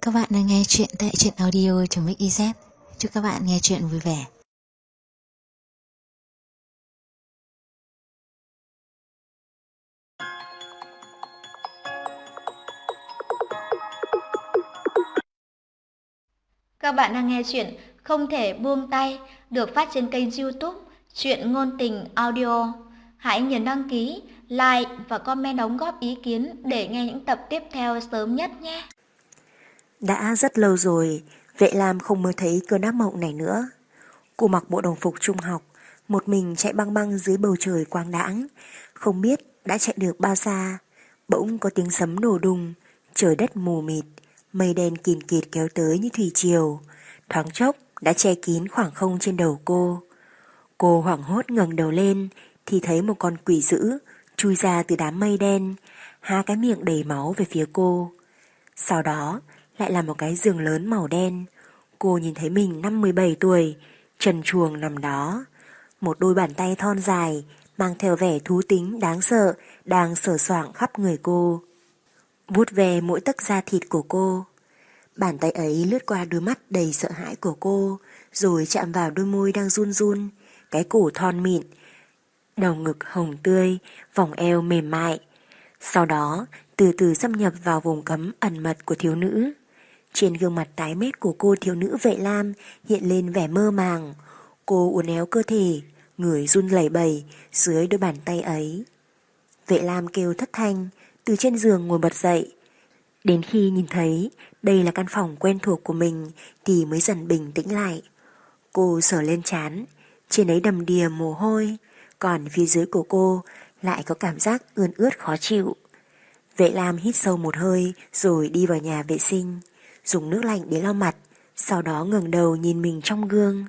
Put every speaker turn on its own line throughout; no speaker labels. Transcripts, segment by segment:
Các bạn đang nghe chuyện tại truyện audio.mix.iz. Chúc các bạn nghe chuyện vui vẻ.
Các bạn đang nghe chuyện Không thể buông tay được phát trên kênh YouTube Truyện ngôn tình audio. Hãy nhấn đăng ký, like và comment đóng góp ý kiến để nghe những tập tiếp theo sớm nhất nhé.
Đã rất lâu rồi, Vệ Lam không mơ thấy cơn ác mộng này nữa. Cô mặc bộ đồng phục trung học, một mình chạy băng băng dưới bầu trời quang đãng, không biết đã chạy được bao xa. Bỗng có tiếng sấm nổ đùng, trời đất mù mịt, mây đen kìn kịt kéo tới như thủy triều, thoáng chốc đã che kín khoảng không trên đầu cô. Cô hoảng hốt ngẩng đầu lên thì thấy một con quỷ dữ chui ra từ đám mây đen, há cái miệng đầy máu về phía cô. Sau đó lại là một cái giường lớn màu đen. Cô nhìn thấy mình năm 17 tuổi, trần truồng nằm đó. Một đôi bàn tay thon dài, mang theo vẻ thú tính đáng sợ, đang sờ soạng khắp người cô, vuốt về mỗi tấc da thịt của cô. Bàn tay ấy lướt qua đôi mắt đầy sợ hãi của cô, rồi chạm vào đôi môi đang run run, cái cổ thon mịn, đầu ngực hồng tươi, vòng eo mềm mại. Sau đó từ từ xâm nhập vào vùng cấm ẩn mật của thiếu nữ. Trên gương mặt tái mét của cô thiếu nữ Vệ Lam hiện lên vẻ mơ màng. Cô uốn éo cơ thể, người run lẩy bẩy dưới đôi bàn tay ấy. Vệ Lam kêu thất thanh, từ trên giường ngồi bật dậy. Đến khi nhìn thấy đây là căn phòng quen thuộc của mình thì mới dần bình tĩnh lại. Cô sờ lên trán, trên ấy đầm đìa mồ hôi, còn phía dưới của cô lại có cảm giác ươn ướt khó chịu. Vệ Lam hít sâu một hơi rồi đi vào nhà vệ sinh, dùng nước lạnh để lau mặt, sau đó ngẩng đầu nhìn mình trong gương.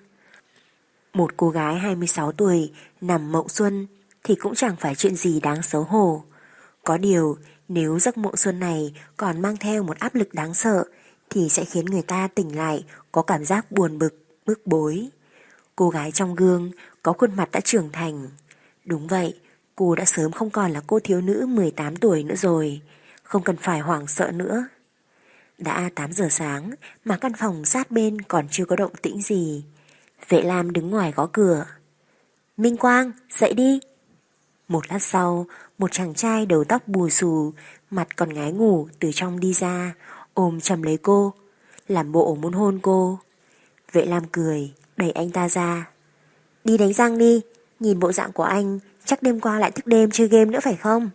Một cô gái 26 tuổi nằm mộng xuân thì cũng chẳng phải chuyện gì đáng xấu hổ. Có điều nếu giấc mộng xuân này còn mang theo một áp lực đáng sợ thì sẽ khiến người ta tỉnh lại có cảm giác buồn bực, bức bối. Cô gái trong gương có khuôn mặt đã trưởng thành. Đúng vậy, cô đã sớm không còn là cô thiếu nữ 18 tuổi nữa rồi, không cần phải hoảng sợ nữa. Đã 8 giờ sáng mà căn phòng sát bên còn chưa có động tĩnh gì. Vệ Lam đứng ngoài gõ cửa. Minh Quang, dậy đi. Một lát sau, một chàng trai đầu tóc bù xù, mặt còn ngái ngủ từ trong đi ra, ôm chầm lấy cô, làm bộ muốn hôn cô. Vệ Lam cười, đẩy anh ta ra. Đi đánh răng đi, nhìn bộ dạng của anh, chắc đêm qua lại thức đêm chơi game nữa phải không?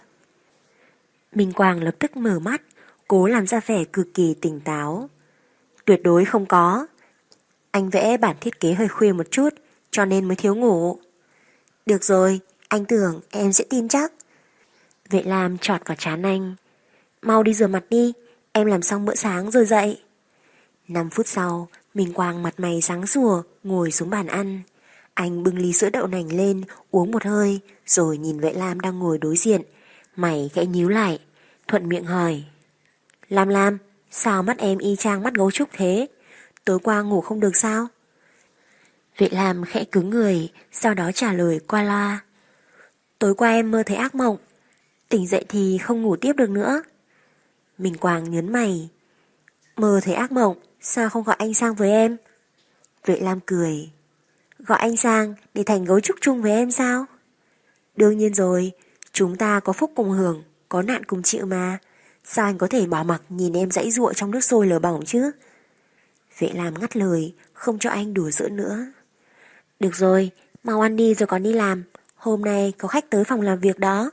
Minh Quang lập tức mở mắt, cố làm ra vẻ cực kỳ tỉnh táo. Tuyệt đối không có. Anh vẽ bản thiết kế hơi khuya một chút, cho nên mới thiếu ngủ. Được rồi, anh tưởng em sẽ tin chắc. Vệ Lam chọt vào trán anh. Mau đi rửa mặt đi, em làm xong bữa sáng rồi dậy. 5 phút sau, Minh Quang mặt mày sáng sủa ngồi xuống bàn ăn. Anh bưng ly sữa đậu nành lên, uống một hơi, rồi nhìn Vệ Lam đang ngồi đối diện. Mày khẽ nhíu lại, thuận miệng hỏi. Lam, sao mắt em y chang mắt gấu trúc thế? Tối qua ngủ không được sao? Vệ Lam khẽ cứng người, sau đó trả lời qua loa. Tối qua em mơ thấy ác mộng, tỉnh dậy thì không ngủ tiếp được nữa. Minh Quang nhớn mày. Mơ thấy ác mộng, sao không gọi anh sang với em? Vệ Lam cười. Gọi anh sang để thành gấu trúc chung với em sao? Đương nhiên rồi, chúng ta có phúc cùng hưởng, có nạn cùng chịu mà. Sao anh có thể bỏ mặc nhìn em giãy giụa trong nước sôi lửa bỏng chứ? Vệ Lam ngắt lời, không cho anh đùa giỡn nữa. Được rồi, mau ăn đi rồi còn đi làm. Hôm nay có khách tới phòng làm việc đó.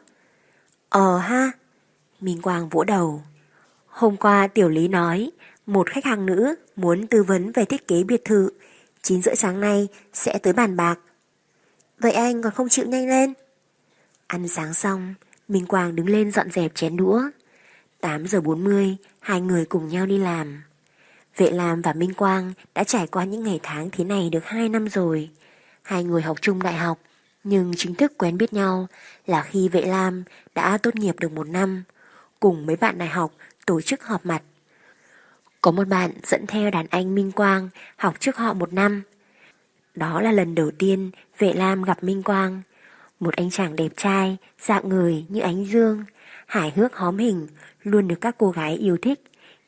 Ha. Minh Quang vỗ đầu. Hôm qua Tiểu Lý nói một khách hàng nữ muốn tư vấn về thiết kế biệt thự, 9 rưỡi sáng nay sẽ tới bàn bạc. Vậy anh còn không chịu nhanh lên? Ăn sáng xong, Minh Quang đứng lên dọn dẹp chén đũa. 8 giờ 40, hai người cùng nhau đi làm. Vệ Lam và Minh Quang đã trải qua những ngày tháng thế này được 2 năm rồi. Hai người học chung đại học, nhưng chính thức quen biết nhau là khi Vệ Lam đã tốt nghiệp được 1 năm, cùng mấy bạn đại học tổ chức họp mặt. Có một bạn dẫn theo đàn anh Minh Quang học trước họ 1 năm. Đó là lần đầu tiên Vệ Lam gặp Minh Quang. Một anh chàng đẹp trai, dạng người như ánh dương, hài hước hóm hình, luôn được các cô gái yêu thích,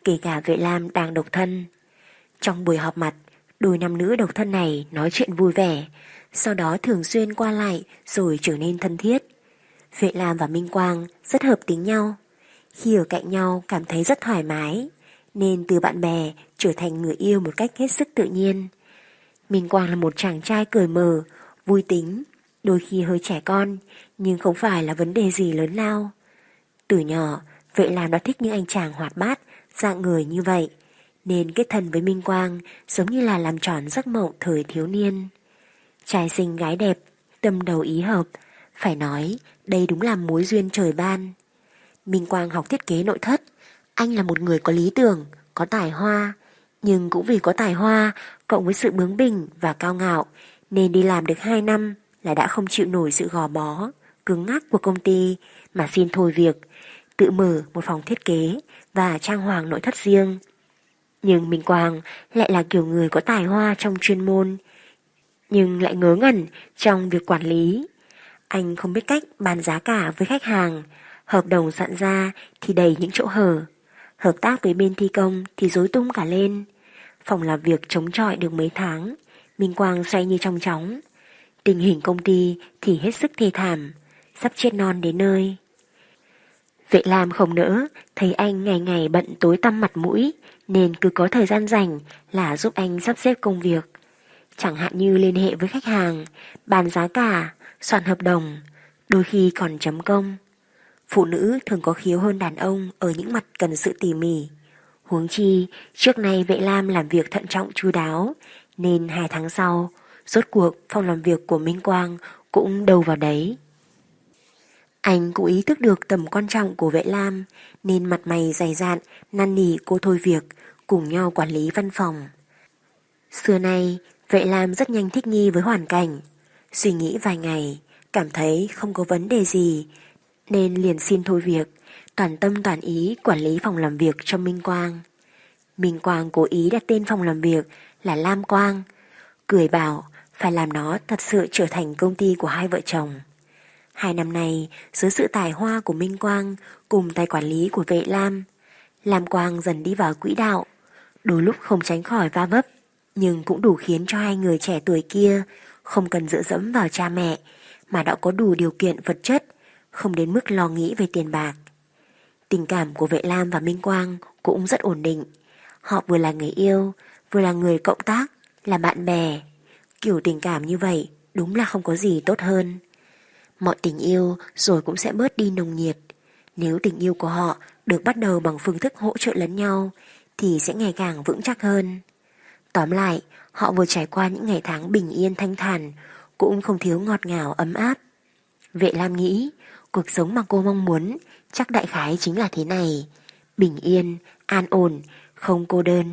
kể cả Vệ Lam đang độc thân. Trong buổi họp mặt, đôi nam nữ độc thân này nói chuyện vui vẻ, sau đó thường xuyên qua lại rồi trở nên thân thiết. Vệ Lam và Minh Quang rất hợp tính nhau. Khi ở cạnh nhau cảm thấy rất thoải mái, nên từ bạn bè trở thành người yêu một cách hết sức tự nhiên. Minh Quang là một chàng trai cởi mở, vui tính, đôi khi hơi trẻ con, nhưng không phải là vấn đề gì lớn lao. Từ nhỏ, Vệ Lam đã thích những anh chàng hoạt bát, dạng người như vậy, nên kết thân với Minh Quang giống như là làm tròn giấc mộng thời thiếu niên. Trai xinh gái đẹp, tâm đầu ý hợp, phải nói đây đúng là mối duyên trời ban. Minh Quang học thiết kế nội thất, anh là một người có lý tưởng, có tài hoa, nhưng cũng vì có tài hoa cộng với sự bướng bỉnh và cao ngạo nên đi làm được 2 năm là đã không chịu nổi sự gò bó, cứng ngắc của công ty mà xin thôi việc, tự mở một phòng thiết kế và trang hoàng nội thất riêng. Nhưng Minh Quang lại là kiểu người có tài hoa trong chuyên môn, nhưng lại ngớ ngẩn trong việc quản lý. Anh không biết cách bàn giá cả với khách hàng, hợp đồng soạn ra thì đầy những chỗ hở, hợp tác với bên thi công thì rối tung cả lên. Phòng làm việc chống chọi được mấy tháng, Minh Quang xoay như trong chóng. Tình hình công ty thì hết sức thê thảm, sắp chết non đến nơi. Vệ Lam không nỡ thấy anh ngày ngày bận tối tăm mặt mũi, nên cứ có thời gian rảnh là giúp anh sắp xếp công việc. Chẳng hạn như liên hệ với khách hàng, bàn giá cả, soạn hợp đồng, đôi khi còn chấm công. Phụ nữ thường có khiếu hơn đàn ông ở những mặt cần sự tỉ mỉ. Huống chi, trước nay Vệ Lam làm việc thận trọng chu đáo, nên 2 tháng sau, rốt cuộc phòng làm việc của Minh Quang cũng đâu vào đấy. Anh cũng ý thức được tầm quan trọng của Vệ Lam, nên mặt mày dày dạn, năn nỉ cô thôi việc, cùng nhau quản lý văn phòng. Xưa nay, Vệ Lam rất nhanh thích nghi với hoàn cảnh. Suy nghĩ vài ngày, cảm thấy không có vấn đề gì, nên liền xin thôi việc, toàn tâm toàn ý quản lý phòng làm việc cho Minh Quang. Minh Quang cố ý đặt tên phòng làm việc là Lam Quang, cười bảo phải làm nó thật sự trở thành công ty của hai vợ chồng. 2 năm nay, dưới sự tài hoa của Minh Quang cùng tay quản lý của Vệ Lam, Lam Quang dần đi vào quỹ đạo, đôi lúc không tránh khỏi va vấp, nhưng cũng đủ khiến cho hai người trẻ tuổi kia không cần dựa dẫm vào cha mẹ, mà đã có đủ điều kiện vật chất, không đến mức lo nghĩ về tiền bạc. Tình cảm của Vệ Lam và Minh Quang cũng rất ổn định. Họ vừa là người yêu, vừa là người cộng tác, là bạn bè. Kiểu tình cảm như vậy đúng là không có gì tốt hơn. Mọi tình yêu rồi cũng sẽ bớt đi nồng nhiệt. Nếu tình yêu của họ được bắt đầu bằng phương thức hỗ trợ lẫn nhau thì sẽ ngày càng vững chắc hơn. Tóm lại, họ vừa trải qua những ngày tháng bình yên thanh thản, cũng không thiếu ngọt ngào ấm áp. Vệ Lam nghĩ, cuộc sống mà cô mong muốn chắc đại khái chính là thế này: bình yên, an ổn, không cô đơn.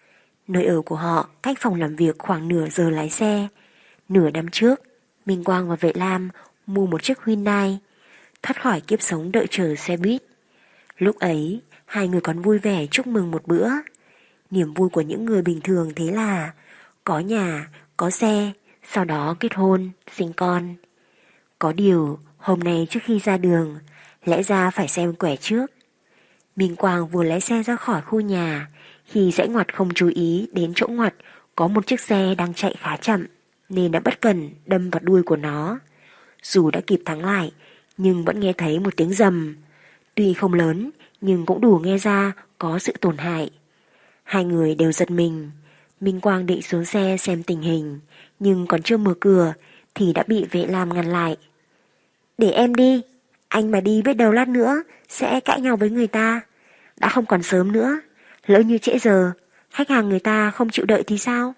Nơi ở của họ cách phòng làm việc khoảng nửa giờ lái xe. Nửa năm trước, Minh Quang và Vệ Lam mua một chiếc Hyundai, thoát khỏi kiếp sống đợi chờ xe buýt. Lúc ấy, hai người còn vui vẻ chúc mừng một bữa. Niềm vui của những người bình thường thế là có nhà, có xe, sau đó kết hôn, sinh con. Có điều, hôm nay trước khi ra đường, lẽ ra phải xem quẻ trước. Minh Quang vừa lái xe ra khỏi khu nhà, khi rẽ ngoặt không chú ý đến chỗ ngoặt có một chiếc xe đang chạy khá chậm, nên đã bất cẩn đâm vào đuôi của nó. Dù đã kịp thắng lại, nhưng vẫn nghe thấy một tiếng rầm. Tuy không lớn, nhưng cũng đủ nghe ra có sự tổn hại. Hai người đều giật mình. Minh Quang định xuống xe xem tình hình, nhưng còn chưa mở cửa thì đã bị Vệ Lam ngăn lại. Để em đi, anh mà đi biết đâu lát nữa sẽ cãi nhau với người ta. Đã không còn sớm nữa, lỡ như trễ giờ, khách hàng người ta không chịu đợi thì sao?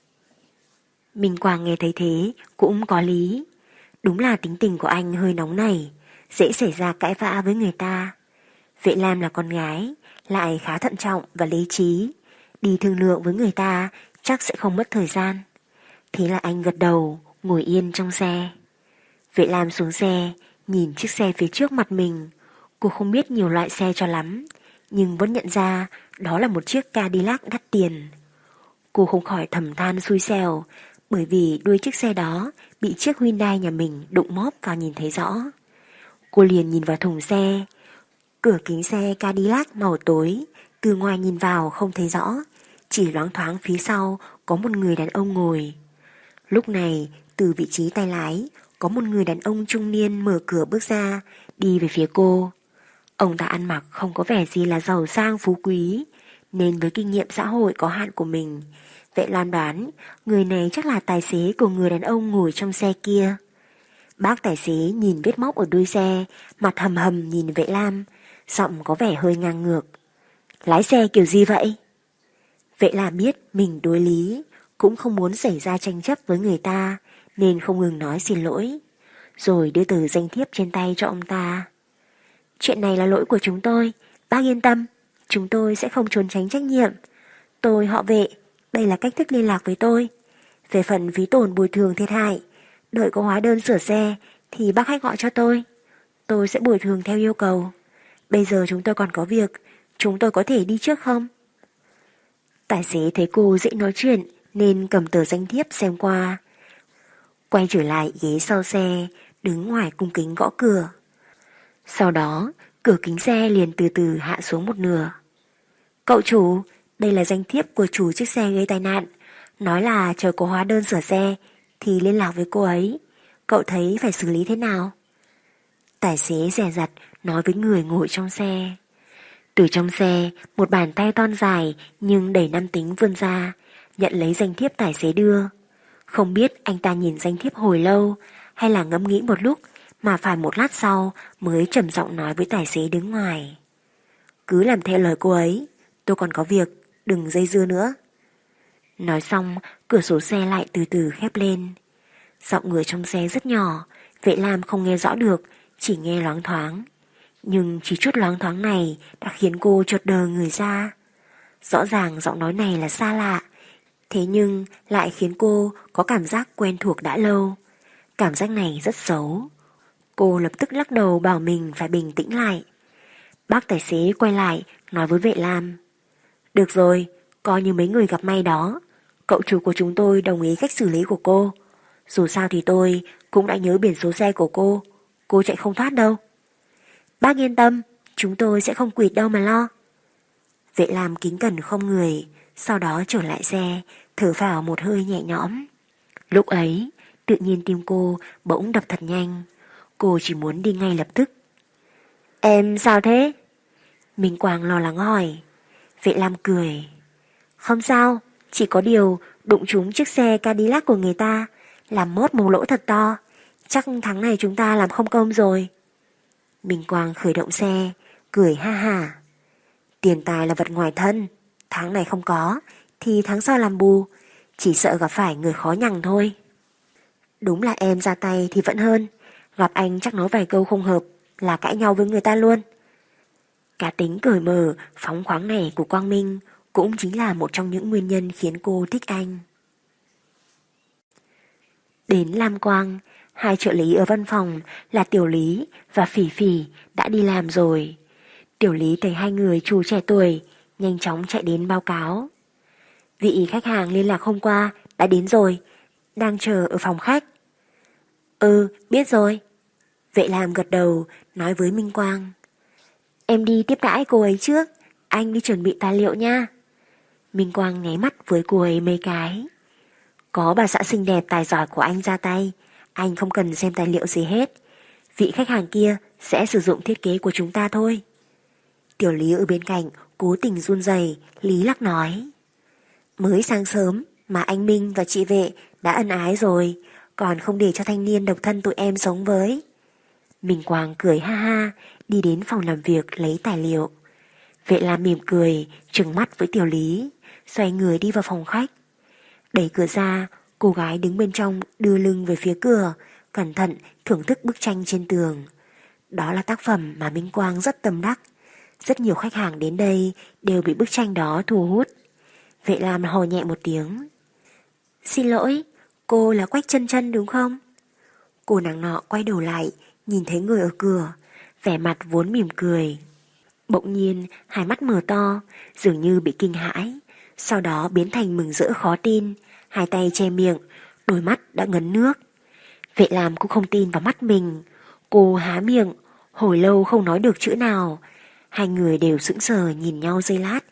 Minh Quang nghe thấy thế cũng có lý. Đúng là tính tình của anh hơi nóng nảy, dễ xảy ra cãi vã với người ta. Vệ Lam là con gái, lại khá thận trọng và lý trí, đi thương lượng với người ta chắc sẽ không mất thời gian. Thế là anh gật đầu, ngồi yên trong xe. Vệ Lam xuống xe, nhìn chiếc xe phía trước mặt mình. Cô không biết nhiều loại xe cho lắm, nhưng vẫn nhận ra đó là một chiếc Cadillac đắt tiền. Cô không khỏi thầm than xui xẻo, bởi vì đuôi chiếc xe đó bị chiếc Hyundai nhà mình đụng móp vào nhìn thấy rõ. Cô liền nhìn vào thùng xe. Cửa kính xe Cadillac màu tối, Từ ngoài nhìn vào không thấy rõ, chỉ loáng thoáng phía sau có một người đàn ông ngồi. Lúc này, từ vị trí tay lái, có một người đàn ông trung niên mở cửa bước ra, đi về phía cô. Ông ta ăn mặc không có vẻ gì là giàu sang phú quý, nên với kinh nghiệm xã hội có hạn của mình, Vệ Lam đoán người này chắc là tài xế của người đàn ông ngồi trong xe kia. Bác tài xế nhìn vết móc ở đuôi xe, mặt hầm hầm nhìn Vệ Lam, giọng có vẻ hơi ngang ngược. Lái xe kiểu gì vậy? Vệ Lam biết mình đối lý, cũng không muốn xảy ra tranh chấp với người ta, nên không ngừng nói xin lỗi, rồi đưa tờ danh thiếp trên tay cho ông ta. Chuyện này là lỗi của chúng tôi, bác yên tâm, chúng tôi sẽ không trốn tránh trách nhiệm. Tôi họ Vệ, đây là cách thức liên lạc với tôi. Về phần phí tổn bồi thường thiệt hại, đợi có hóa đơn sửa xe thì bác hãy gọi cho tôi sẽ bồi thường theo yêu cầu. Bây giờ chúng tôi còn có việc, chúng tôi có thể đi trước không? Tài xế thấy cô dễ nói chuyện nên cầm tờ danh thiếp xem qua. Quay trở lại ghế sau xe, đứng ngoài cung kính gõ cửa. Sau đó, cửa kính xe liền từ từ hạ xuống một nửa. Cậu chủ, đây là danh thiếp của chủ chiếc xe gây tai nạn. Nói là chờ có hóa đơn sửa xe thì liên lạc với cô ấy. Cậu thấy phải xử lý thế nào? Tài xế dè dặt nói với người ngồi trong xe. Từ trong xe, một bàn tay thon dài nhưng đầy nam tính vươn ra, nhận lấy danh thiếp tài xế đưa. Không biết anh ta nhìn danh thiếp hồi lâu hay là ngẫm nghĩ một lúc, mà phải một lát sau mới trầm giọng nói với tài xế đứng ngoài. Cứ làm theo lời cô ấy, tôi còn có việc, đừng dây dưa nữa. Nói xong, cửa sổ xe lại từ từ khép lên. Giọng người trong xe rất nhỏ, Vệ Lam không nghe rõ được, chỉ nghe loáng thoáng. Nhưng chỉ chút loáng thoáng này đã khiến cô chợt đờ người ra. Rõ ràng giọng nói này là xa lạ, thế nhưng lại khiến cô có cảm giác quen thuộc đã lâu. Cảm giác này rất xấu. Cô lập tức lắc đầu bảo mình phải bình tĩnh lại. Bác tài xế quay lại nói với Vệ Lam. Được rồi, coi như mấy người gặp may đó. Cậu chủ của chúng tôi đồng ý cách xử lý của cô. Dù sao thì tôi cũng đã nhớ biển số xe của cô chạy không thoát đâu. Bác yên tâm, chúng tôi sẽ không quỵt đâu mà lo. Vệ Lam kính cẩn không người, sau đó trở lại xe, thở phào một hơi nhẹ nhõm. Lúc ấy, tự nhiên tim cô bỗng đập thật nhanh. Cô chỉ muốn đi ngay lập tức. Em sao thế? Minh Quang lo lắng hỏi. Vệ Lam cười. Không sao, chỉ có điều đụng trúng chiếc xe Cadillac của người ta, làm mốt một lỗ thật to. Chắc tháng này chúng ta làm không công rồi. Minh Quang khởi động xe, cười ha ha. Tiền tài là vật ngoài thân, tháng này không có thì tháng sau làm bù, chỉ sợ gặp phải người khó nhằn thôi. Đúng là em ra tay thì vẫn hơn, gặp anh chắc nói vài câu không hợp là cãi nhau với người ta luôn. Cá tính cởi mở, phóng khoáng này của Quang Minh cũng chính là một trong những nguyên nhân khiến cô thích anh. Đến Lam Quang, hai trợ lý ở văn phòng là Tiểu Lý và Phỉ Phỉ đã đi làm rồi. Tiểu Lý thấy hai người chủ trẻ tuổi, nhanh chóng chạy đến báo cáo. Vị khách hàng liên lạc hôm qua đã đến rồi, đang chờ ở phòng khách. Ừ, biết rồi. Vệ Lam gật đầu, nói với Minh Quang. Em đi tiếp đãi cô ấy trước, anh đi chuẩn bị tài liệu nha. Minh Quang nháy mắt với cô ấy mấy cái. Có bà xã xinh đẹp tài giỏi của anh ra tay, anh không cần xem tài liệu gì hết. Vị khách hàng kia sẽ sử dụng thiết kế của chúng ta thôi. Tiểu Lý ở bên cạnh cố tình run rẩy, lý lắc nói. Mới sáng sớm mà anh Minh và chị Vệ đã ân ái rồi, còn không để cho thanh niên độc thân tụi em sống với. Minh Quang cười ha ha, đi đến phòng làm việc lấy tài liệu. Vệ Lam mỉm cười, trừng mắt với Tiểu Lý, xoay người đi vào phòng khách. Đẩy cửa ra, cô gái đứng bên trong đưa lưng về phía cửa, cẩn thận thưởng thức bức tranh trên tường. Đó là tác phẩm mà Minh Quang rất tâm đắc. Rất nhiều khách hàng đến đây đều bị bức tranh đó thu hút. Vệ Lam hò nhẹ một tiếng. Xin lỗi, cô là Quách Chân Chân đúng không? Cô nàng nọ quay đầu lại, nhìn thấy người ở cửa, vẻ mặt vốn mỉm cười. Bỗng nhiên hai mắt mở to, dường như bị kinh hãi, sau đó biến thành mừng rỡ khó tin, hai tay che miệng, đôi mắt đã ngấn nước. Vệ Lam cũng không tin vào mắt mình, cô há miệng, hồi lâu không nói được chữ nào. Hai người đều sững sờ nhìn nhau giây lát,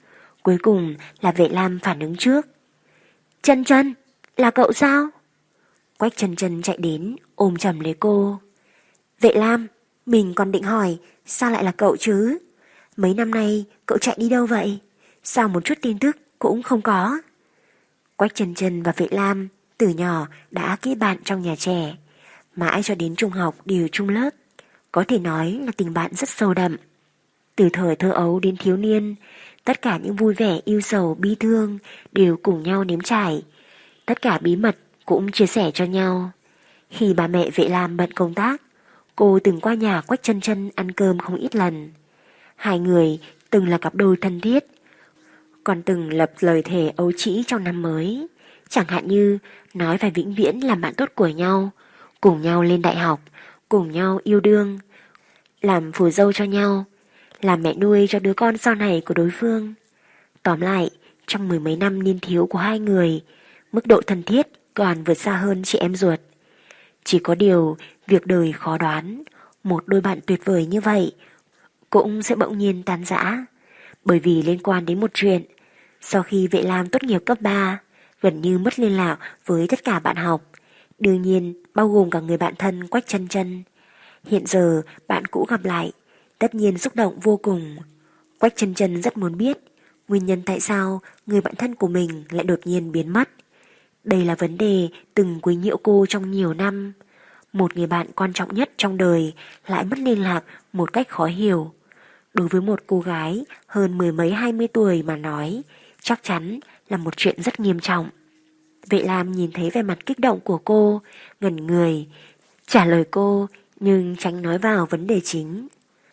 Cuối cùng là Vệ Lam phản ứng trước. Chân Chân, là cậu sao? Quách Chân Chân chạy đến ôm chầm lấy cô. Vệ Lam, mình còn định hỏi sao lại là cậu chứ? Mấy năm nay cậu chạy đi đâu vậy? Sao một chút tin tức cũng không có? Quách Chân Chân và Vệ Lam từ nhỏ đã kết bạn trong nhà trẻ, mãi cho đến trung học đều chung lớp, có thể nói là tình bạn rất sâu đậm. Từ thời thơ ấu đến thiếu niên, tất cả những vui vẻ yêu sầu bi thương đều cùng nhau nếm trải, tất cả bí mật cũng chia sẻ cho nhau. Khi bà mẹ Vệ Lam bận công tác, cô từng qua nhà Quách Chân Chân ăn cơm không ít lần. Hai người từng là cặp đôi thân thiết, còn từng lập lời thề ấu trĩ trong năm mới, chẳng hạn như nói phải vĩnh viễn làm bạn tốt của nhau, cùng nhau lên đại học, cùng nhau yêu đương, làm phù dâu cho nhau, làm mẹ nuôi cho đứa con sau này của đối phương. Tóm lại, trong mười mấy năm niên thiếu của hai người, mức độ thân thiết còn vượt xa hơn chị em ruột. Chỉ có điều, việc đời khó đoán, một đôi bạn tuyệt vời như vậy cũng sẽ bỗng nhiên tan rã, bởi vì liên quan đến một chuyện. Sau khi Vệ Lam tốt nghiệp cấp 3, gần như mất liên lạc với tất cả bạn học, đương nhiên bao gồm cả người bạn thân Quách Chân Chân. Hiện giờ bạn cũ gặp lại, tất nhiên xúc động vô cùng. Quách Chân Chân rất muốn biết nguyên nhân tại sao người bạn thân của mình lại đột nhiên biến mất. Đây là vấn đề từng quấy nhiễu cô trong nhiều năm. Một người bạn quan trọng nhất trong đời lại mất liên lạc một cách khó hiểu. Đối với một cô gái hơn mười mấy 20 tuổi mà nói, chắc chắn là một chuyện rất nghiêm trọng. Vệ Lam nhìn thấy vẻ mặt kích động của cô, ngẩn người, trả lời cô nhưng tránh nói vào vấn đề chính.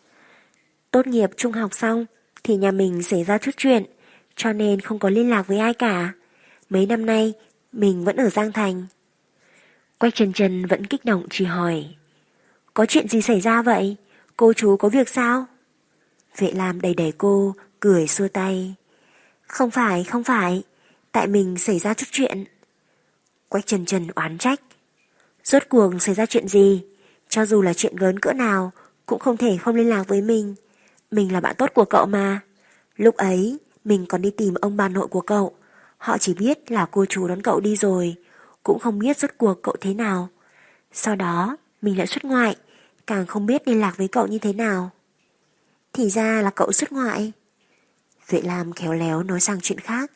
Tốt nghiệp trung học xong thì nhà mình xảy ra chút chuyện, cho nên không có liên lạc với ai cả. Mấy năm nay mình vẫn ở Giang Thành. Quách Chân Chân vẫn kích động truy hỏi. Có chuyện gì xảy ra vậy? Cô chú có việc sao? Vệ Lam đẩy đẩy cô, cười xua tay. Không phải, tại mình xảy ra chút chuyện. Quách Chân Chân oán trách. Rốt cuộc xảy ra chuyện gì? Cho dù là chuyện lớn cỡ nào cũng không thể không liên lạc với mình. Mình là bạn tốt của cậu mà. Lúc ấy mình còn đi tìm ông bà nội của cậu. Họ chỉ biết là cô chú đón cậu đi rồi, cũng không biết rốt cuộc cậu thế nào. Sau đó mình lại xuất ngoại, càng không biết liên lạc với cậu như thế nào. Thì ra là cậu xuất ngoại. Vệ Lam khéo léo nói sang chuyện khác.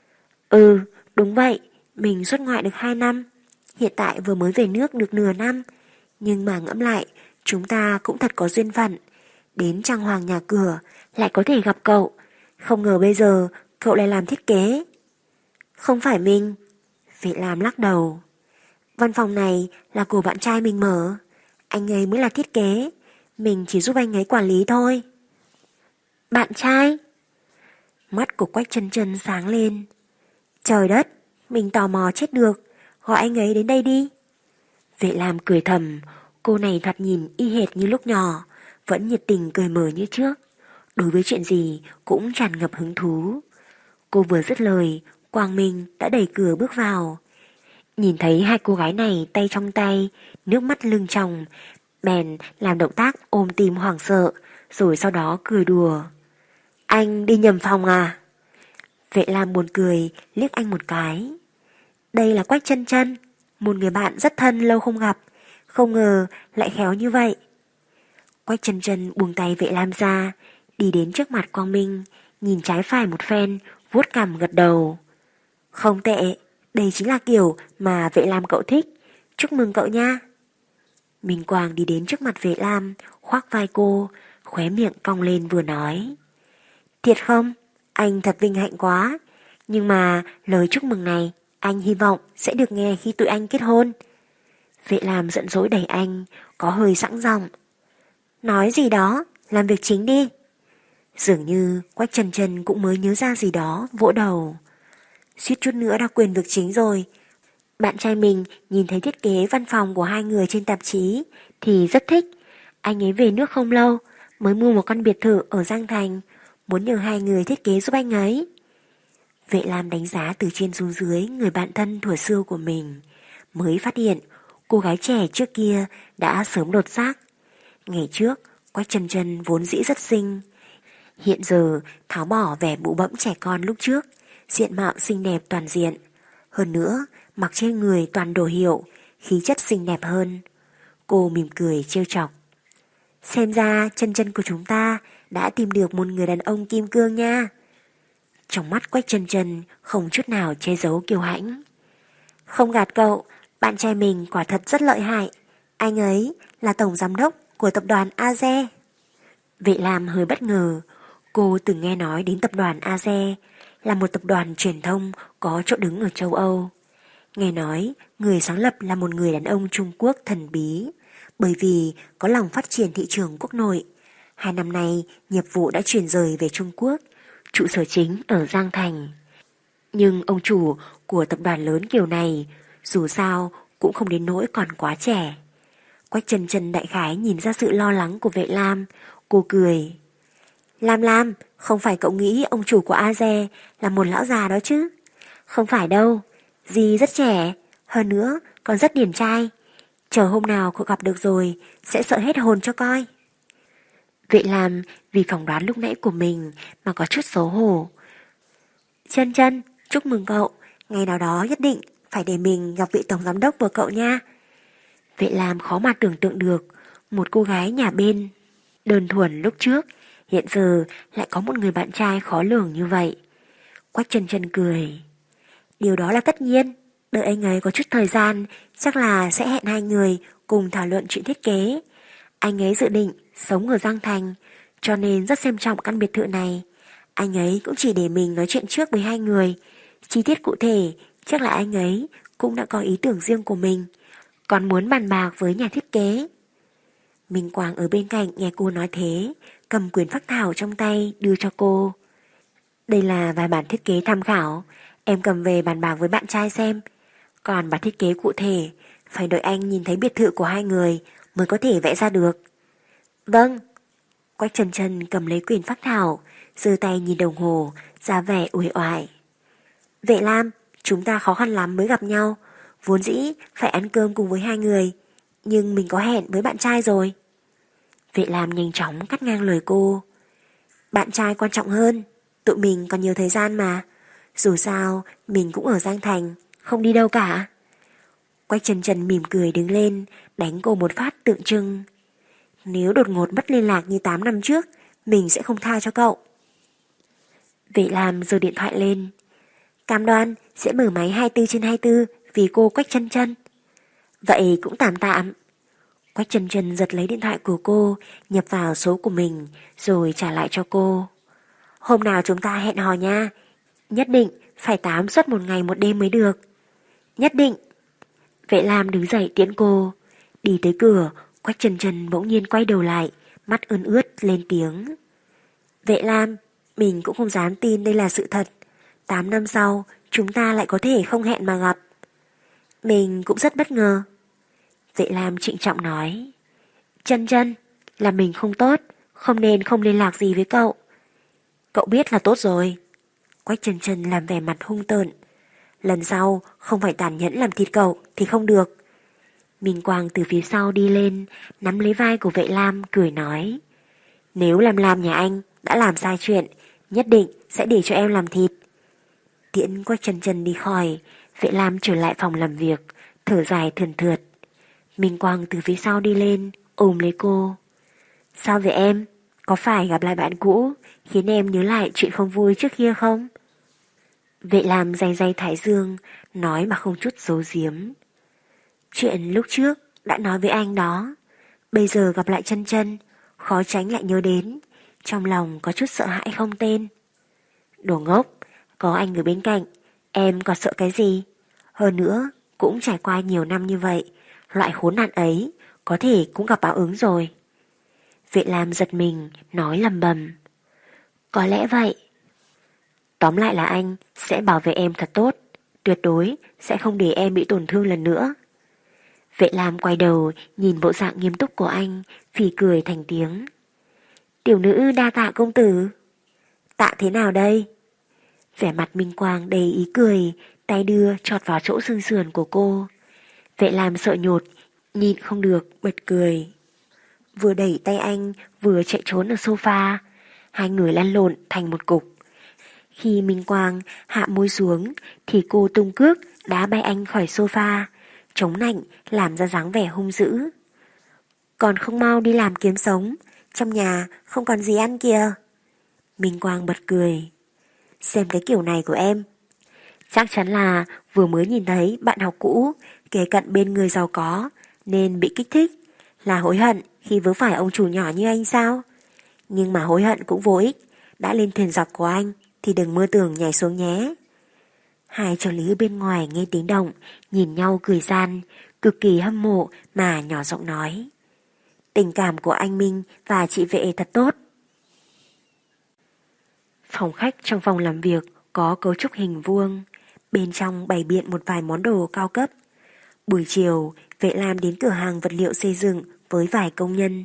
Ừ, đúng vậy, mình xuất ngoại được 2 năm. Hiện tại vừa mới về nước được nửa năm. Nhưng mà ngẫm lại, chúng ta cũng thật có duyên phận. Đến trang hoàng nhà cửa lại có thể gặp cậu. Không ngờ bây giờ cậu lại làm thiết kế. Không phải mình. Vệ Lam lắc đầu. Văn phòng này là của bạn trai mình mở. Anh ấy mới là thiết kế, mình chỉ giúp anh ấy quản lý thôi. Bạn trai? Mắt của Quách Chân Chân sáng lên. Trời đất, mình tò mò chết được. Gọi anh ấy đến đây đi. Vệ Lam cười thầm. Cô này thoạt nhìn y hệt như lúc nhỏ, vẫn nhiệt tình cười mở như trước, đối với chuyện gì cũng tràn ngập hứng thú. Cô vừa dứt lời, Quang Minh đã đẩy cửa bước vào. Nhìn thấy hai cô gái này tay trong tay, nước mắt lưng tròng, bèn làm động tác ôm tim hoảng sợ, rồi sau đó cười đùa. Anh đi nhầm phòng à? Vệ Lam buồn cười, liếc anh một cái. Đây là Quách Chân Chân, một người bạn rất thân lâu không gặp, không ngờ lại khéo như vậy. Quách Chân Chân buông tay Vệ Lam ra, đi đến trước mặt Quang Minh, nhìn trái phải một phen, vuốt cằm gật đầu. Không tệ, đây chính là kiểu mà Vệ Lam cậu thích, chúc mừng cậu nha. Minh Quang đi đến trước mặt Vệ Lam, khoác vai cô, khóe miệng cong lên vừa nói. Thiệt không? Anh thật vinh hạnh quá, nhưng mà lời chúc mừng này anh hy vọng sẽ được nghe khi tụi anh kết hôn. Vệ Lam giận dỗi đẩy anh, có hơi sẵn giọng. Nói gì đó, làm việc chính đi. Dường như Quách Chân Chân cũng mới nhớ ra gì đó, vỗ đầu. Suýt chút nữa đã quên việc chính rồi. Bạn trai mình nhìn thấy thiết kế văn phòng của hai người trên tạp chí thì rất thích. Anh ấy về nước không lâu, mới mua một căn biệt thự ở Giang Thành, muốn nhờ hai người thiết kế giúp anh ấy. Vệ Lam đánh giá từ trên xuống dưới người bạn thân thuở xưa của mình, mới phát hiện cô gái trẻ trước kia đã sớm đột xác. Ngày trước, Quách Chân Chân vốn dĩ rất xinh. Hiện giờ tháo bỏ vẻ bụ bẫm trẻ con lúc trước, diện mạo xinh đẹp toàn diện. Hơn nữa, mặc trên người toàn đồ hiệu, khí chất xinh đẹp hơn. Cô mỉm cười trêu chọc. Xem ra chân chân của chúng ta đã tìm được một người đàn ông kim cương nha. Trong mắt Quách Chân Chân không chút nào che giấu kiêu hãnh. Không gạt cậu, bạn trai mình quả thật rất lợi hại. Anh ấy là tổng giám đốc của tập đoàn AZE. Vệ Lam hơi bất ngờ. Cô từng nghe nói đến tập đoàn AZE là một tập đoàn truyền thông có chỗ đứng ở châu Âu. Nghe nói người sáng lập là một người đàn ông Trung Quốc thần bí, bởi vì có lòng phát triển thị trường quốc nội. 2 năm nay nghiệp vụ đã chuyển rời về Trung Quốc, trụ sở chính ở Giang Thành. Nhưng ông chủ của tập đoàn lớn kiểu này dù sao cũng không đến nỗi còn quá trẻ. Quách Chân Chân đại khái nhìn ra sự lo lắng của Vệ Lam. Cô cười. Lam, không phải cậu nghĩ ông chủ của AZE là một lão già đó chứ? Không phải đâu, dì rất trẻ, hơn nữa còn rất điển trai. Chờ hôm nào cậu gặp được rồi sẽ sợ hết hồn cho coi. Vệ Lam vì phỏng đoán lúc nãy của mình mà có chút xấu hổ. Chân Chân, chúc mừng cậu, ngày nào đó nhất định phải để mình gặp vị tổng giám đốc của cậu nha. Vệ Lam khó mà tưởng tượng được một cô gái nhà bên đơn thuần lúc trước hiện giờ lại có một người bạn trai khó lường như vậy. Quách Chân Chân cười. Điều đó là tất nhiên, đợi anh ấy có chút thời gian chắc là sẽ hẹn hai người cùng thảo luận chuyện thiết kế. Anh ấy dự định sống ở Giang Thành cho nên rất xem trọng căn biệt thự này. Anh ấy cũng chỉ để mình nói chuyện trước với hai người. Chi tiết cụ thể chắc là anh ấy cũng đã có ý tưởng riêng của mình, còn muốn bàn bạc với nhà thiết kế. Minh Quang ở bên cạnh nghe cô nói thế, cầm quyển phác thảo trong tay đưa cho cô. Đây là vài bản thiết kế tham khảo, em cầm về bàn bạc với bạn trai xem. Còn bản thiết kế cụ thể phải đợi anh nhìn thấy biệt thự của hai người mới có thể vẽ ra được. Vâng. Quách Chân Chân cầm lấy quyển phác thảo, giơ tay nhìn đồng hồ, ra vẻ uể oải. Vệ Lam, chúng ta khó khăn lắm mới gặp nhau, vốn dĩ phải ăn cơm cùng với hai người, nhưng mình có hẹn với bạn trai rồi. Vệ Lam nhanh chóng cắt ngang lời cô. Bạn trai quan trọng hơn, tụi mình còn nhiều thời gian mà. Dù sao mình cũng ở Giang Thành, không đi đâu cả. Quách Chân Chân mỉm cười đứng lên, đánh cô một phát tượng trưng. Nếu đột ngột mất liên lạc như 8 năm trước, mình sẽ không tha cho cậu. Vệ Lam giơ điện thoại lên. Cam đoan sẽ mở máy 24/24 vì cô Quách Chân Chân. Vậy cũng tạm tạm. Quách Chân Chân giật lấy điện thoại của cô, nhập vào số của mình, rồi trả lại cho cô. Hôm nào chúng ta hẹn hò nha. Nhất định phải 8 suất 1 ngày 1 đêm mới được. Nhất định. Vệ Lam đứng dậy tiễn cô. Đi tới cửa, Quách Chân Chân bỗng nhiên quay đầu lại, mắt ươn ướt lên tiếng. Vệ Lam, mình cũng không dám tin đây là sự thật. 8 năm sau, chúng ta lại có thể không hẹn mà gặp. Mình cũng rất bất ngờ. Vệ Lam trịnh trọng nói. Chân Chân, là mình không tốt, không nên không liên lạc gì với cậu. Cậu biết là tốt rồi. Quách Chân Chân làm vẻ mặt hung tợn. Lần sau không phải tàn nhẫn làm thịt cậu thì không được. Minh Quang từ phía sau đi lên, nắm lấy vai của Vệ Lam cười nói. Nếu Lam nhà anh đã làm sai chuyện, nhất định sẽ để cho em làm thịt. Tiễn Quách Chân Chân đi khỏi, Vệ Lam trở lại phòng làm việc, thở dài thườn thượt. Minh Quang từ phía sau đi lên, ôm lấy cô. Sao vậy em? Có phải gặp lại bạn cũ khiến em nhớ lại chuyện không vui trước kia không? Vệ Lam day day thái dương, nói mà không chút giấu giếm. Chuyện lúc trước đã nói với anh đó. Bây giờ gặp lại Chân Chân, khó tránh lại nhớ đến, trong lòng có chút sợ hãi không tên. Đồ ngốc, có anh ở bên cạnh, em còn sợ cái gì? Hơn nữa, cũng trải qua nhiều năm như vậy, loại khốn nạn ấy có thể cũng gặp báo ứng rồi. Vệ Lam giật mình, nói lầm bầm. Có lẽ vậy. Tóm lại là anh sẽ bảo vệ em thật tốt, tuyệt đối sẽ không để em bị tổn thương lần nữa. Vệ Lam quay đầu nhìn bộ dạng nghiêm túc của anh, phì cười thành tiếng. Tiểu nữ đa tạ công tử. Tạ thế nào đây? Vẻ mặt Minh Quang đầy ý cười, tay đưa chọt vào chỗ xương sườn của cô. Vệ Lam sợ nhột, nhịn không được bật cười. Vừa đẩy tay anh, vừa chạy trốn ở sofa. hai người lăn lộn thành một cục. Khi Minh Quang hạ môi xuống thì cô tung cước đá bay anh khỏi sofa, chống nạnh làm ra dáng vẻ hung dữ. Còn không mau đi làm kiếm sống, trong nhà không còn gì ăn kìa. Minh Quang bật cười. Xem cái kiểu này của em, chắc chắn là vừa mới nhìn thấy bạn học cũ kề cận bên người giàu có nên bị kích thích, là hối hận khi vớ phải ông chủ nhỏ như anh sao? Nhưng mà hối hận cũng vô ích, đã lên thuyền giặc của anh thì đừng mơ tưởng nhảy xuống nhé. Hai trợ lý bên ngoài nghe tiếng động, nhìn nhau cười gian, cực kỳ hâm mộ mà nhỏ giọng nói. Tình cảm của anh Minh và chị Vệ thật tốt. Phòng khách trong phòng làm việc có cấu trúc hình vuông, bên trong bày biện một vài món đồ cao cấp. Buổi chiều, Vệ Lam đến cửa hàng vật liệu xây dựng với vài công nhân,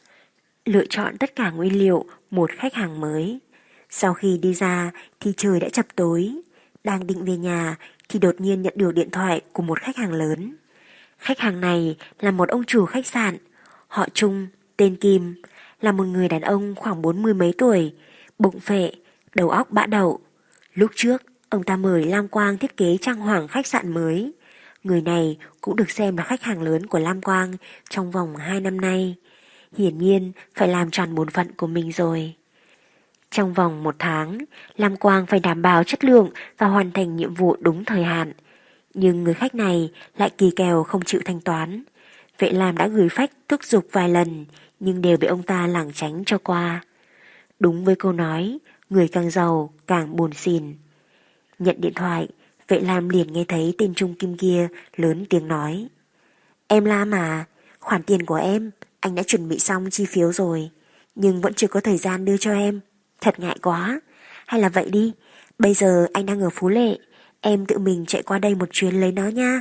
lựa chọn tất cả nguyên liệu một khách hàng mới. Sau khi đi ra thì trời đã chập tối. Đang định về nhà thì đột nhiên nhận được điện thoại của một khách hàng lớn. Khách hàng này là một ông chủ khách sạn, họ Trung, tên Kim, là một người đàn ông khoảng 40 mấy tuổi, bụng phệ, đầu óc bã đậu. Lúc trước, ông ta mời Lam Quang thiết kế trang hoàng khách sạn mới. Người này cũng được xem là khách hàng lớn của Lam Quang trong vòng 2 năm nay. Hiển nhiên phải làm tròn bổn phận của mình rồi. Trong vòng 1 tháng, Lam Quang phải đảm bảo chất lượng và hoàn thành nhiệm vụ đúng thời hạn. Nhưng người khách này lại kỳ kèo không chịu thanh toán. Vệ Lam đã gửi phách thúc giục vài lần, nhưng đều bị ông ta lảng tránh cho qua. Đúng với câu nói, người càng giàu càng buồn xỉn. Nhận điện thoại, Vệ Lam liền nghe thấy tên Trung Kim kia lớn tiếng nói. Em Lam à, khoản tiền của em, anh đã chuẩn bị xong chi phiếu rồi, nhưng vẫn chưa có thời gian đưa cho em. Thật ngại quá. Hay là vậy đi, bây giờ anh đang ở Phú Lệ, em tự mình chạy qua đây một chuyến lấy nó nha.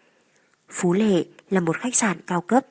Phú Lệ là một khách sạn cao cấp.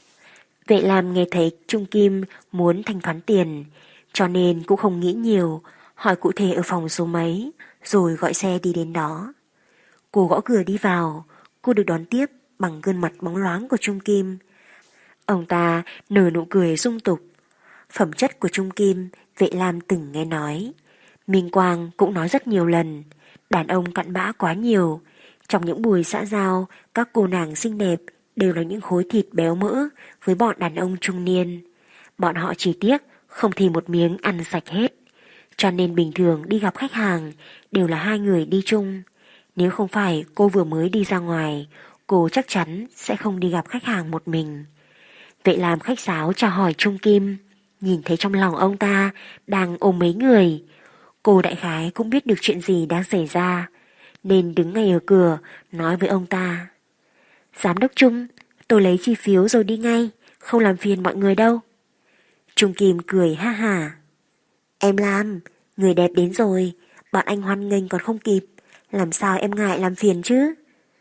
Vệ Lam nghe thấy Trung Kim muốn thanh toán tiền, cho nên cũng không nghĩ nhiều, hỏi cụ thể ở phòng số mấy, rồi gọi xe đi đến đó. Cô gõ cửa đi vào, cô được đón tiếp bằng gương mặt bóng loáng của Trung Kim. Ông ta nở nụ cười dung tục. Phẩm chất của Trung Kim, Vệ Lam từng nghe nói. Minh Quang cũng nói rất nhiều lần, đàn ông cặn bã quá nhiều. Trong những buổi xã giao, các cô nàng xinh đẹp đều là những khối thịt béo mỡ với bọn đàn ông trung niên. Bọn họ chỉ tiếc không thì một miếng ăn sạch hết. Cho nên bình thường đi gặp khách hàng đều là hai người đi chung. Nếu không phải cô vừa mới đi ra ngoài, cô chắc chắn sẽ không đi gặp khách hàng một mình. Vệ Lam khách sáo chào hỏi Trung Kim, nhìn thấy trong lòng ông ta đang ôm mấy người. Cô đại khái cũng biết được chuyện gì đang xảy ra, nên đứng ngay ở cửa nói với ông ta. Giám đốc Trung, tôi lấy chi phiếu rồi đi ngay, không làm phiền mọi người đâu. Trung Kim cười ha hả. Em Lam, người đẹp đến rồi, bọn anh hoan nghênh còn không kịp, làm sao em ngại làm phiền chứ?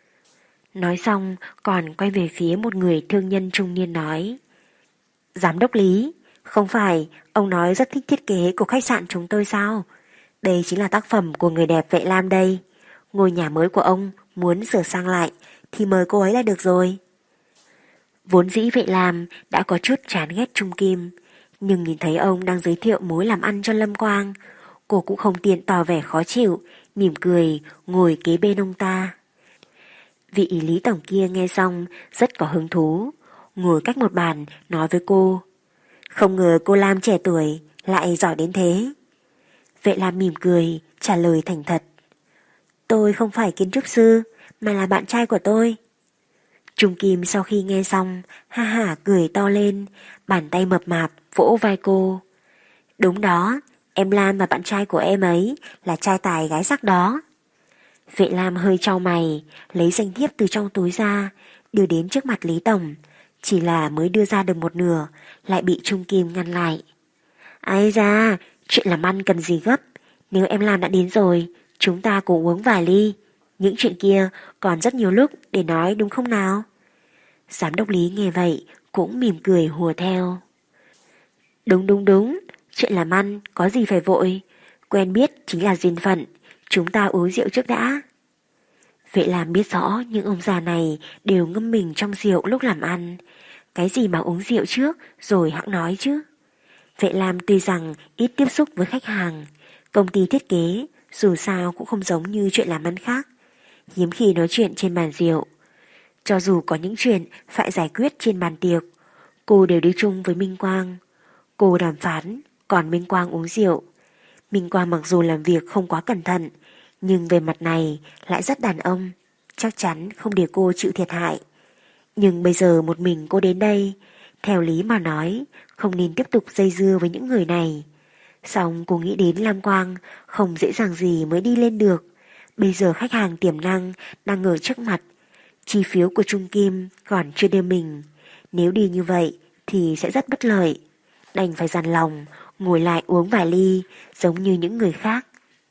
Nói xong còn quay về phía một người thương nhân trung niên nói. Giám đốc Lý, không phải ông nói rất thích thiết kế của khách sạn chúng tôi sao? Đây chính là tác phẩm của người đẹp Vệ Lam đây. Ngôi nhà mới của ông muốn sửa sang lại thì mời cô ấy là được rồi. Vốn dĩ Vệ Lam đã có chút chán ghét Trung Kim, nhưng nhìn thấy ông đang giới thiệu mối làm ăn cho Lâm Quang, cô cũng không tiện tỏ vẻ khó chịu, mỉm cười ngồi kế bên ông ta. Vị Lý tổng kia nghe xong rất có hứng thú, ngồi cách một bàn nói với cô. Không ngờ cô Lam trẻ tuổi lại giỏi đến thế. Vệ Lam mỉm cười trả lời thành thật. Tôi không phải kiến trúc sư, mà là bạn trai của tôi. Trung Kim sau khi nghe xong, ha hả cười to lên, bàn tay mập mạp vỗ vai cô. Đúng đó, em Lam và bạn trai của em ấy là trai tài gái sắc đó. Vệ Lam hơi chau mày, lấy danh thiếp từ trong túi ra, đưa đến trước mặt Lý tổng. Chỉ là mới đưa ra được một nửa, lại bị Trung Kim ngăn lại. Ai da, chuyện làm ăn cần gì gấp. Nếu em Lam đã đến rồi, chúng ta cùng uống vài ly. Những chuyện kia còn rất nhiều lúc để nói đúng không nào? Giám đốc Lý nghe vậy cũng mỉm cười hùa theo. Đúng, chuyện làm ăn có gì phải vội. Quen biết chính là duyên phận, chúng ta uống rượu trước đã. Vệ Lam biết rõ những ông già này đều ngâm mình trong rượu lúc làm ăn. Cái gì mà uống rượu trước rồi hẵng nói chứ. Vệ Lam tuy rằng ít tiếp xúc với khách hàng, công ty thiết kế dù sao cũng không giống như chuyện làm ăn khác, hiếm khi nói chuyện trên bàn rượu. Cho dù có những chuyện phải giải quyết trên bàn tiệc, cô đều đi chung với Minh Quang. Cô đàm phán, còn Minh Quang uống rượu. Minh Quang mặc dù làm việc không quá cẩn thận, nhưng về mặt này lại rất đàn ông, chắc chắn không để cô chịu thiệt hại. Nhưng bây giờ một mình cô đến đây, theo lý mà nói, không nên tiếp tục dây dưa với những người này. Xong cô nghĩ đến Lam Quang không dễ dàng gì mới đi lên được. Bây giờ khách hàng tiềm năng đang ở trước mặt, chi phiếu của Trung Kim còn chưa đưa mình. Nếu đi như vậy thì sẽ rất bất lợi. Đành phải dằn lòng, ngồi lại uống vài ly giống như những người khác.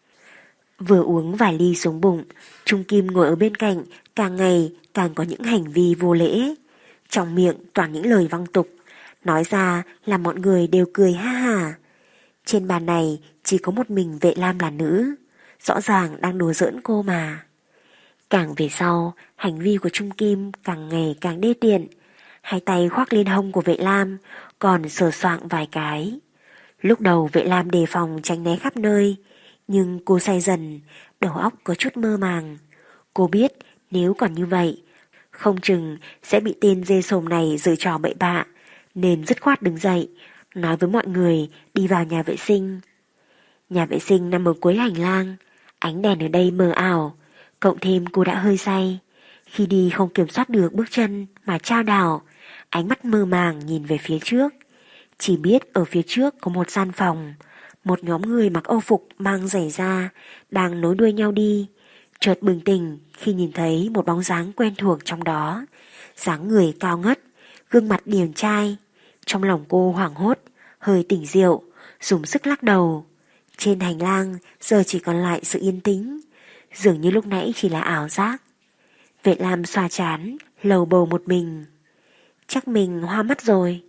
Vừa uống vài ly xuống bụng, Trung Kim ngồi ở bên cạnh càng ngày càng có những hành vi vô lễ. Trong miệng toàn những lời văng tục, nói ra là mọi người đều cười ha ha. Trên bàn này chỉ có một mình Vệ Lam là nữ, rõ ràng đang đùa giỡn cô mà. Càng về sau, hành vi của Trung Kim càng ngày càng đê tiện. Hai tay khoác lên hông của Vệ Lam, còn sờ soạng vài cái. Lúc đầu Vệ Lam đề phòng tránh né khắp nơi, nhưng cô say dần, đầu óc có chút mơ màng. Cô biết nếu còn như vậy, không chừng sẽ bị tên dê sồm này giở trò bậy bạ, nên dứt khoát đứng dậy, nói với mọi người đi vào nhà vệ sinh. Nhà vệ sinh nằm ở cuối hành lang, ánh đèn ở đây mờ ảo, cộng thêm cô đã hơi say. Khi đi không kiểm soát được bước chân mà chao đảo, ánh mắt mơ màng nhìn về phía trước. Chỉ biết ở phía trước có một gian phòng, một nhóm người mặc âu phục mang giày da đang nối đuôi nhau đi. Chợt bừng tỉnh khi nhìn thấy một bóng dáng quen thuộc trong đó, dáng người cao ngất, gương mặt điển trai. Trong lòng cô hoảng hốt, hơi tỉnh rượu, dùng sức lắc đầu. Trên hành lang giờ chỉ còn lại sự yên tĩnh, dường như lúc nãy chỉ là ảo giác. Vệ Lam xoa trán, lầu bầu một mình. Chắc mình hoa mắt rồi.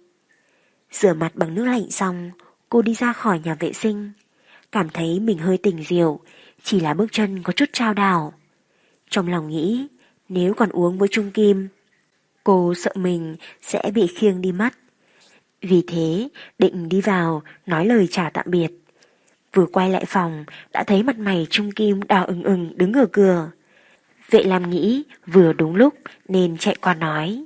Rửa mặt bằng nước lạnh xong, cô đi ra khỏi nhà vệ sinh. Cảm thấy mình hơi tỉnh rượu, chỉ là bước chân có chút chao đảo. Trong lòng nghĩ, nếu còn uống với Trung Kim, cô sợ mình sẽ bị khiêng đi mất. Vì thế, định đi vào nói lời chào tạm biệt. Vừa quay lại phòng, đã thấy mặt mày Trung Kim đỏ ửng ửng đứng ở cửa. Vệ Lam nghĩ vừa đúng lúc nên chạy qua nói: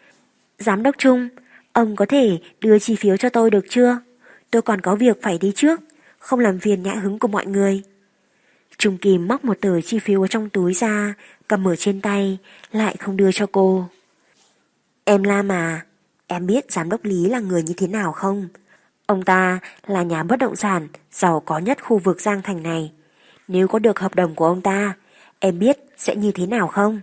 Giám đốc Trung, ông có thể đưa chi phiếu cho tôi được chưa? Tôi còn có việc phải đi trước, không làm phiền nhã hứng của mọi người. Trung Kim móc một tờ chi phiếu ở trong túi ra, cầm ở trên tay, lại không đưa cho cô. Em Lam à, em biết giám đốc Lý là người như thế nào không? Ông ta là nhà bất động sản giàu có nhất khu vực Giang Thành này. Nếu có được hợp đồng của ông ta, em biết sẽ như thế nào không?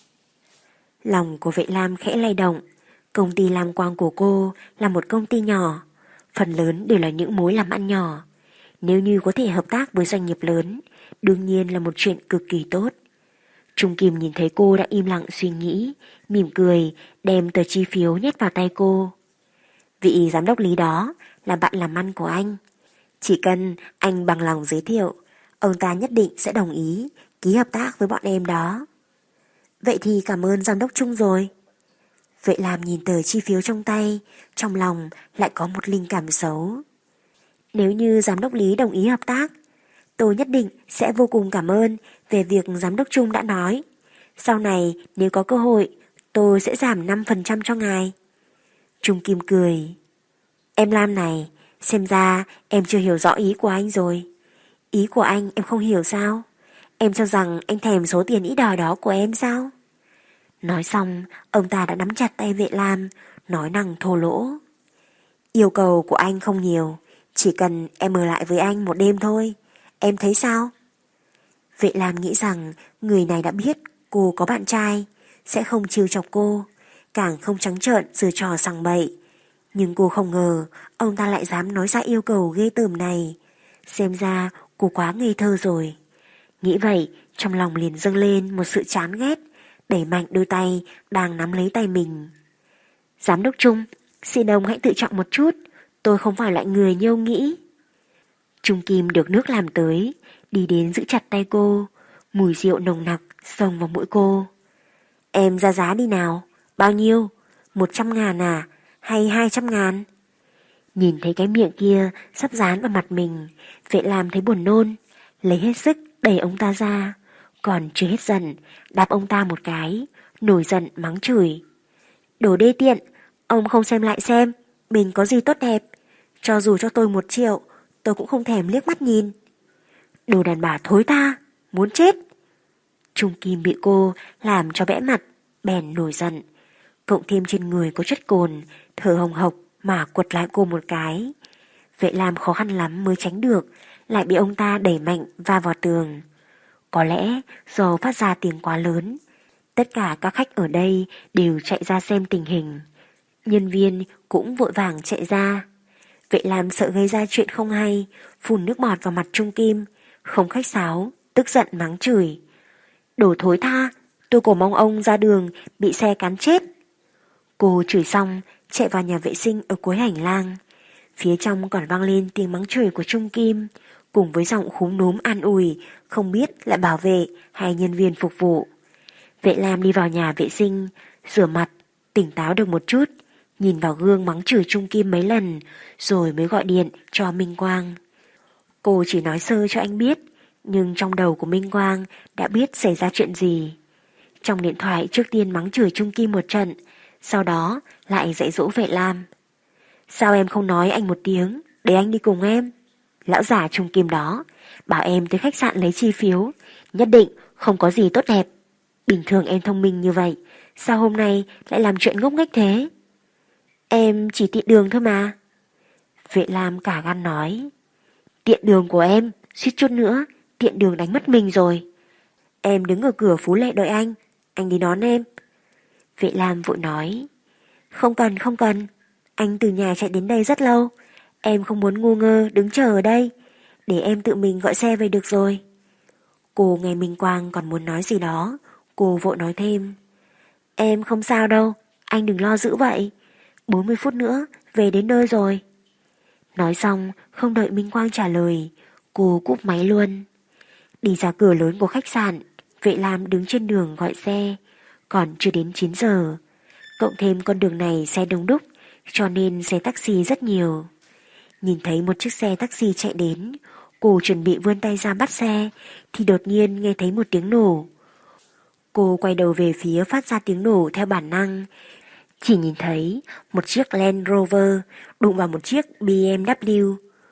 Lòng của Vệ Lam khẽ lay động. Công ty Lam Quang của cô là một công ty nhỏ, phần lớn đều là những mối làm ăn nhỏ. Nếu như có thể hợp tác với doanh nghiệp lớn, đương nhiên là một chuyện cực kỳ tốt. Trung Kim nhìn thấy cô đã im lặng suy nghĩ, mỉm cười, đem tờ chi phiếu nhét vào tay cô. Vị giám đốc Lý đó là bạn làm ăn của anh. Chỉ cần anh bằng lòng giới thiệu, ông ta nhất định sẽ đồng ý ký hợp tác với bọn em đó. Vậy thì cảm ơn giám đốc Trung rồi. Vệ Lam nhìn tờ chi phiếu trong tay, trong lòng lại có một linh cảm xấu. Nếu như giám đốc Lý đồng ý hợp tác, tôi nhất định sẽ vô cùng cảm ơn về việc giám đốc Trung đã nói. Sau này nếu có cơ hội, tôi sẽ giảm 5% cho ngài. Trung Kim cười. Em Lam này, xem ra em chưa hiểu rõ ý của anh rồi. Ý của anh em không hiểu sao? Em cho rằng anh thèm số tiền ít đòi đó của em sao? Nói xong, ông ta đã nắm chặt tay Vệ Lam, nói năng thô lỗ. Yêu cầu của anh không nhiều, chỉ cần em ở lại với anh một đêm thôi. Em thấy sao? Vệ Lam nghĩ rằng người này đã biết cô có bạn trai, sẽ không trêu chọc cô, càng không trắng trợn giở trò sằng bậy. Nhưng cô không ngờ ông ta lại dám nói ra yêu cầu ghê tởm này. Xem ra cô quá ngây thơ rồi. Nghĩ vậy, trong lòng liền dâng lên một sự chán ghét, đẩy mạnh đôi tay đang nắm lấy tay mình. Giám đốc Trung, xin ông hãy tự trọng một chút, tôi không phải loại người như ông nghĩ. Trung Kim được nước làm tới, đi đến giữ chặt tay cô, mùi rượu nồng nặc xông vào mũi cô. Em ra giá đi nào, bao nhiêu? 100.000 à, hay 200.000? Nhìn thấy cái miệng kia sắp dán vào mặt mình, Vệ Lam thấy buồn nôn, lấy hết sức đẩy ông ta ra, còn chưa hết giận, đạp ông ta một cái, nổi giận mắng chửi. Đồ đê tiện, ông không xem lại xem mình có gì tốt đẹp, cho dù cho tôi 1 triệu, tôi cũng không thèm liếc mắt nhìn. Đồ đàn bà thối tha, muốn chết. Trung Kim bị cô làm cho bẽ mặt, bèn nổi giận, cộng thêm trên người có chất cồn, thở hồng hộc mà quật lại cô một cái. Vệ Lam khó khăn lắm mới tránh được, lại bị ông ta đẩy mạnh va vào tường. Có lẽ do phát ra tiếng quá lớn, tất cả các khách ở đây đều chạy ra xem tình hình. Nhân viên cũng vội vàng chạy ra. Vệ Lam sợ gây ra chuyện không hay, phun nước bọt vào mặt Trung Kim, không khách sáo, tức giận mắng chửi. Đồ thối tha, tôi cổ mong ông ra đường bị xe cán chết. Cô chửi xong, chạy vào nhà vệ sinh ở cuối hành lang. Phía trong còn vang lên tiếng mắng chửi của Trung Kim, cùng với giọng khúm núm an ủi, không biết là bảo vệ hay nhân viên phục vụ. Vệ Lam đi vào nhà vệ sinh, rửa mặt, tỉnh táo được một chút, nhìn vào gương mắng chửi Trung Kim mấy lần, rồi mới gọi điện cho Minh Quang. Cô chỉ nói sơ cho anh biết, nhưng trong đầu của Minh Quang đã biết xảy ra chuyện gì. Trong điện thoại trước tiên mắng chửi Trung Kim một trận, sau đó lại dạy dỗ Vệ Lam. Sao em không nói anh một tiếng, để anh đi cùng em? Lão già Trung Kim đó, bảo em tới khách sạn lấy chi phiếu, nhất định không có gì tốt đẹp. Bình thường em thông minh như vậy, sao hôm nay lại làm chuyện ngốc nghếch thế? Em chỉ tiện đường thôi mà. Vệ Lam cả gan nói. Tiện đường của em, suýt chút nữa, tiện đường đánh mất mình rồi. Em đứng ở cửa Phú Lệ đợi anh đi đón em. Vệ Lam vội nói. Không cần, anh từ nhà chạy đến đây rất lâu. Em không muốn ngu ngơ đứng chờ ở đây, để em tự mình gọi xe về được rồi. Cô nghe Minh Quang còn muốn nói gì đó, cô vội nói thêm. Em không sao đâu, anh đừng lo dữ vậy. 40 phút nữa về đến nơi rồi. Nói xong không đợi Minh Quang trả lời, cô cúp máy luôn. Đi ra cửa lớn của khách sạn, Vệ Lam đứng trên đường gọi xe. Còn chưa đến 9 giờ, cộng thêm con đường này xe đông đúc, cho nên xe taxi rất nhiều. Nhìn thấy một chiếc xe taxi chạy đến, cô chuẩn bị vươn tay ra bắt xe, thì đột nhiên nghe thấy một tiếng nổ. Cô quay đầu về phía phát ra tiếng nổ theo bản năng, chỉ nhìn thấy một chiếc Land Rover đụng vào một chiếc BMW.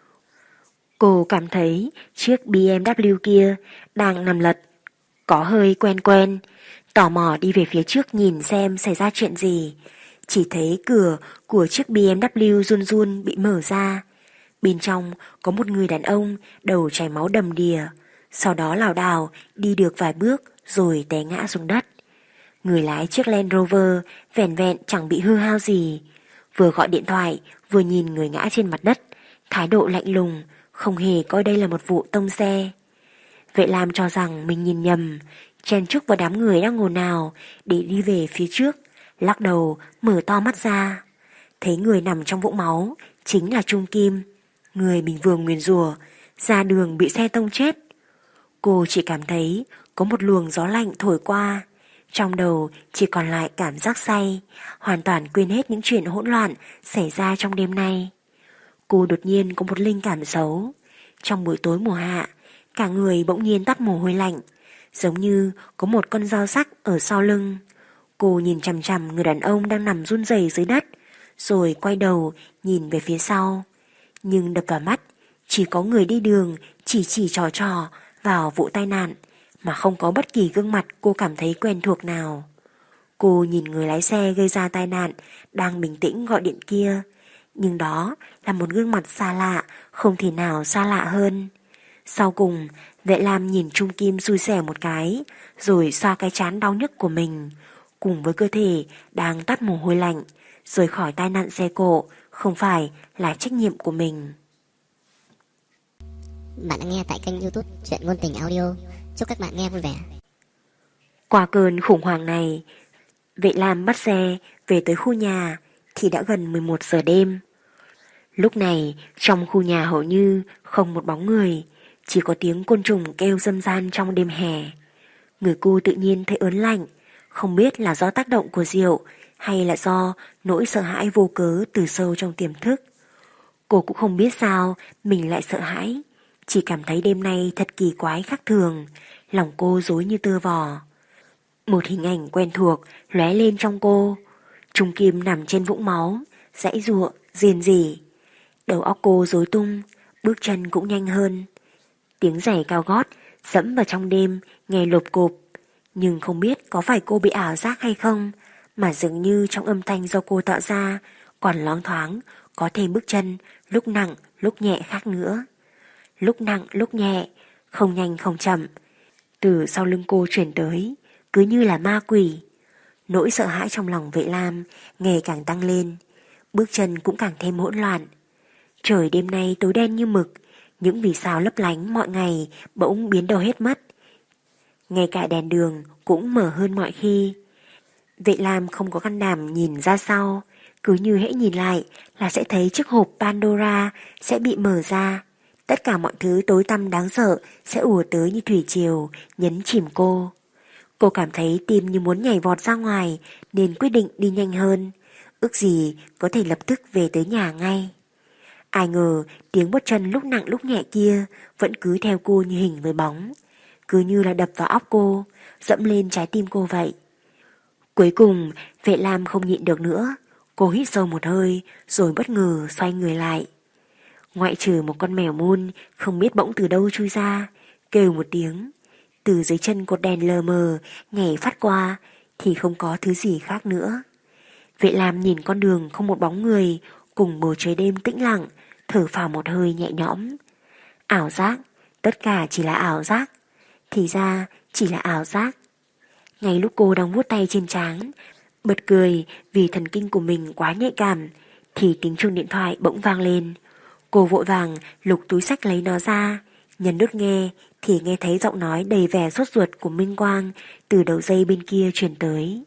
Cô cảm thấy chiếc BMW kia đang nằm lật, có hơi quen quen, tò mò đi về phía trước nhìn xem xảy ra chuyện gì. Chỉ thấy cửa của chiếc BMW run run bị mở ra. Bên trong có một người đàn ông đầu chảy máu đầm đìa, sau đó lảo đảo đi được vài bước rồi té ngã xuống đất. Người lái chiếc Land Rover vẻn vẹn chẳng bị hư hao gì, vừa gọi điện thoại vừa nhìn người ngã trên mặt đất, thái độ lạnh lùng, không hề coi đây là một vụ tông xe. Vệ Lam cho rằng mình nhìn nhầm, chen chúc vào đám người đang ồn ào để đi về phía trước, lắc đầu mở to mắt ra, thấy người nằm trong vũng máu chính là Trung Kim, người mình vừa nguyền rủa ra đường bị xe tông chết. Cô chỉ cảm thấy có một luồng gió lạnh thổi qua, trong đầu chỉ còn lại cảm giác say, hoàn toàn quên hết những chuyện hỗn loạn xảy ra trong đêm nay. Cô đột nhiên có một linh cảm xấu. Trong buổi tối mùa hạ, cả người bỗng nhiên toát mồ hôi lạnh, giống như có một con dao sắc ở sau lưng. Cô nhìn chằm chằm người đàn ông đang nằm run rẩy dưới đất, rồi quay đầu nhìn về phía sau. Nhưng đập vào mắt chỉ có người đi đường chỉ trò vào vụ tai nạn, mà không có bất kỳ gương mặt cô cảm thấy quen thuộc nào. Cô nhìn người lái xe gây ra tai nạn đang bình tĩnh gọi điện kia, nhưng đó là một gương mặt xa lạ, không thể nào xa lạ hơn. Sau cùng, Vệ Lam nhìn Trung Kim xui xẻo một cái, rồi xoa cái trán đau nhức của mình, cùng với cơ thể đang toát mồ hôi lạnh, rời khỏi tai nạn xe cộ không phải là trách nhiệm của mình.
Bạn đã nghe tại kênh YouTube Chuyện Ngôn Tình Audio. Chúc các bạn nghe vui vẻ.
Qua cơn khủng hoảng này, Vệ Lam bắt xe về tới khu nhà thì đã gần 11 giờ đêm. Lúc này trong khu nhà hầu như không một bóng người, chỉ có tiếng côn trùng kêu râm ran trong đêm hè. Người cô tự nhiên thấy ớn lạnh, không biết là do tác động của rượu hay là do nỗi sợ hãi vô cớ từ sâu trong tiềm thức. Cô cũng không biết sao mình lại sợ hãi, chỉ cảm thấy đêm nay thật kỳ quái khác thường, lòng cô rối như tơ vò. Một hình ảnh quen thuộc lóe lên trong cô. Trung Kim nằm trên vũng máu, giãy giụa, rên rỉ. Đầu óc cô rối tung, bước chân cũng nhanh hơn. Tiếng giày cao gót dẫm vào trong đêm nghe lộp cộp, nhưng không biết có phải cô bị ảo giác hay không, mà dường như trong âm thanh do cô tạo ra còn loáng thoáng có thêm bước chân lúc nặng lúc nhẹ khác nữa. Lúc nặng lúc nhẹ, không nhanh không chậm, từ sau lưng cô chuyển tới, cứ như là ma quỷ. Nỗi sợ hãi trong lòng Vệ Lam ngày càng tăng lên, bước chân cũng càng thêm hỗn loạn. Trời đêm nay tối đen như mực, những vì sao lấp lánh mọi ngày bỗng biến đâu hết mất. Ngay cả đèn đường cũng mở hơn mọi khi. Vệ Lam không có can đảm nhìn ra sau, cứ như hễ nhìn lại là sẽ thấy chiếc hộp Pandora sẽ bị mở ra. Tất cả mọi thứ tối tăm đáng sợ sẽ ùa tới như thủy triều, nhấn chìm cô. Cô cảm thấy tim như muốn nhảy vọt ra ngoài nên quyết định đi nhanh hơn, ước gì có thể lập tức về tới nhà ngay. Ai ngờ tiếng bước chân lúc nặng lúc nhẹ kia vẫn cứ theo cô như hình với bóng, cứ như là đập vào óc cô, dẫm lên trái tim cô vậy. Cuối cùng Vệ Lam không nhịn được nữa, cô hít sâu một hơi rồi bất ngờ xoay người lại. Ngoại trừ một con mèo mun không biết bỗng từ đâu chui ra, kêu một tiếng, từ dưới chân cột đèn lờ mờ nhảy phát qua thì không có thứ gì khác nữa. Vệ Lam nhìn con đường không một bóng người cùng bầu trời đêm tĩnh lặng, thở phào một hơi nhẹ nhõm. Ảo giác, tất cả chỉ là ảo giác. Thì ra chỉ là ảo giác. Ngay lúc cô đang vuốt tay trên trán, bật cười vì thần kinh của mình quá nhạy cảm, thì tiếng chuông điện thoại bỗng vang lên. Cô vội vàng lục túi xách lấy nó ra, nhấn nút nghe thì nghe thấy giọng nói đầy vẻ sốt ruột của Minh Quang từ đầu dây bên kia truyền tới.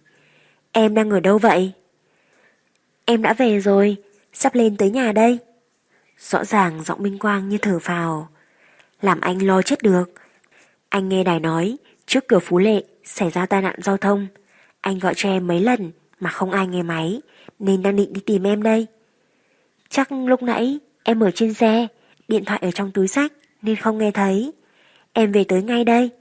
Em đang ở đâu vậy? Em đã về rồi, sắp lên tới nhà đây. Rõ ràng giọng Minh Quang như thở phào. Làm anh lo chết được. Anh nghe đài nói trước cửa Phú Lệ xảy ra tai nạn giao thông. Anh gọi cho em mấy lần mà không ai nghe máy, nên đang định đi tìm em đây. Chắc lúc nãy em ở trên xe, điện thoại ở trong túi xách nên không nghe thấy. Em về tới ngay đây.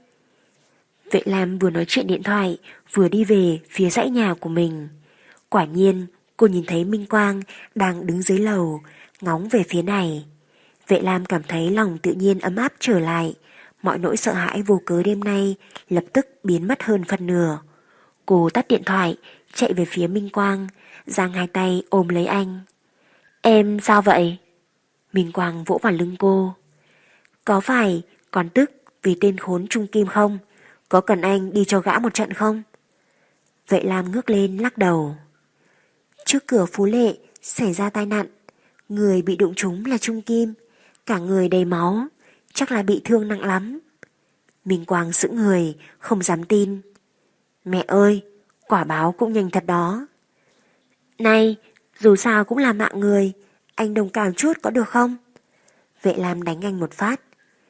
Vệ Lam vừa nói chuyện điện thoại vừa đi về phía dãy nhà của mình. Quả nhiên cô nhìn thấy Minh Quang đang đứng dưới lầu ngóng về phía này. Vệ Lam cảm thấy lòng tự nhiên ấm áp trở lại, mọi nỗi sợ hãi vô cớ đêm nay lập tức biến mất hơn phần nửa. Cô tắt điện thoại, chạy về phía Minh Quang, giang hai tay ôm lấy anh. Em sao vậy? Minh Quang vỗ vào lưng cô. Có phải còn tức vì tên khốn Trung Kim không? Có cần anh đi cho gã một trận không? Vệ Lam ngước lên lắc đầu. Trước cửa Phú Lệ xảy ra tai nạn, người bị đụng trúng là Trung Kim, cả người đầy máu, chắc là bị thương nặng lắm. Minh Quang sững người, không dám tin. Mẹ ơi, quả báo cũng nhanh thật đó. Này, dù sao cũng là mạng người, anh đồng cảm chút có được không? Vệ Lam đánh anh một phát.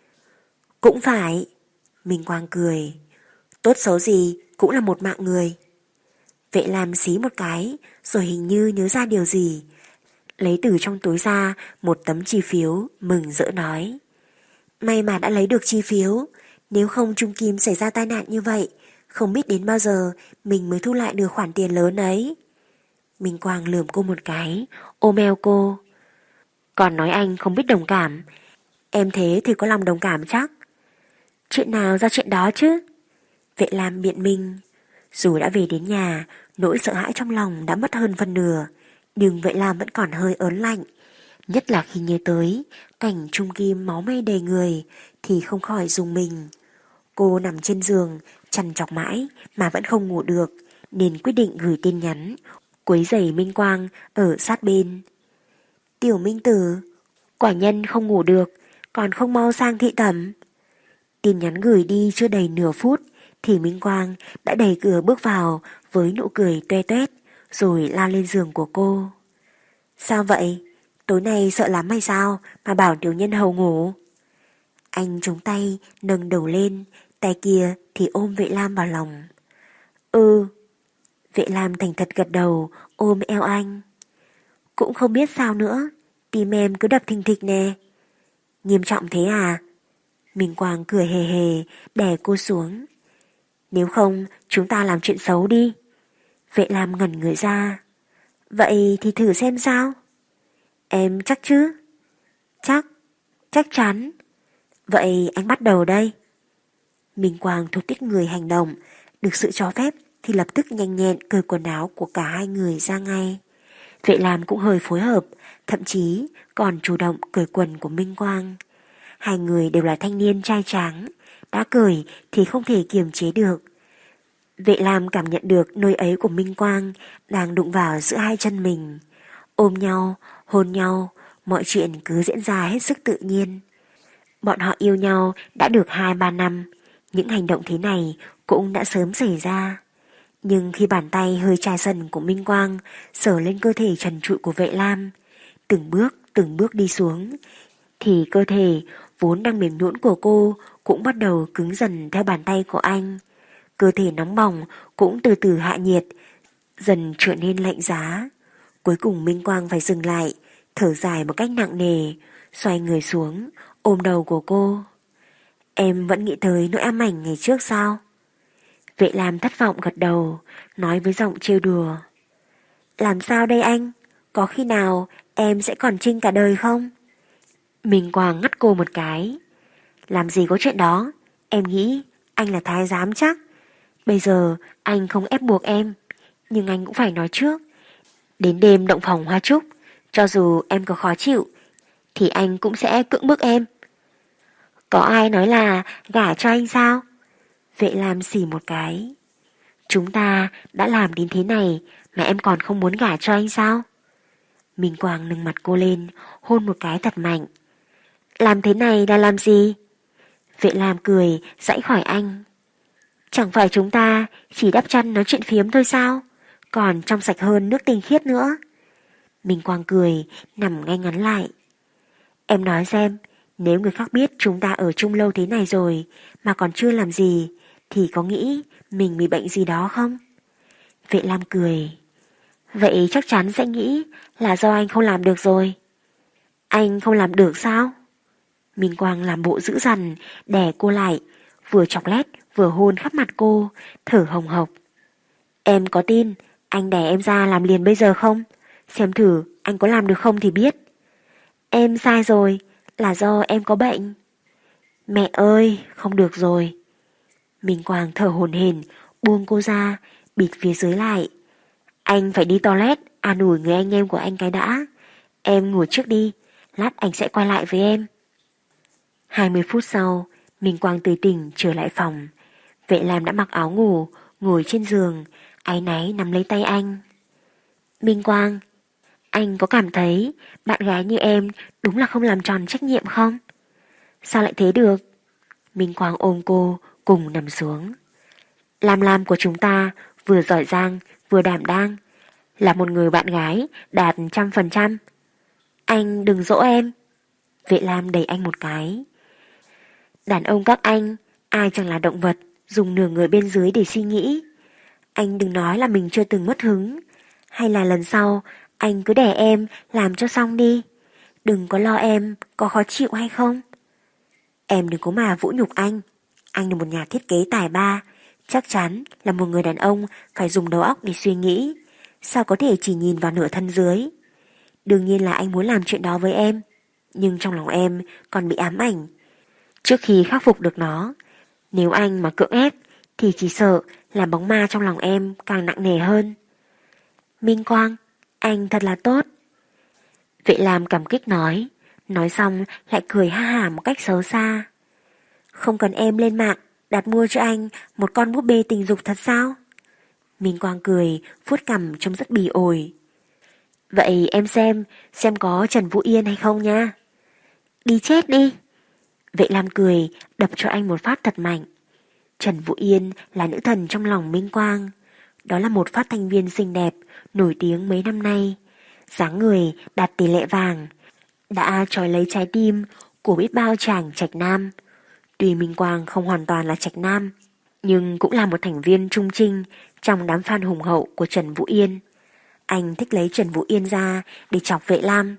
Cũng phải. Minh Quang cười. Tốt xấu gì cũng là một mạng người. Vệ Lam xí một cái, rồi hình như nhớ ra điều gì, lấy từ trong túi ra một tấm chi phiếu, mừng rỡ nói. May mà đã lấy được chi phiếu, nếu không Trung Kim xảy ra tai nạn như vậy, không biết đến bao giờ mình mới thu lại được khoản tiền lớn ấy. Minh Quang lườm cô một cái, ôm eo cô. Còn nói anh không biết đồng cảm, em thế thì có lòng đồng cảm chắc. Chuyện nào ra chuyện đó chứ? Vệ Lam biện minh. Dù đã về đến nhà, nỗi sợ hãi trong lòng đã mất hơn phân nửa, nhưng Vệ Lam vẫn còn hơi ớn lạnh. Nhất là khi nhớ tới cảnh Trung Kim máu me đầy người thì không khỏi rùng mình. Cô nằm trên giường trằn trọc mãi mà vẫn không ngủ được, nên quyết định gửi tin nhắn quấy rầy Minh Quang ở sát bên. Tiểu Minh Tử, quả nhân không ngủ được, còn không mau sang thị tẩm. Tin nhắn gửi đi chưa đầy nửa phút thì Minh Quang đã đẩy cửa bước vào với nụ cười toe toét, rồi lao lên giường của cô. Sao vậy? Tối nay sợ lắm hay sao mà bảo tiểu nhân hầu ngủ? Anh chống tay nâng đầu lên, tay kia thì ôm Vệ Lam vào lòng. Ừ. Vệ Lam thành thật gật đầu, ôm eo anh. Cũng không biết sao nữa, Tim em cứ đập thình thịch nè. Nghiêm trọng thế à? Minh Quang cười hề hề, đè cô xuống. Nếu không, chúng ta làm chuyện xấu đi. Vệ Lam ngẩn người ra. Vậy thì thử xem sao? Em chắc chứ? Chắc chắn. Vậy anh bắt đầu đây. Minh Quang thuộc tích người hành động, được sự cho phép thì lập tức nhanh nhẹn cởi quần áo của cả hai người ra ngay. Vệ Lam cũng hơi phối hợp, thậm chí còn chủ động cởi quần của Minh Quang. Hai người đều là thanh niên trai tráng, đã cởi thì không thể kiềm chế được. Vệ Lam cảm nhận được nơi ấy của Minh Quang đang đụng vào giữa hai chân mình. Ôm nhau, hôn nhau, mọi chuyện cứ diễn ra hết sức tự nhiên. Bọn họ yêu nhau đã được 2-3 năm, những hành động thế này cũng đã sớm xảy ra. Nhưng khi bàn tay hơi chai sần của Minh Quang sờ lên cơ thể trần trụi của Vệ Lam, từng bước đi xuống, thì cơ thể vốn đang mềm nhũn của cô cũng bắt đầu cứng dần theo bàn tay của anh. Cơ thể nóng bỏng cũng từ từ hạ nhiệt, dần trở nên lạnh giá. Cuối cùng Minh Quang phải dừng lại, thở dài một cách nặng nề, xoay người xuống, ôm đầu của cô. Em vẫn nghĩ tới nỗi ám ảnh ngày trước sao? Vệ Lam thất vọng gật đầu, nói với giọng trêu đùa. Làm sao đây anh? Có khi nào em sẽ còn trinh cả đời không? Minh Quang ngắt cô một cái. Làm gì có chuyện đó, em nghĩ anh là thái giám chắc. Bây giờ anh không ép buộc em, nhưng anh cũng phải nói trước. Đến đêm động phòng hoa trúc, cho dù em có khó chịu, thì anh cũng sẽ cưỡng bức em. Có ai nói là gả cho anh sao? Vệ Lam xì một cái. Chúng ta đã làm đến thế này mà em còn không muốn gả cho anh sao? Minh Quang nâng mặt cô lên, hôn một cái thật mạnh. Làm thế này là làm gì? Vệ Lam cười, giãy khỏi anh. Chẳng phải chúng ta chỉ đắp chăn nói chuyện phiếm thôi sao? Còn trong sạch hơn nước tinh khiết nữa. Minh Quang cười, nằm ngay ngắn lại. Em nói xem, nếu người khác biết chúng ta ở chung lâu thế này rồi mà còn chưa làm gì, thì có nghĩ mình bị bệnh gì đó không? Vệ Lam cười. Vậy chắc chắn sẽ nghĩ là do anh không làm được rồi. Anh không làm được sao? Minh Quang làm bộ dữ dằn, đè cô lại, vừa chọc lét vừa hôn khắp mặt cô, thở hồng hộc. Em có tin anh đè em ra làm liền bây giờ không? Xem thử anh có làm được không thì biết. Em sai rồi, là do em có bệnh. Mẹ ơi, không được rồi. Minh Quang thở hổn hển, buông cô ra, bịt phía dưới lại. Anh phải đi toilet, an ủi người anh em của anh cái đã. Em ngủ trước đi, lát anh sẽ quay lại với em. 20 phút sau, Minh Quang tươi tỉnh trở lại phòng. Vệ Lam đã mặc áo ngủ, ngồi trên giường, áy náy nắm lấy tay anh. Minh Quang, anh có cảm thấy bạn gái như em đúng là không làm tròn trách nhiệm không? Sao lại thế được? Minh Quang ôm cô, cùng nằm xuống. Lam của chúng ta vừa giỏi giang, vừa đảm đang, là một người bạn gái đạt 100%. Anh đừng dỗ em. Vệ Lam đẩy anh một cái. Đàn ông các anh, ai chẳng là động vật, dùng nửa người bên dưới để suy nghĩ. Anh đừng nói là mình chưa từng mất hứng. Hay là lần sau anh cứ để em làm cho xong đi. Đừng có lo em có khó chịu hay không. Em đừng có mà vũ nhục anh. Anh là một nhà thiết kế tài ba, chắc chắn là một người đàn ông phải dùng đầu óc để suy nghĩ. Sao có thể chỉ nhìn vào nửa thân dưới? Đương nhiên là anh muốn làm chuyện đó với em, nhưng trong lòng em còn bị ám ảnh. Trước khi khắc phục được nó, nếu anh mà cưỡng ép thì chỉ sợ là bóng ma trong lòng em càng nặng nề hơn. Minh Quang, anh thật là tốt. Vệ Lam cảm kích nói xong lại cười ha hả một cách xấu xa. Không cần em lên mạng đặt mua cho anh một con búp bê tình dục thật sao? Minh Quang cười, vuốt cằm trông rất bỉ ổi. Vậy em xem có Trần Vũ Yên hay không nha. Đi chết đi. Vệ Lam cười, đập cho anh một phát thật mạnh. Trần Vũ Yên là nữ thần trong lòng Minh Quang. Đó là một phát thanh viên xinh đẹp, nổi tiếng mấy năm nay. Dáng người đạt tỷ lệ vàng, đã trói lấy trái tim của biết bao chàng trạch nam. Tuy Minh Quang không hoàn toàn là trạch nam, nhưng cũng là một thành viên trung trinh trong đám fan hùng hậu của Trần Vũ Yên. Anh thích lấy Trần Vũ Yên ra để chọc Vệ Lam,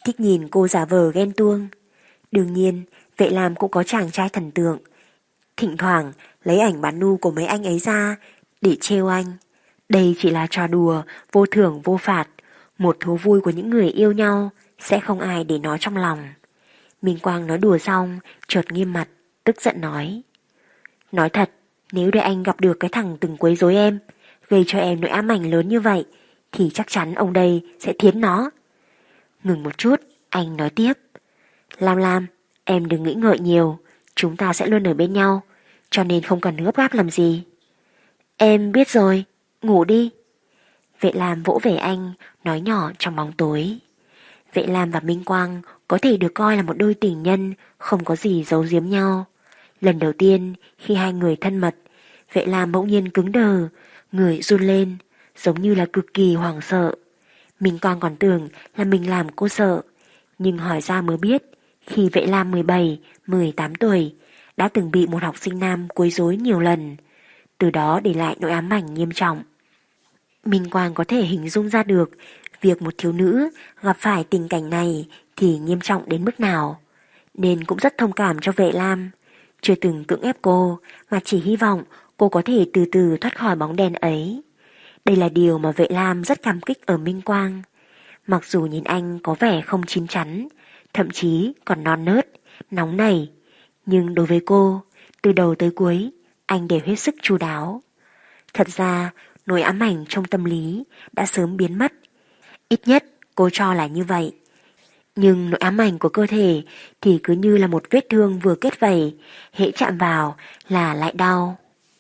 thích nhìn cô giả vờ ghen tuông. Đương nhiên, Vệ Lam cũng có chàng trai thần tượng. Thỉnh thoảng lấy ảnh bán nu của mấy anh ấy ra để trêu anh. Đây chỉ là trò đùa, vô thưởng vô phạt, một thú vui của những người yêu nhau, sẽ không ai để nó trong lòng. Minh Quang nói đùa xong, chợt nghiêm mặt, tức giận nói. Nói thật, nếu để anh gặp được cái thằng từng quấy rối em, gây cho em nỗi ám ảnh lớn như vậy, thì chắc chắn ông đây sẽ thiến nó. Ngừng một chút, anh nói tiếp. Lam, em đừng nghĩ ngợi nhiều, chúng ta sẽ luôn ở bên nhau, cho nên không cần gấp gáp làm gì. Em biết rồi, ngủ đi. Vệ Lam vỗ về anh, nói nhỏ trong bóng tối. Vệ Lam và Minh Quang có thể được coi là một đôi tình nhân, không có gì giấu giếm nhau. Lần đầu tiên khi hai người thân mật, Vệ Lam bỗng nhiên cứng đờ, người run lên, giống như là cực kỳ hoảng sợ. Minh Quang còn tưởng là mình làm cô sợ, nhưng hỏi ra mới biết, khi Vệ Lam 17, 18 tuổi, đã từng bị một học sinh nam quấy rối nhiều lần, từ đó để lại nỗi ám ảnh nghiêm trọng. Minh Quang có thể hình dung ra được việc một thiếu nữ gặp phải tình cảnh này thì nghiêm trọng đến mức nào, nên cũng rất thông cảm cho Vệ Lam, chưa từng cưỡng ép cô mà chỉ hy vọng cô có thể từ từ thoát khỏi bóng đèn ấy. Đây là điều mà Vệ Lam rất cảm kích ở Minh Quang. Mặc dù nhìn anh có vẻ không chín chắn, thậm chí còn non nớt, nóng nảy, nhưng đối với cô, từ đầu tới cuối, anh đều hết sức chu đáo. Thật ra, nỗi ám ảnh trong tâm lý đã sớm biến mất. Ít nhất cô cho là như vậy. Nhưng nỗi ám ảnh của cơ thể thì cứ như là một vết thương vừa kết vảy, hễ chạm vào là lại đau.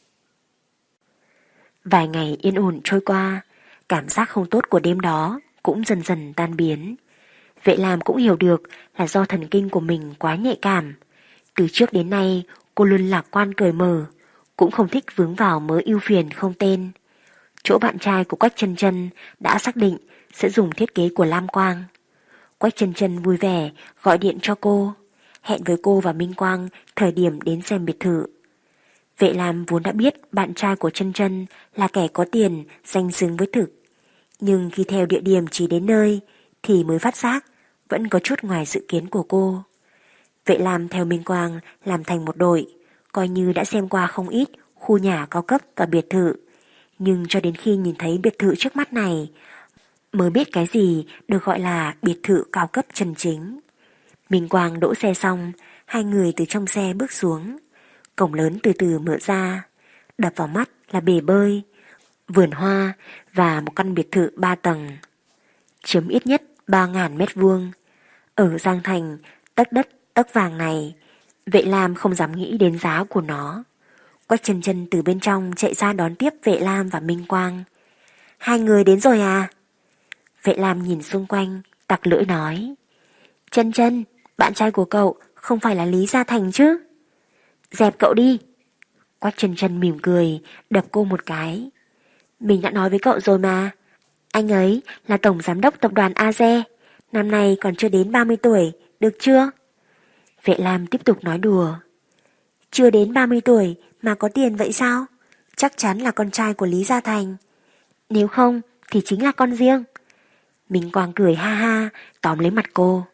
Vài ngày yên ổn trôi qua, cảm giác không tốt của đêm đó cũng dần dần tan biến. Vệ Lam cũng hiểu được là do thần kinh của mình quá nhạy cảm. Từ trước đến nay cô luôn lạc quan cởi mở, cũng không thích vướng vào mớ ưu phiền không tên. Chỗ bạn trai của Quách Chân Chân đã xác định sẽ dùng thiết kế của Lam Quang. Quách Chân Chân vui vẻ gọi điện cho cô, hẹn với cô và Minh Quang thời điểm đến xem biệt thự. Vệ Lam vốn đã biết bạn trai của Chân Chân là kẻ có tiền, danh xứng với thực, nhưng khi theo địa điểm chỉ đến nơi thì mới phát giác vẫn có chút ngoài dự kiến của cô. Vệ Lam theo Minh Quang làm thành một đội, coi như đã xem qua không ít khu nhà cao cấp và biệt thự, nhưng cho đến khi nhìn thấy biệt thự trước mắt này mới biết cái gì được gọi là biệt thự cao cấp chân chính. Minh Quang đỗ xe xong, hai người từ trong xe bước xuống. Cổng lớn từ từ mở ra, đập vào mắt là bể bơi, vườn hoa và một căn biệt thự 3 tầng, chiếm ít nhất 3.000 mét vuông. Ở Giang Thành, tấc đất tấc vàng này, Vệ Lam không dám nghĩ đến giá của nó. Quách Chân Chân từ bên trong chạy ra đón tiếp Vệ Lam và Minh Quang. Hai người đến rồi à? Vệ Lam nhìn xung quanh, tặc lưỡi nói. Chân Chân, bạn trai của cậu không phải là Lý Gia Thành chứ? Dẹp cậu đi. Quách Chân Chân mỉm cười, đập cô một cái. Mình đã nói với cậu rồi mà. Anh ấy là tổng giám đốc tập đoàn AZE, năm nay còn chưa đến 30 tuổi, được chưa? Vệ Lam tiếp tục nói đùa. Chưa đến 30 tuổi mà có tiền vậy sao? Chắc chắn là con trai của Lý Gia Thành. Nếu không thì chính là con riêng. Minh Quang cười ha ha, tóm lấy mặt cô.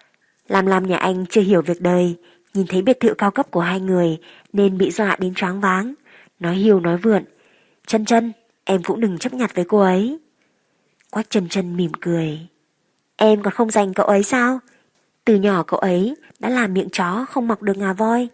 Lam nhà anh chưa hiểu việc đời, nhìn thấy biệt thự cao cấp của hai người nên bị dọa đến choáng váng, nói hiu nói vượn. Chân Chân, em cũng đừng chấp nhặt với cô ấy. Quách Chân Chân mỉm cười. Em còn không dành cậu ấy sao? Từ nhỏ cậu ấy đã làm miệng chó không mọc được ngà voi.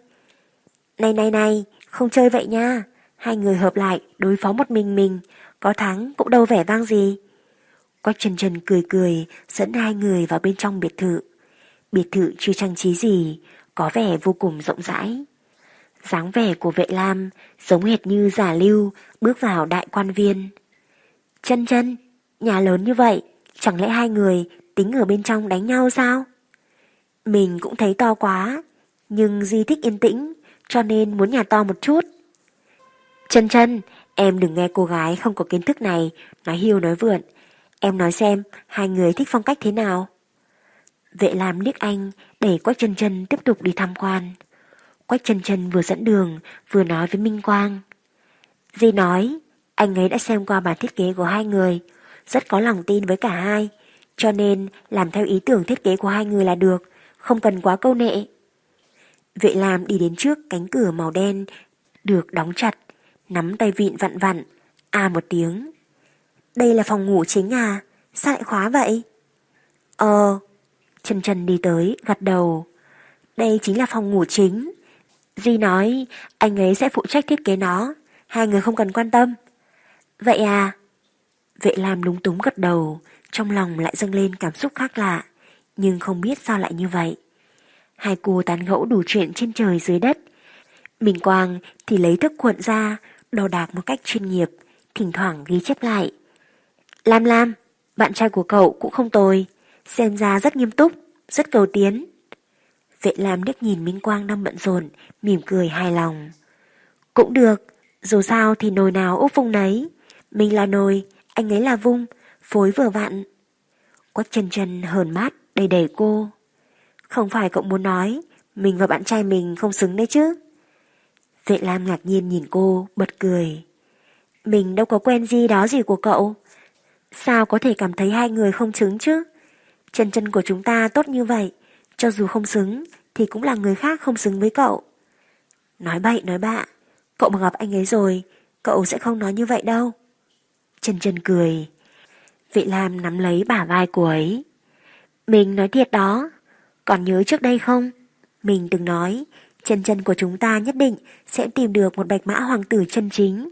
Này, không chơi vậy nha. Hai người hợp lại đối phó một mình, có thắng cũng đâu vẻ vang gì. Quách Chân Chân cười dẫn hai người vào bên trong biệt thự. Biệt thự chưa trang trí gì, có vẻ vô cùng rộng rãi. Dáng vẻ của Vệ Lam giống hệt như giả lưu bước vào đại quan viên. Chân Chân, nhà lớn như vậy, chẳng lẽ hai người tính ở bên trong đánh nhau sao? Mình cũng thấy to quá, nhưng Di thích yên tĩnh, cho nên muốn nhà to một chút. Chân Chân, em đừng nghe cô gái không có kiến thức này nói hiu nói vượn. Em nói xem hai người thích phong cách thế nào? Vệ Lam liếc anh, để Quách Chân Chân tiếp tục đi tham quan. Quách Chân Chân vừa dẫn đường vừa nói với Minh Quang. Di nói anh ấy đã xem qua bản thiết kế của hai người, rất có lòng tin với cả hai, cho nên làm theo ý tưởng thiết kế của hai người là được, không cần quá câu nệ. Vệ Lam đi đến trước cánh cửa màu đen được đóng chặt, nắm tay vịn vặn vặn, một tiếng. Đây là phòng ngủ chính à? Sao lại khóa vậy? Chân Chân đi tới, gật đầu. Đây chính là phòng ngủ chính. Di nói anh ấy sẽ phụ trách thiết kế nó, hai người không cần quan tâm. Vậy à? Vệ Lam lúng túng gật đầu, trong lòng lại dâng lên cảm xúc khác lạ, nhưng không biết sao lại như vậy. Hai cô tán gẫu đủ chuyện trên trời dưới đất. Minh Quang thì lấy thức cuộn ra, đo đạc một cách chuyên nghiệp, thỉnh thoảng ghi chép lại. Lam, bạn trai của cậu cũng không tồi, xem ra rất nghiêm túc, rất cầu tiến. Vệ Lam liếc nhìn Minh Quang đang bận rộn, mỉm cười hài lòng. Cũng được, dù sao thì nồi nào úp vung nấy. Mình là nồi, anh ấy là vung, phối vừa vặn. Quách Chân Chân hờn mát đầy đầy cô. Không phải cậu muốn nói mình và bạn trai mình không xứng đấy chứ? Vệ Lam ngạc nhiên nhìn cô, bật cười. Mình đâu có quen gì đó gì của cậu. Sao có thể cảm thấy hai người không xứng chứ? Chân Chân của chúng ta tốt như vậy, cho dù không xứng thì cũng là người khác không xứng với cậu. Nói bậy nói bạ, cậu mà gặp anh ấy rồi, cậu sẽ không nói như vậy đâu. Chân Chân cười. Vệ Lam nắm lấy bả vai cô ấy. Mình nói thiệt đó. Còn nhớ trước đây không? Mình từng nói Chân Chân của chúng ta nhất định sẽ tìm được một bạch mã hoàng tử chân chính.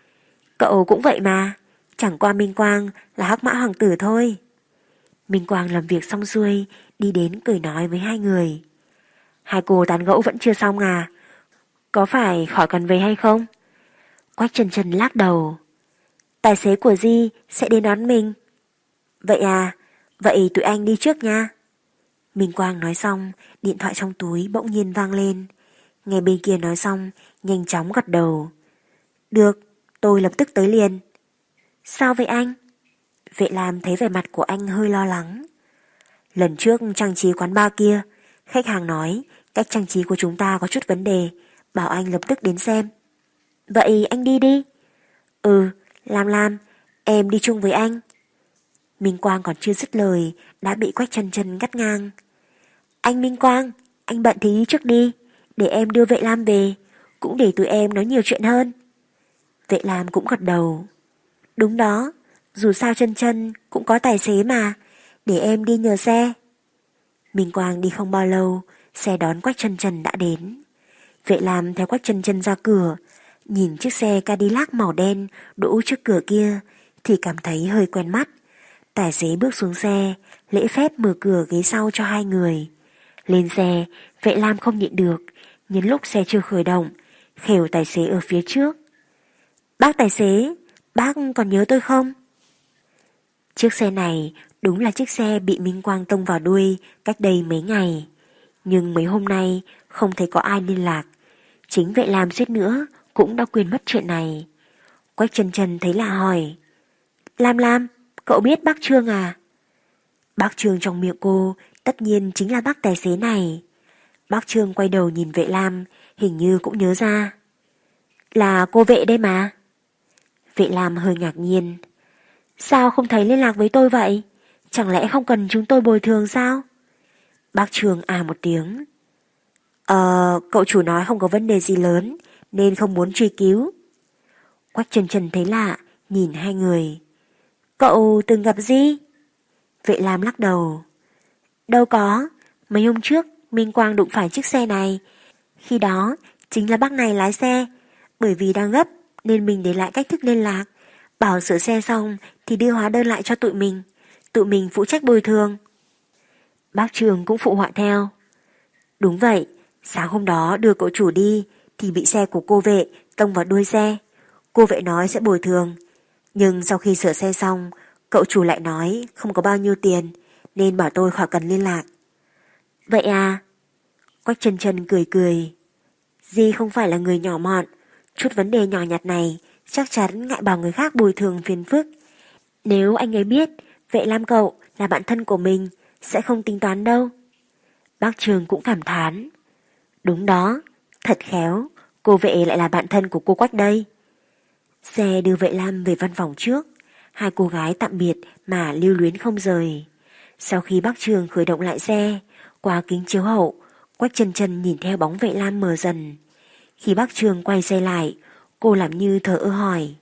Cậu cũng vậy mà, chẳng qua Minh Quang là hắc mã hoàng tử thôi. Minh Quang làm việc xong xuôi, đi đến cười nói với hai người. Hai cô tán gẫu vẫn chưa xong à? Có phải khỏi cần về hay không? Quách Chân Chân lắc đầu. Tài xế của Di sẽ đến đón mình. Vậy à, vậy tụi anh đi trước nha. Minh Quang nói xong, điện thoại trong túi bỗng nhiên vang lên. Nghe bên kia nói xong, nhanh chóng gật đầu. Được, tôi lập tức tới liền. Sao vậy anh? Vệ Lam thấy vẻ mặt của anh hơi lo lắng. Lần trước trang trí quán bar kia, khách hàng nói cách trang trí của chúng ta có chút vấn đề, bảo anh lập tức đến xem. Vậy anh đi đi. Lam, em đi chung với anh. Minh Quang còn chưa dứt lời đã bị Quách Chân Chân ngắt ngang. Anh Minh Quang, anh bận thì đi trước đi, để em đưa Vệ Lam về, cũng để tụi em nói nhiều chuyện hơn. Vệ Lam cũng gật đầu. Đúng đó, dù sao Chân Chân cũng có tài xế mà, để em đi nhờ xe. Minh Quang đi không bao lâu, xe đón Quách Chân Chân đã đến. Vệ Lam theo Quách Chân Chân ra cửa, nhìn chiếc xe Cadillac màu đen đỗ trước cửa kia thì cảm thấy hơi quen mắt. Tài xế bước xuống xe, lễ phép mở cửa ghế sau cho hai người. Lên xe, Vệ Lam không nhịn được, nhân lúc xe chưa khởi động, khều tài xế ở phía trước. Bác tài xế, bác còn nhớ tôi không? Chiếc xe này đúng là chiếc xe bị Minh Quang tông vào đuôi cách đây mấy ngày. Nhưng mấy hôm nay không thấy có ai liên lạc. Chính Vệ Lam suýt nữa cũng đã quên mất chuyện này. Quách Chân Chân thấy lạ hỏi. Lam, cậu biết bác Trương à? Bác Trương trong miệng cô tất nhiên chính là bác tài xế này. Bác Trương quay đầu nhìn Vệ Lam, hình như cũng nhớ ra. Là cô Vệ đây mà. Vệ Lam hơi ngạc nhiên. Sao không thấy liên lạc với tôi vậy? Chẳng lẽ không cần chúng tôi bồi thường sao? Bác Trương một tiếng. Cậu chủ nói không có vấn đề gì lớn nên không muốn truy cứu. Quách Chân Chân thấy lạ, nhìn hai người. Cậu từng gặp gì? Vệ Lam lắc đầu. Đâu có, mấy hôm trước Minh Quang đụng phải chiếc xe này. Khi đó chính là bác này lái xe. Bởi vì đang gấp nên mình để lại cách thức liên lạc, bảo sửa xe xong thì đưa hóa đơn lại cho tụi mình. Tụi mình phụ trách bồi thường. Bác Trường cũng phụ họa theo. Đúng vậy, sáng hôm đó đưa cậu chủ đi thì bị xe của cô Vệ tông vào đuôi xe. Cô Vệ nói sẽ bồi thường, nhưng sau khi sửa xe xong, cậu chủ lại nói không có bao nhiêu tiền nên bảo tôi khỏi cần liên lạc. Vậy à? Quách Chân Chân cười. Di không phải là người nhỏ mọn, chút vấn đề nhỏ nhặt này chắc chắn ngại bảo người khác bồi thường phiền phức. Nếu anh ấy biết Vệ Lam cậu là bạn thân của mình sẽ không tính toán đâu. Bác Trường cũng cảm thán. Đúng đó, thật khéo, cô Vệ lại là bạn thân của cô Quách đây. Xe đưa Vệ Lam về văn phòng trước. Hai cô gái tạm biệt mà lưu luyến không rời. Sau khi bác Trường khởi động lại xe, qua kính chiếu hậu, Quách Chân Chân nhìn theo bóng Vệ Lam mờ dần. Khi bác Trường quay xe lại, cô làm như thờ ơ hỏi.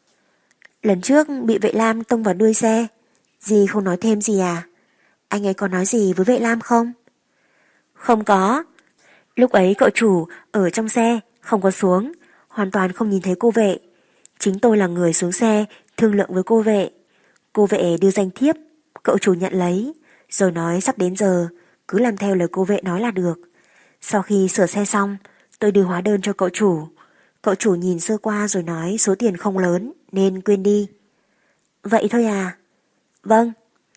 Lần trước bị Vệ Lam tông vào đuôi xe, dì không nói thêm gì à? Anh ấy có nói gì với Vệ Lam không? Không có. Lúc ấy cậu chủ ở trong xe, không có xuống, hoàn toàn không nhìn thấy cô Vệ. Chính tôi là người xuống xe thương lượng với cô Vệ. Cô Vệ đưa danh thiếp, cậu chủ nhận lấy, rồi nói sắp đến giờ, cứ làm theo lời cô Vệ nói là được. Sau khi sửa xe xong, tôi đưa hóa đơn cho cậu chủ. Cậu chủ nhìn sơ qua rồi nói số tiền không lớn nên quên đi. Vậy thôi à? Vâng.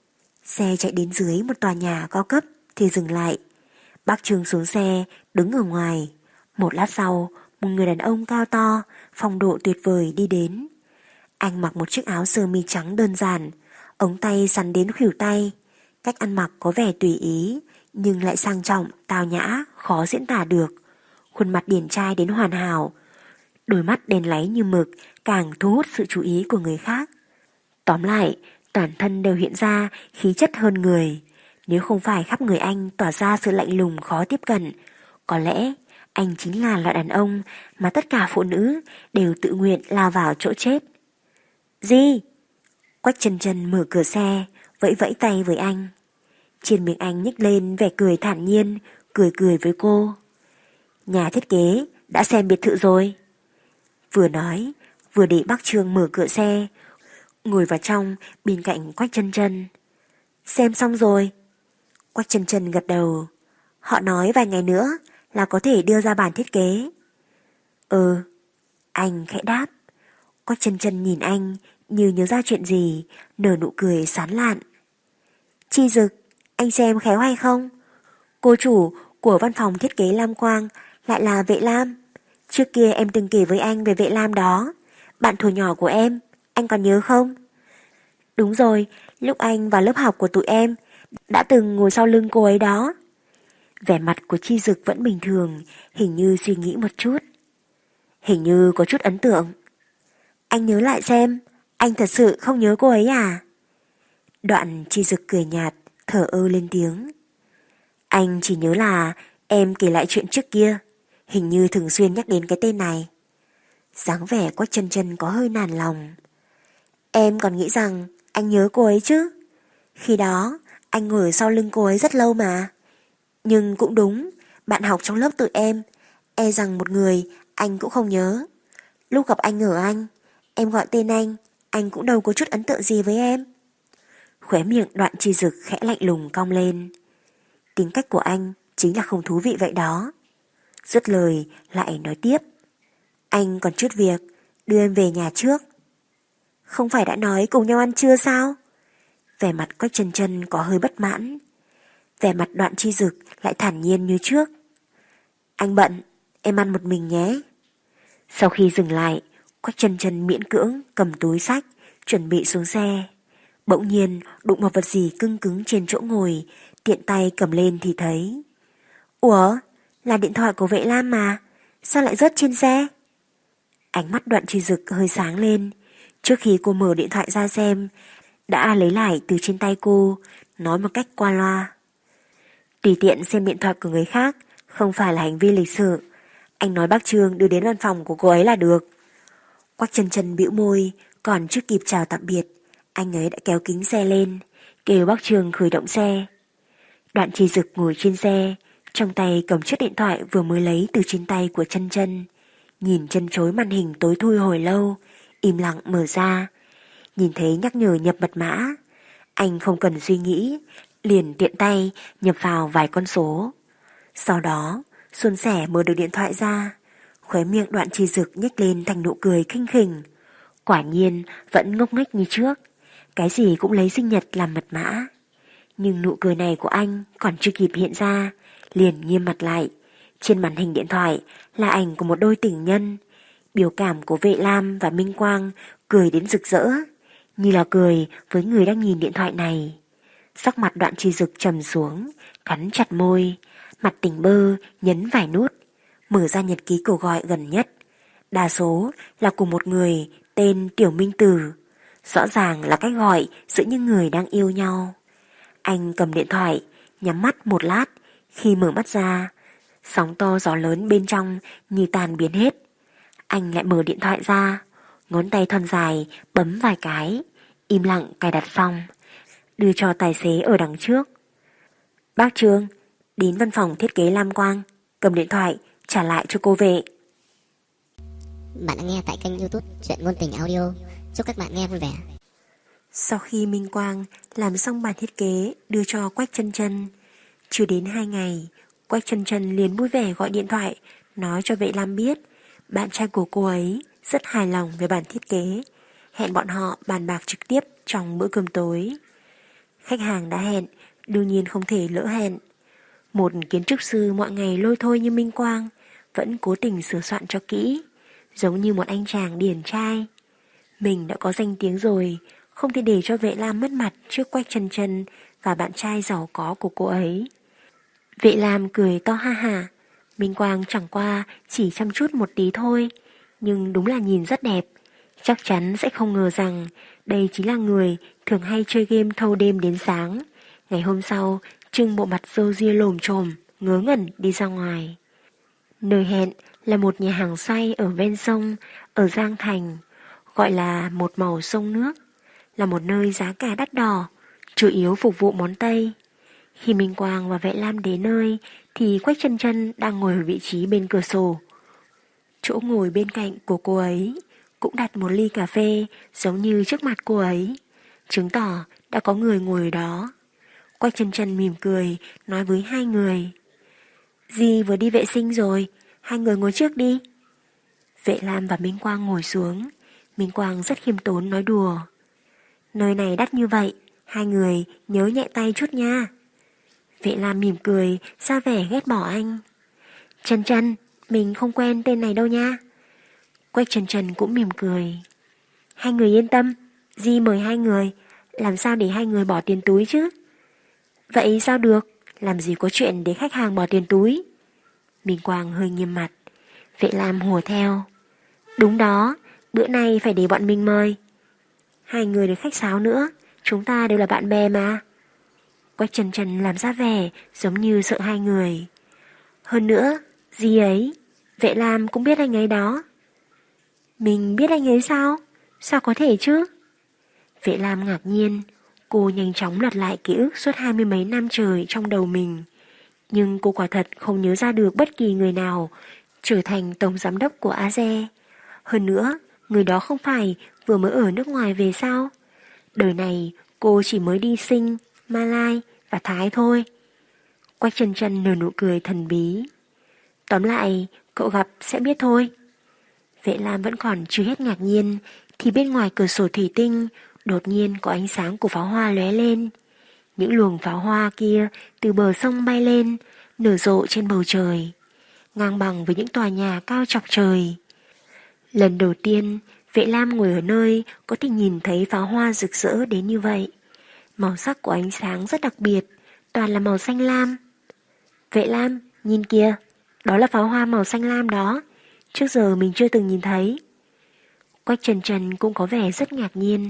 Xe chạy đến dưới một tòa nhà cao cấp thì dừng lại. Bác Trương xuống xe, đứng ở ngoài. Một lát sau, một người đàn ông cao to, phong độ tuyệt vời đi đến. Anh mặc một chiếc áo sơ mi trắng đơn giản, ống tay sắn đến khuỷu tay. Cách ăn mặc có vẻ tùy ý, nhưng lại sang trọng, tao nhã, khó diễn tả được. Khuôn mặt điển trai đến hoàn hảo. Đôi mắt đen láy như mực càng thu hút sự chú ý của người khác. Tóm lại, toàn thân đều hiện ra khí chất hơn người. Nếu không phải khắp người anh tỏa ra sự lạnh lùng khó tiếp cận, có lẽ anh chính là loại đàn ông mà tất cả phụ nữ đều tự nguyện lao vào chỗ chết. Gì? Quách Chân Chân mở cửa xe, vẫy vẫy tay với anh. Trên miệng anh nhếch lên vẻ cười thản nhiên, cười với cô. Nhà thiết kế đã xem biệt thự rồi. Vừa nói, vừa để bác Trương mở cửa xe, ngồi vào trong bên cạnh Quách Chân Chân. Xem xong rồi. Quách Chân Chân gật đầu. Họ nói vài ngày nữa là có thể đưa ra bản thiết kế. Ừ. Anh khẽ đáp. Quách Chân Chân nhìn anh như nhớ ra chuyện gì, nở nụ cười sán lạn. Chi Dực, anh xem khéo hay không? Cô chủ của văn phòng thiết kế Lam Quang lại là Vệ Lam. Trước kia em từng kể với anh về Vệ Lam đó, bạn thuở nhỏ của em, anh còn nhớ không? Đúng rồi, lúc anh vào lớp học của tụi em đã từng ngồi sau lưng cô ấy đó. Vẻ mặt của Chi Dực vẫn bình thường, hình như suy nghĩ một chút. Hình như có chút ấn tượng. Anh nhớ lại xem, anh thật sự không nhớ cô ấy à? Đoạn Chi Dực cười nhạt, thở ơ lên tiếng. Anh chỉ nhớ là em kể lại chuyện trước kia, hình như thường xuyên nhắc đến cái tên này. Dáng vẻ Quách Chân Chân có hơi nản lòng. Em còn nghĩ rằng anh nhớ cô ấy chứ. Khi đó anh ngồi sau lưng cô ấy rất lâu mà. Nhưng cũng đúng, bạn học trong lớp tụi em, e rằng một người anh cũng không nhớ. Lúc gặp anh ở Anh, em gọi tên anh cũng đâu có chút ấn tượng gì với em. Khóe miệng Đoạn Chi Dực khẽ lạnh lùng cong lên. Tính cách của anh chính là không thú vị vậy đó. Dứt lời lại nói tiếp. Anh còn chút việc, đưa em về nhà trước. Không phải đã nói cùng nhau ăn trưa sao? Vẻ mặt Quách Chân Chân có hơi bất mãn. Vẻ mặt Đoạn Chi Dực lại thản nhiên như trước. Anh bận, em ăn một mình nhé. Sau khi dừng lại, Quách Chân Chân miễn cưỡng cầm túi xách, chuẩn bị xuống xe. Bỗng nhiên đụng một vật gì cứng cứng trên chỗ ngồi, tiện tay cầm lên thì thấy. Ủa, là điện thoại của Vệ Lam mà, sao lại rớt trên xe? Ánh mắt Đoạn Chi Dực hơi sáng lên. Trước khi cô mở điện thoại ra xem, đã lấy lại từ trên tay cô, nói một cách qua loa. Tùy tiện xem điện thoại của người khác không phải là hành vi lịch sự. Anh nói bác Trương đưa đến văn phòng của cô ấy là được. Quách Chân Chân bĩu môi, còn chưa kịp chào tạm biệt, anh ấy đã kéo kính xe lên, kêu bác Trương khởi động xe. Đoạn Chi Dực ngồi trên xe, trong tay cầm chiếc điện thoại vừa mới lấy từ trên tay của Chân Chân, nhìn chân chối màn hình tối thui hồi lâu, im lặng mở ra. Nhìn thấy nhắc nhở nhập mật mã, anh không cần suy nghĩ, liền tiện tay nhập vào vài con số. Sau đó, suôn sẻ mở được điện thoại ra, khóe miệng Đoạn Chi Dực nhếch lên thành nụ cười khinh khỉnh. Quả nhiên vẫn ngốc nghếch như trước, cái gì cũng lấy sinh nhật làm mật mã. Nhưng nụ cười này của anh còn chưa kịp hiện ra, liền nghiêm mặt lại. Trên màn hình điện thoại là ảnh của một đôi tình nhân. Biểu cảm của Vệ Lam và Minh Quang cười đến rực rỡ, như là cười với người đang nhìn điện thoại này. Sắc mặt Đoạn Chi Dực trầm xuống, cắn chặt môi, mặt tỉnh bơ nhấn vài nút, mở ra nhật ký cuộc gọi gần nhất. Đa số là cùng một người tên Tiểu Minh Tử. Rõ ràng là cách gọi giữa những người đang yêu nhau. Anh cầm điện thoại, nhắm mắt một lát, khi mở mắt ra, sóng to gió lớn bên trong như tan biến hết. Anh lại mở điện thoại ra, ngón tay thon dài bấm vài cái, im lặng cài đặt xong, đưa cho tài xế ở đằng trước. Bác Trương, đến văn phòng thiết kế Lam Quang, cầm điện thoại trả lại cho cô vệ.
Bạn đã nghe tại kênh YouTube Chuyện Ngôn Tình Audio. Chúc các bạn nghe vui vẻ.
Sau khi Minh Quang làm xong bản thiết kế đưa cho Quách Chân Chân, chưa đến 2 ngày, Quách Chân Chân liền vui vẻ gọi điện thoại nói cho Vệ Lam biết bạn trai của cô ấy rất hài lòng về bản thiết kế, hẹn bọn họ bàn bạc trực tiếp trong bữa cơm tối. Khách hàng đã hẹn, đương nhiên không thể lỡ hẹn. Một kiến trúc sư mọi ngày lôi thôi như Minh Quang vẫn cố tình sửa soạn cho kỹ, giống như một anh chàng điển trai. Mình đã có danh tiếng rồi, không thể để cho Vệ Lam mất mặt trước Quách Chân Chân và bạn trai giàu có của cô ấy. Vệ Lam cười to ha hả. Minh Quang chẳng qua chỉ chăm chút một tí thôi, nhưng đúng là nhìn rất đẹp. Chắc chắn sẽ không ngờ rằng đây chính là người thường hay chơi game thâu đêm đến sáng. Ngày hôm sau, trưng bộ mặt râu ria lồm chồm, ngớ ngẩn đi ra ngoài. Nơi hẹn là một nhà hàng xoay ở ven sông, ở Giang Thành, gọi là Một Màu Sông Nước, là một nơi giá cả đắt đỏ, chủ yếu phục vụ món Tây. Khi Minh Quang và Vệ Lam đến nơi thì Quách Chân Chân đang ngồi ở vị trí bên cửa sổ. Chỗ ngồi bên cạnh của cô ấy cũng đặt một ly cà phê giống như trước mặt cô ấy, chứng tỏ đã có người ngồi ở đó. Quách Chân Chân mỉm cười nói với hai người: Dì vừa đi vệ sinh rồi, hai người ngồi trước đi. Vệ Lam và Minh Quang ngồi xuống. Minh Quang rất khiêm tốn nói đùa: Nơi này đắt như vậy, hai người nhớ nhẹ tay chút nha. Vệ Lam mỉm cười ra vẻ ghét bỏ anh: Chân Chân, mình không quen tên này đâu nha. Quách Chân Chân cũng mỉm cười: Hai người yên tâm, Di mời hai người, làm sao để hai người bỏ tiền túi chứ? Vậy sao được, làm gì có chuyện để khách hàng bỏ tiền túi. Minh Quang hơi nghiêm mặt. Vệ Lam hùa theo: Đúng đó, bữa nay phải để bọn mình mời. Hai người được khách sáo nữa, chúng ta đều là bạn bè mà. Quách Chân Chân làm ra vẻ giống như sợ hai người. Hơn nữa, Di ấy, Vệ Lam cũng biết anh ấy đó. Mình biết anh ấy sao? Sao có thể chứ? Vệ Lam ngạc nhiên. Cô nhanh chóng lật lại ký ức suốt 20 mấy năm trời trong đầu mình. Nhưng cô quả thật không nhớ ra được bất kỳ người nào trở thành tổng giám đốc của AZE. Hơn nữa, người đó không phải vừa mới ở nước ngoài về sao? Đời này cô chỉ mới đi Sing, Malai và Thái thôi. Quách Chân Chân nở nụ cười thần bí. Tóm lại, cậu gặp sẽ biết thôi. Vệ Lam vẫn còn chưa hết ngạc nhiên thì bên ngoài cửa sổ thủy tinh đột nhiên có ánh sáng của pháo hoa lóe lên. Những luồng pháo hoa kia từ bờ sông bay lên, nở rộ trên bầu trời, ngang bằng với những tòa nhà cao chọc trời. Lần đầu tiên, Vệ Lam ngồi ở nơi có thể nhìn thấy pháo hoa rực rỡ đến như vậy. Màu sắc của ánh sáng rất đặc biệt, toàn là màu xanh lam. Vệ Lam, nhìn kìa, đó là pháo hoa màu xanh lam đó, trước giờ mình chưa từng nhìn thấy. Quách Chân Chân cũng có vẻ rất ngạc nhiên.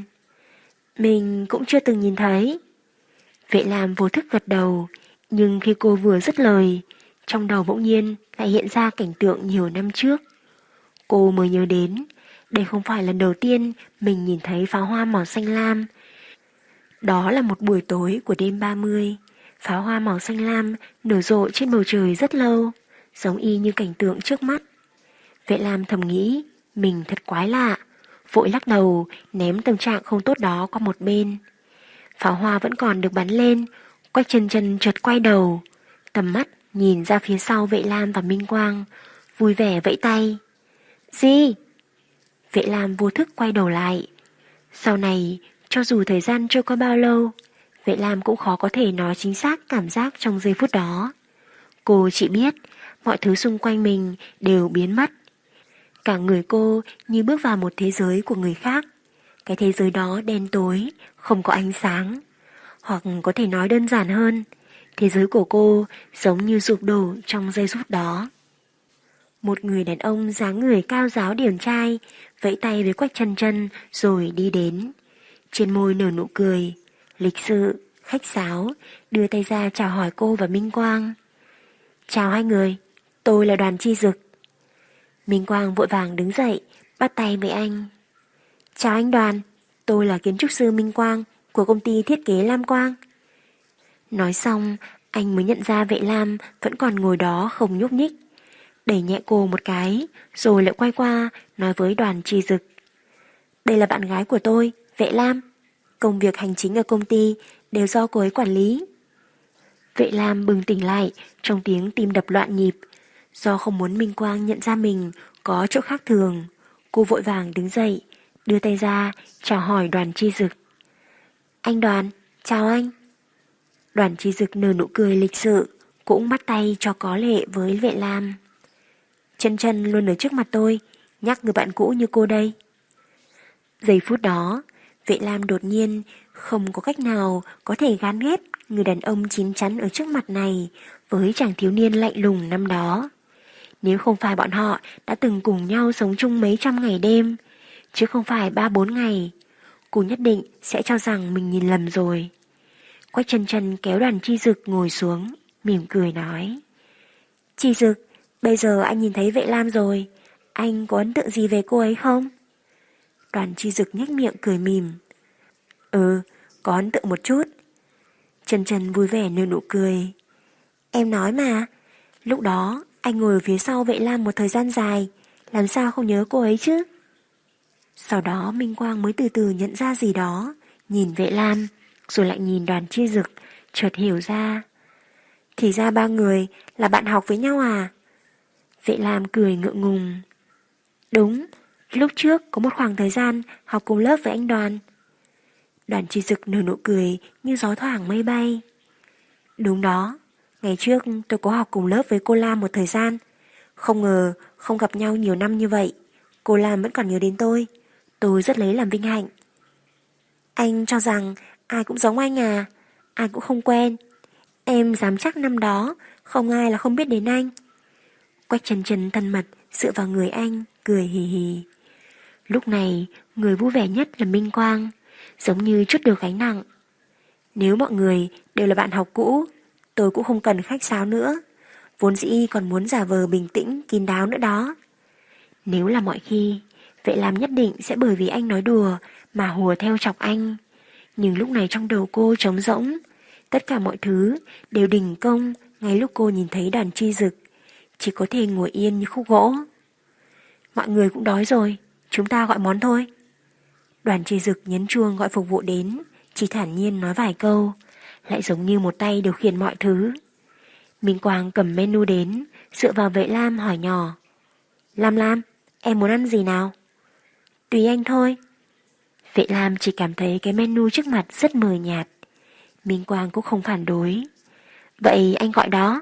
Mình cũng chưa từng nhìn thấy. Vệ Lam vô thức gật đầu, nhưng khi cô vừa dứt lời, trong đầu bỗng nhiên lại hiện ra cảnh tượng nhiều năm trước. Cô mới nhớ đến, đây không phải lần đầu tiên mình nhìn thấy pháo hoa màu xanh lam. Đó là một buổi tối của đêm 30, pháo hoa màu xanh lam nở rộ trên bầu trời rất lâu, giống y như cảnh tượng trước mắt. Vệ Lam thầm nghĩ, mình thật quái lạ, vội lắc đầu, ném tâm trạng không tốt đó qua một bên. Pháo hoa vẫn còn được bắn lên, Quách Chân Chân chợt quay đầu, tầm mắt nhìn ra phía sau Vệ Lam và Minh Quang, vui vẻ vẫy tay. Gì? Vệ Lam vô thức quay đầu lại. Sau này, cho dù thời gian trôi qua bao lâu, Vệ Lam cũng khó có thể nói chính xác cảm giác trong giây phút đó. Cô chỉ biết mọi thứ xung quanh mình đều biến mất. Cả người cô như bước vào một thế giới của người khác. Cái thế giới đó đen tối, không có ánh sáng. Hoặc có thể nói đơn giản hơn, thế giới của cô giống như sụp đổ trong giây phút đó. Một người đàn ông dáng người cao ráo điển trai vẫy tay với Quách Chân Chân rồi đi đến. Trên môi nở nụ cười, lịch sự, khách sáo, đưa tay ra chào hỏi cô và Minh Quang. Chào hai người, tôi là Đoàn Chi Dực. Minh Quang vội vàng đứng dậy, bắt tay với anh. Chào anh Đoàn, tôi là kiến trúc sư Minh Quang của công ty thiết kế Lam Quang. Nói xong, anh mới nhận ra Vệ Lam vẫn còn ngồi đó không nhúc nhích. Đẩy nhẹ cô một cái, rồi lại quay qua nói với Đoàn Chi Dực. Đây là bạn gái của tôi, Vệ Lam. Công việc hành chính ở công ty đều do cô ấy quản lý. Vệ Lam bừng tỉnh lại trong tiếng tim đập loạn nhịp. Do không muốn Minh Quang nhận ra mình có chỗ khác thường, cô vội vàng đứng dậy, đưa tay ra chào hỏi Đoàn Chi Dực. Anh Đoàn, chào anh. Đoàn Chi Dực nở nụ cười lịch sự, cũng bắt tay cho có lệ với Vệ Lam. Chân chân luôn ở trước mặt tôi, nhắc người bạn cũ như cô đây. Giây phút đó, Vệ Lam đột nhiên không có cách nào có thể gán ghép người đàn ông chín chắn ở trước mặt này với chàng thiếu niên lạnh lùng năm đó. Nếu không phải bọn họ đã từng cùng nhau sống chung mấy trăm ngày đêm, chứ không phải 3-4 ngày, cô nhất định sẽ cho rằng mình nhìn lầm rồi. Quách chân chân kéo Đoàn Chi Dực ngồi xuống, mỉm cười nói. Chi Dực, bây giờ anh nhìn thấy Vệ Lam rồi, anh có ấn tượng gì về cô ấy không? Đoàn Chi Dực nhếch miệng cười mỉm. Có ấn tượng một chút. Chân chân vui vẻ nở nụ cười. Em nói mà, lúc đó anh ngồi ở phía sau Vệ Lam một thời gian dài, làm sao không nhớ cô ấy chứ? Sau đó Minh Quang mới từ từ nhận ra gì đó, nhìn Vệ Lam, rồi lại nhìn Đoàn Chi Dực, chợt hiểu ra. Thì ra ba người là bạn học với nhau à? Vệ Lam cười ngượng ngùng. Đúng, lúc trước có một khoảng thời gian học cùng lớp với anh Đoàn. Đoàn Chi Dực nở nụ cười như gió thoảng mây bay. Đúng đó, ngày trước tôi có học cùng lớp với cô Lam một thời gian. Không ngờ không gặp nhau nhiều năm như vậy, cô Lam vẫn còn nhớ đến tôi rất lấy làm vinh hạnh. Anh cho rằng ai cũng giống anh à? Ai cũng không quen. Em dám chắc năm đó không ai là không biết đến anh. Quách chân chân thân mật dựa vào người anh, cười hì hì. Lúc này, người vui vẻ nhất là Minh Quang, giống như trút được gánh nặng. Nếu mọi người đều là bạn học cũ, tôi cũng không cần khách sáo nữa. Vốn dĩ còn muốn giả vờ bình tĩnh, kín đáo nữa đó. Nếu là mọi khi, Vệ Lam nhất định sẽ bởi vì anh nói đùa mà hùa theo chọc anh. Nhưng lúc này trong đầu cô trống rỗng, tất cả mọi thứ đều đình công ngay lúc cô nhìn thấy Đoàn Chi Dực, chỉ có thể ngồi yên như khúc gỗ. Mọi người cũng đói rồi, chúng ta gọi món thôi. Đoàn Chi Dực nhấn chuông gọi phục vụ đến, chỉ thản nhiên nói vài câu, lại giống như một tay điều khiển mọi thứ. Minh Quang cầm menu đến, dựa vào Vệ Lam hỏi nhỏ. Lam, em muốn ăn gì nào? Tùy anh thôi. Vệ Lam chỉ cảm thấy cái menu trước mặt rất mờ nhạt. Minh Quang cũng không phản đối. Vậy anh gọi đó.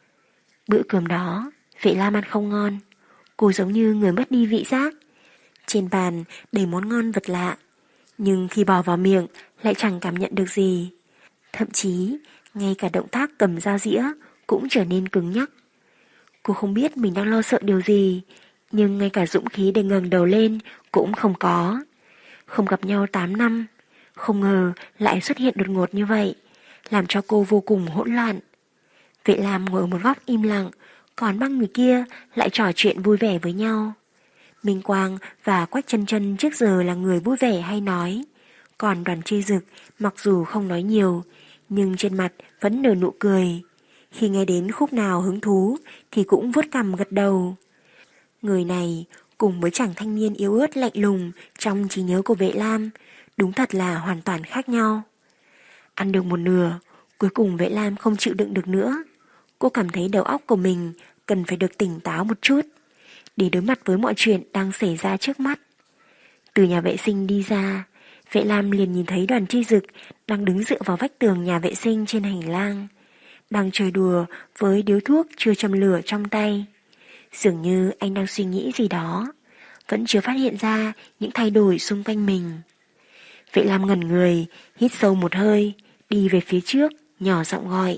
Bữa cơm đó, Vệ Lam ăn không ngon. Cô giống như người mất đi vị giác. Trên bàn đầy món ngon vật lạ, nhưng khi bỏ vào miệng lại chẳng cảm nhận được gì. Thậm chí, ngay cả động tác cầm dao dĩa cũng trở nên cứng nhắc. Cô không biết mình đang lo sợ điều gì, nhưng ngay cả dũng khí để ngẩng đầu lên cũng không có. Không gặp nhau 8 năm, không ngờ lại xuất hiện đột ngột như vậy, làm cho cô vô cùng hỗn loạn. Vệ Lam ngồi ở một góc im lặng, còn ba người kia lại trò chuyện vui vẻ với nhau. Minh Quang và Quách Chân Chân trước giờ là người vui vẻ hay nói, còn Đoàn Chi Dực mặc dù không nói nhiều, nhưng trên mặt vẫn nở nụ cười. Khi nghe đến khúc nào hứng thú thì cũng vuốt cằm gật đầu. Người này cùng với chàng thanh niên yếu ớt lạnh lùng trong trí nhớ của Vệ Lam đúng thật là hoàn toàn khác nhau. Ăn được một nửa, cuối cùng Vệ Lam không chịu đựng được nữa. Cô cảm thấy đầu óc của mình cần phải được tỉnh táo một chút để đối mặt với mọi chuyện đang xảy ra trước mắt. Từ nhà vệ sinh đi ra, Vệ Lam liền nhìn thấy Đoàn Chi Dực đang đứng dựa vào vách tường nhà vệ sinh trên hành lang, đang chơi đùa với điếu thuốc chưa châm lửa trong tay. Dường như anh đang suy nghĩ gì đó, vẫn chưa phát hiện ra những thay đổi xung quanh mình. Vệ Lam ngẩn người, hít sâu một hơi, đi về phía trước, nhỏ giọng gọi.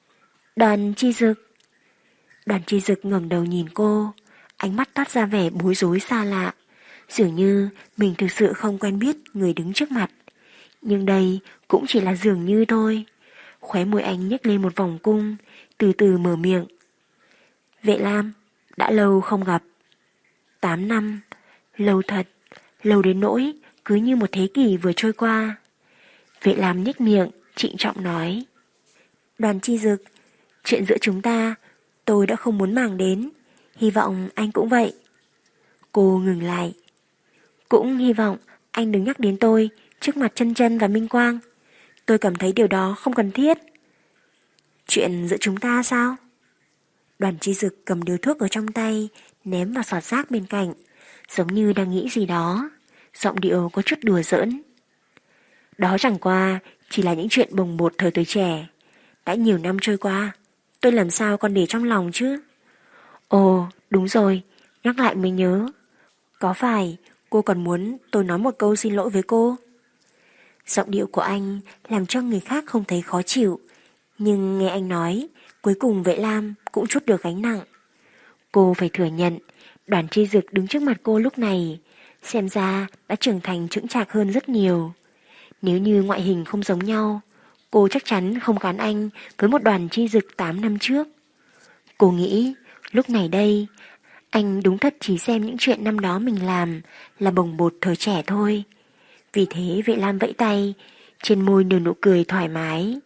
Đoàn Chi Dực. Đoàn Chi Dực ngẩng đầu nhìn cô, ánh mắt toát ra vẻ bối rối xa lạ, dường như mình thực sự không quen biết người đứng trước mặt, Nhưng đây cũng chỉ là dường như thôi. Khóe môi anh nhếch lên một vòng cung, từ từ mở miệng. Vệ Lam, đã lâu không gặp. 8 năm, lâu thật, lâu đến nỗi cứ như một thế kỷ vừa trôi qua. Vệ Lam nhếch miệng, trịnh trọng nói. Đoàn Chi Dực, chuyện giữa chúng ta tôi đã không muốn màng đến, hy vọng anh cũng vậy. Cô ngừng lại. Cũng hy vọng anh đừng nhắc đến tôi trước mặt Chân Chân và Minh Quang. Tôi cảm thấy điều đó không cần thiết. Chuyện giữa chúng ta sao? Đoàn Chi Dực cầm điếu thuốc ở trong tay, ném vào sọt rác bên cạnh, giống như đang nghĩ gì đó, giọng điệu có chút đùa giỡn. Đó chẳng qua chỉ là những chuyện bồng bột thời tuổi trẻ. Đã nhiều năm trôi qua, tôi làm sao còn để trong lòng chứ? Ồ, đúng rồi, nhắc lại mới nhớ. Có phải cô còn muốn tôi nói một câu xin lỗi với cô? Giọng điệu của anh làm cho người khác không thấy khó chịu, nhưng nghe anh nói, cuối cùng Vệ Lam cũng trút được gánh nặng. Cô phải thừa nhận, Đoàn Chi Dực đứng trước mặt cô lúc này, xem ra đã trưởng thành chững chạc hơn rất nhiều. Nếu như ngoại hình không giống nhau, cô chắc chắn không gán anh với một Đoàn Chi Dực 8 năm trước. Cô nghĩ, lúc này đây, anh đúng thật chỉ xem những chuyện năm đó mình làm là bồng bột thời trẻ thôi. Vì thế Vệ Lam vẫy tay, trên môi nở nụ cười thoải mái.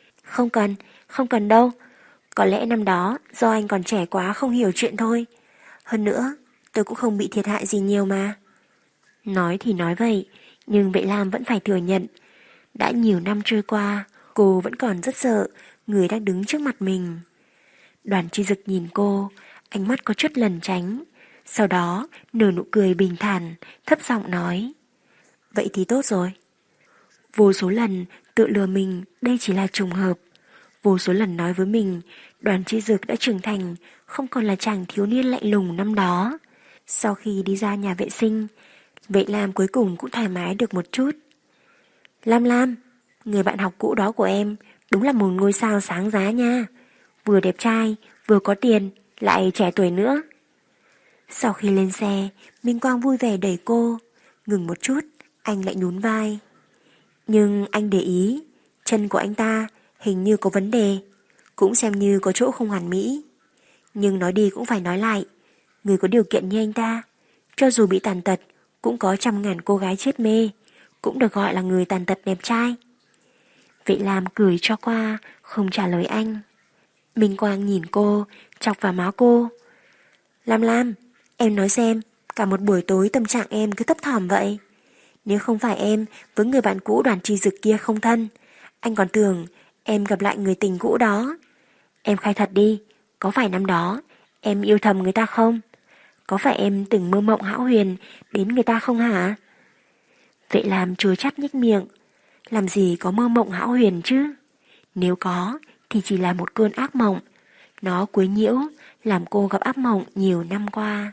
Không cần đâu. Có lẽ năm đó do anh còn trẻ quá không hiểu chuyện thôi. Hơn nữa, tôi cũng không bị thiệt hại gì nhiều mà. Nói thì nói vậy, nhưng Vệ Lam vẫn phải thừa nhận. Đã nhiều năm trôi qua, cô vẫn còn rất sợ người đang đứng trước mặt mình. Đoàn Chi Dực nhìn cô, ánh mắt có chút lẩn tránh. Sau đó nở nụ cười bình thản, thấp giọng nói. Vậy thì tốt rồi. Vô số lần tự lừa mình đây chỉ là trùng hợp. Vô số lần nói với mình Đoàn Chi Dực đã trưởng thành, không còn là chàng thiếu niên lạnh lùng năm đó. Sau khi đi ra nhà vệ sinh, Vệ Lam cuối cùng cũng thoải mái được một chút. Lam, người bạn học cũ đó của em đúng là một ngôi sao sáng giá nha. Vừa đẹp trai, vừa có tiền, lại trẻ tuổi nữa. Sau khi lên xe, Minh Quang vui vẻ đẩy cô. Ngừng một chút, anh lại nhún vai. Nhưng anh để ý, chân của anh ta hình như có vấn đề, cũng xem như có chỗ không hoàn mỹ. Nhưng nói đi cũng phải nói lại, người có điều kiện như anh ta, cho dù bị tàn tật, cũng có trăm ngàn cô gái chết mê, cũng được gọi là người tàn tật đẹp trai. Vệ Lam cười cho qua, không trả lời anh. Minh Quang nhìn cô, chọc vào má cô. Lam, em nói xem, cả một buổi tối tâm trạng em cứ thấp thỏm vậy. Nếu không phải em với người bạn cũ Đoàn Chi Dực kia không thân, anh còn tưởng em gặp lại người tình cũ đó. Em khai thật đi, có phải năm đó em yêu thầm người ta không? Có phải em từng mơ mộng hão huyền đến người ta không hả? Vệ Lam chua chát nhếch miệng. Làm gì có mơ mộng hão huyền chứ? Nếu có thì chỉ là một cơn ác mộng. Nó quấy nhiễu làm cô gặp ác mộng nhiều năm qua.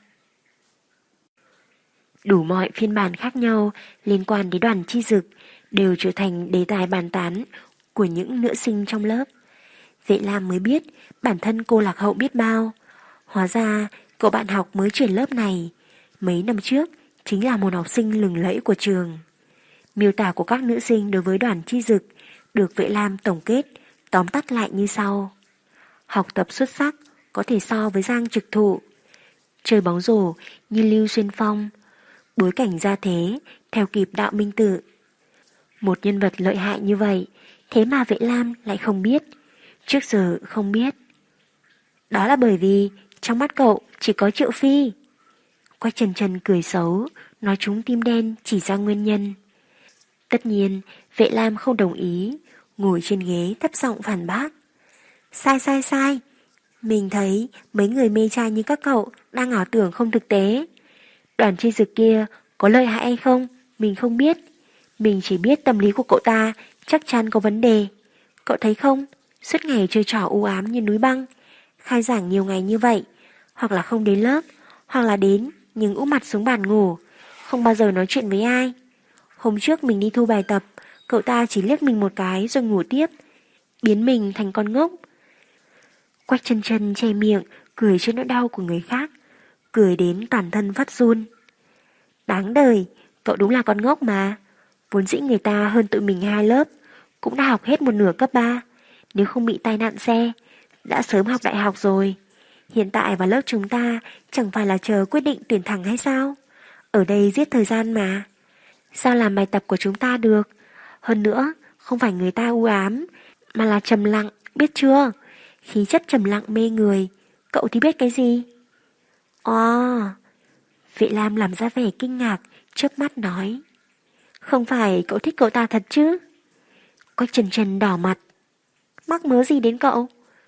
Đủ mọi phiên bản khác nhau liên quan đến Đoàn Chi Dực đều trở thành đề tài bàn tán của những nữ sinh trong lớp. Vệ Lam mới biết bản thân cô lạc hậu biết bao. Hóa ra cậu bạn học mới chuyển lớp này mấy năm trước chính là một học sinh lừng lẫy của trường. Miêu tả của các nữ sinh đối với Đoàn Chi Dực được Vệ Lam tổng kết, tóm tắt lại như sau. Học tập xuất sắc, có thể so với Giang Trực Thụ. Chơi bóng rổ như Lưu Xuyên Phong. Bối cảnh gia thế, theo kịp Đạo Minh Tự. Một nhân vật lợi hại như vậy, thế mà Vệ Lam lại không biết. Trước giờ không biết. Đó là bởi vì trong mắt cậu chỉ có Triệu Phi. Quách Chân Chân cười xấu, nói trúng tim đen chỉ ra nguyên nhân. Tất nhiên, Vệ Lam không đồng ý, ngồi trên ghế thấp giọng phản bác. Sai. Mình thấy mấy người mê trai như các cậu đang ảo tưởng không thực tế. Đoàn Chi Dực kia có lợi hại hay không, mình không biết. Mình chỉ biết tâm lý của cậu ta chắc chắn có vấn đề. Cậu thấy không, suốt ngày chơi trò u ám như núi băng. Khai giảng nhiều ngày như vậy, hoặc là không đến lớp, hoặc là đến nhưng úp mặt xuống bàn ngủ, không bao giờ nói chuyện với ai. Hôm trước mình đi thu bài tập, cậu ta chỉ liếc mình một cái rồi ngủ tiếp, biến mình thành con ngốc. Quách Chân Chân che miệng, cười trên nỗi đau của người khác, cười đến toàn thân phát run. Đáng đời, cậu đúng là con ngốc mà. Vốn dĩ người ta hơn tụi mình 2 lớp, cũng đã học hết một nửa cấp 3. Nếu không bị tai nạn xe, đã sớm học đại học rồi. Hiện tại vào lớp chúng ta chẳng phải là chờ quyết định tuyển thẳng hay sao? Ở đây giết thời gian mà. Sao làm bài tập của chúng ta được? Hơn nữa, không phải người ta u ám, mà là trầm lặng, biết chưa? Khí chất trầm lặng mê người. Cậu thì biết cái gì? Vệ Lam làm ra vẻ kinh ngạc, chớp mắt nói. Không phải cậu thích cậu ta thật chứ? Quách Trần Trần đỏ mặt. Mắc mớ gì đến cậu?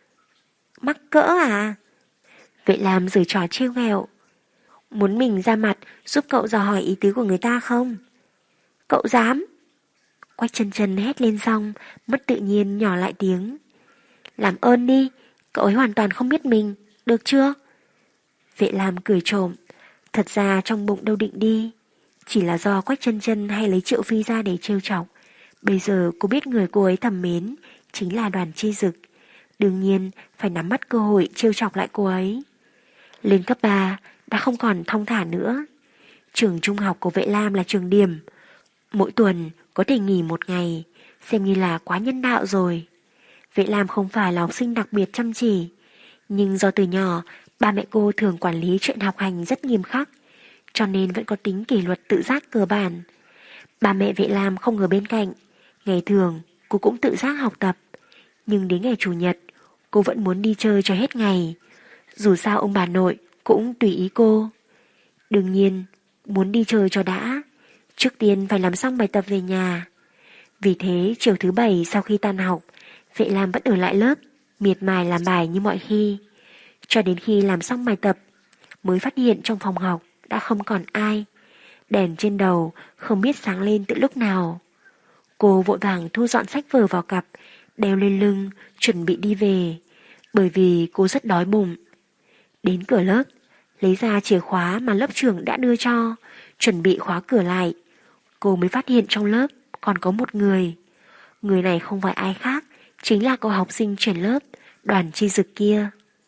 Mắc cỡ à? Vệ Lam giở trò trêu ghẹo. Muốn mình ra mặt giúp cậu dò hỏi ý tứ của người ta không? Cậu dám? Quách Trần Trần hét lên xong, mất tự nhiên nhỏ lại tiếng. Làm ơn đi, cậu ấy hoàn toàn không biết mình, được chưa? Vệ Lam cười trộm. Thật ra trong bụng đâu định đi, chỉ là do Quách Trân Trân hay lấy Triệu Phi ra để trêu chọc. Bây giờ cô biết người cô ấy thầm mến chính là Đoàn Chi Dực, đương nhiên phải nắm bắt cơ hội trêu chọc lại cô ấy. Lên cấp 3 đã không còn thong thả nữa. Trường trung học của Vệ Lam là trường điểm, mỗi tuần có thể nghỉ 1 ngày, xem như là quá nhân đạo rồi. Vệ Lam không phải là học sinh đặc biệt chăm chỉ, nhưng do từ nhỏ ba mẹ cô thường quản lý chuyện học hành rất nghiêm khắc, cho nên vẫn có tính kỷ luật tự giác cơ bản. Ba mẹ Vệ Lam không ở bên cạnh, ngày thường cô cũng tự giác học tập, nhưng đến ngày chủ nhật cô vẫn muốn đi chơi cho hết ngày. Dù sao ông bà nội cũng tùy ý cô. Đương nhiên muốn đi chơi cho đã, trước tiên phải làm xong bài tập về nhà. Vì thế chiều thứ 7 sau khi tan học, Vệ Lam vẫn ở lại lớp, miệt mài làm bài như mọi khi. Cho đến khi làm xong bài tập, mới phát hiện trong phòng học đã không còn ai. Đèn trên đầu không biết sáng lên từ lúc nào. Cô vội vàng thu dọn sách vở vào cặp, đeo lên lưng, chuẩn bị đi về, bởi vì cô rất đói bụng. Đến cửa lớp, lấy ra chìa khóa mà lớp trưởng đã đưa cho, chuẩn bị khóa cửa lại. Cô mới phát hiện trong lớp còn có một người. Người này không phải ai khác, chính là cậu học sinh chuyển lớp, Đoàn Chi Dực kia.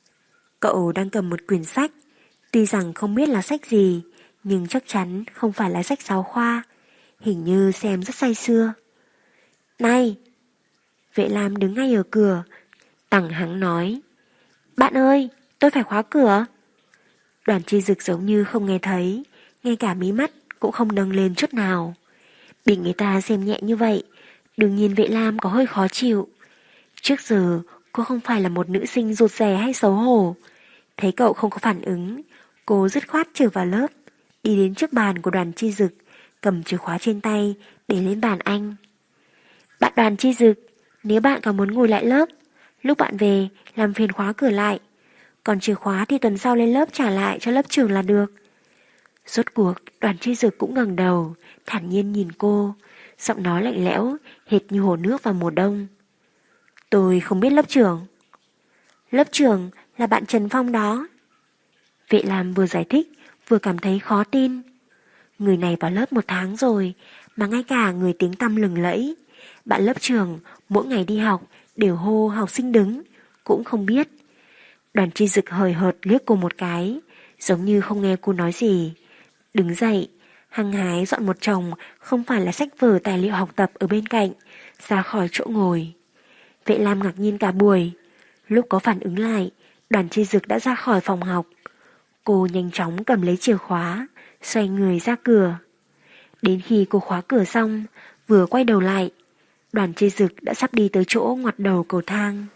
Cậu đang cầm một quyển sách, tuy rằng không biết là sách gì, nhưng chắc chắn không phải là sách giáo khoa, hình như xem rất say sưa. Này! Vệ Lam đứng ngay ở cửa, tằng hắng nói. Bạn ơi, tôi phải khóa cửa. Đoàn Chi Dực giống như không nghe thấy, ngay cả mí mắt cũng không nâng lên chút nào. Bị người ta xem nhẹ như vậy, đương nhiên Vệ Lam có hơi khó chịu. Trước giờ cô không phải là một nữ sinh rụt rè hay xấu hổ. Thấy cậu không có phản ứng, cô dứt khoát trở vào lớp, đi đến trước bàn của Đoàn Chi Dực, cầm chìa khóa trên tay để lên bàn anh. Bạn Đoàn Chi Dực, nếu bạn có muốn ngồi lại lớp, lúc bạn về làm phiền khóa cửa lại, còn chìa khóa thì tuần sau lên lớp trả lại cho lớp trưởng là được. Rốt cuộc Đoàn Chi Dực cũng ngẩng đầu, thản nhiên nhìn cô, giọng nói lạnh lẽo, hệt như hồ nước vào mùa đông. Tôi không biết lớp trưởng. Lớp trưởng là bạn Trần Phong đó. Vệ Lam vừa giải thích vừa cảm thấy khó tin. Người này vào lớp 1 tháng rồi mà ngay cả người tiếng tăm lừng lẫy, bạn lớp trưởng mỗi ngày đi học đều hô học sinh đứng, cũng không biết. Đoàn Chi Dực hời hợt liếc cô một cái, giống như không nghe cô nói gì. Đứng dậy, hăng hái dọn một chồng không phải là sách vở tài liệu học tập ở bên cạnh, ra khỏi chỗ ngồi. Vệ Lam ngạc nhiên cả buổi. Lúc có phản ứng lại, Đoàn Chi Dực đã ra khỏi phòng học. Cô nhanh chóng cầm lấy chìa khóa, xoay người ra cửa. Đến khi cô khóa cửa xong, vừa quay đầu lại, Đoàn Chi Dực đã sắp đi tới chỗ ngoặt đầu cầu thang.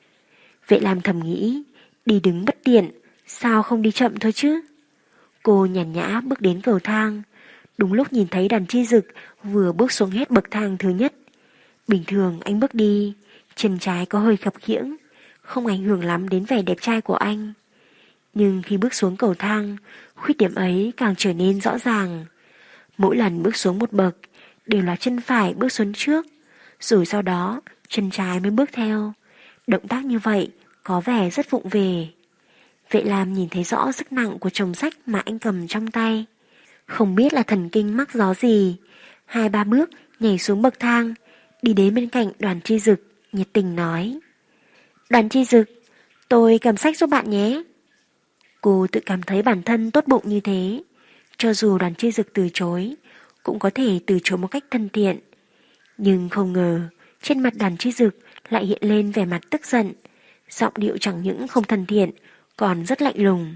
Vệ Lam thầm nghĩ, đi đứng bất tiện, sao không đi chậm thôi chứ? Cô nhàn nhã bước đến cầu thang, đúng lúc nhìn thấy Đoàn Chi Dực vừa bước xuống hết bậc thang thứ nhất. Bình thường anh bước đi, chân trái có hơi khập khiễng, không ảnh hưởng lắm đến vẻ đẹp trai của anh. Nhưng khi bước xuống cầu thang, khuyết điểm ấy càng trở nên rõ ràng. Mỗi lần bước xuống một bậc, đều là chân phải bước xuống trước, rồi sau đó chân trái mới bước theo. Động tác như vậy có vẻ rất vụng về. Vệ Lam nhìn thấy rõ sức nặng của chồng sách mà anh cầm trong tay. Không biết là thần kinh mắc gió gì, 2-3 bước nhảy xuống bậc thang, đi đến bên cạnh Đoàn Chi Dực, nhiệt tình nói. Đoàn Chi Dực, tôi cầm sách giúp bạn nhé. Cô tự cảm thấy bản thân tốt bụng như thế. Cho dù Đoàn Chi Dực từ chối, cũng có thể từ chối một cách thân thiện. Nhưng không ngờ, trên mặt Đoàn Chi Dực lại hiện lên vẻ mặt tức giận, giọng điệu chẳng những không thân thiện, còn rất lạnh lùng.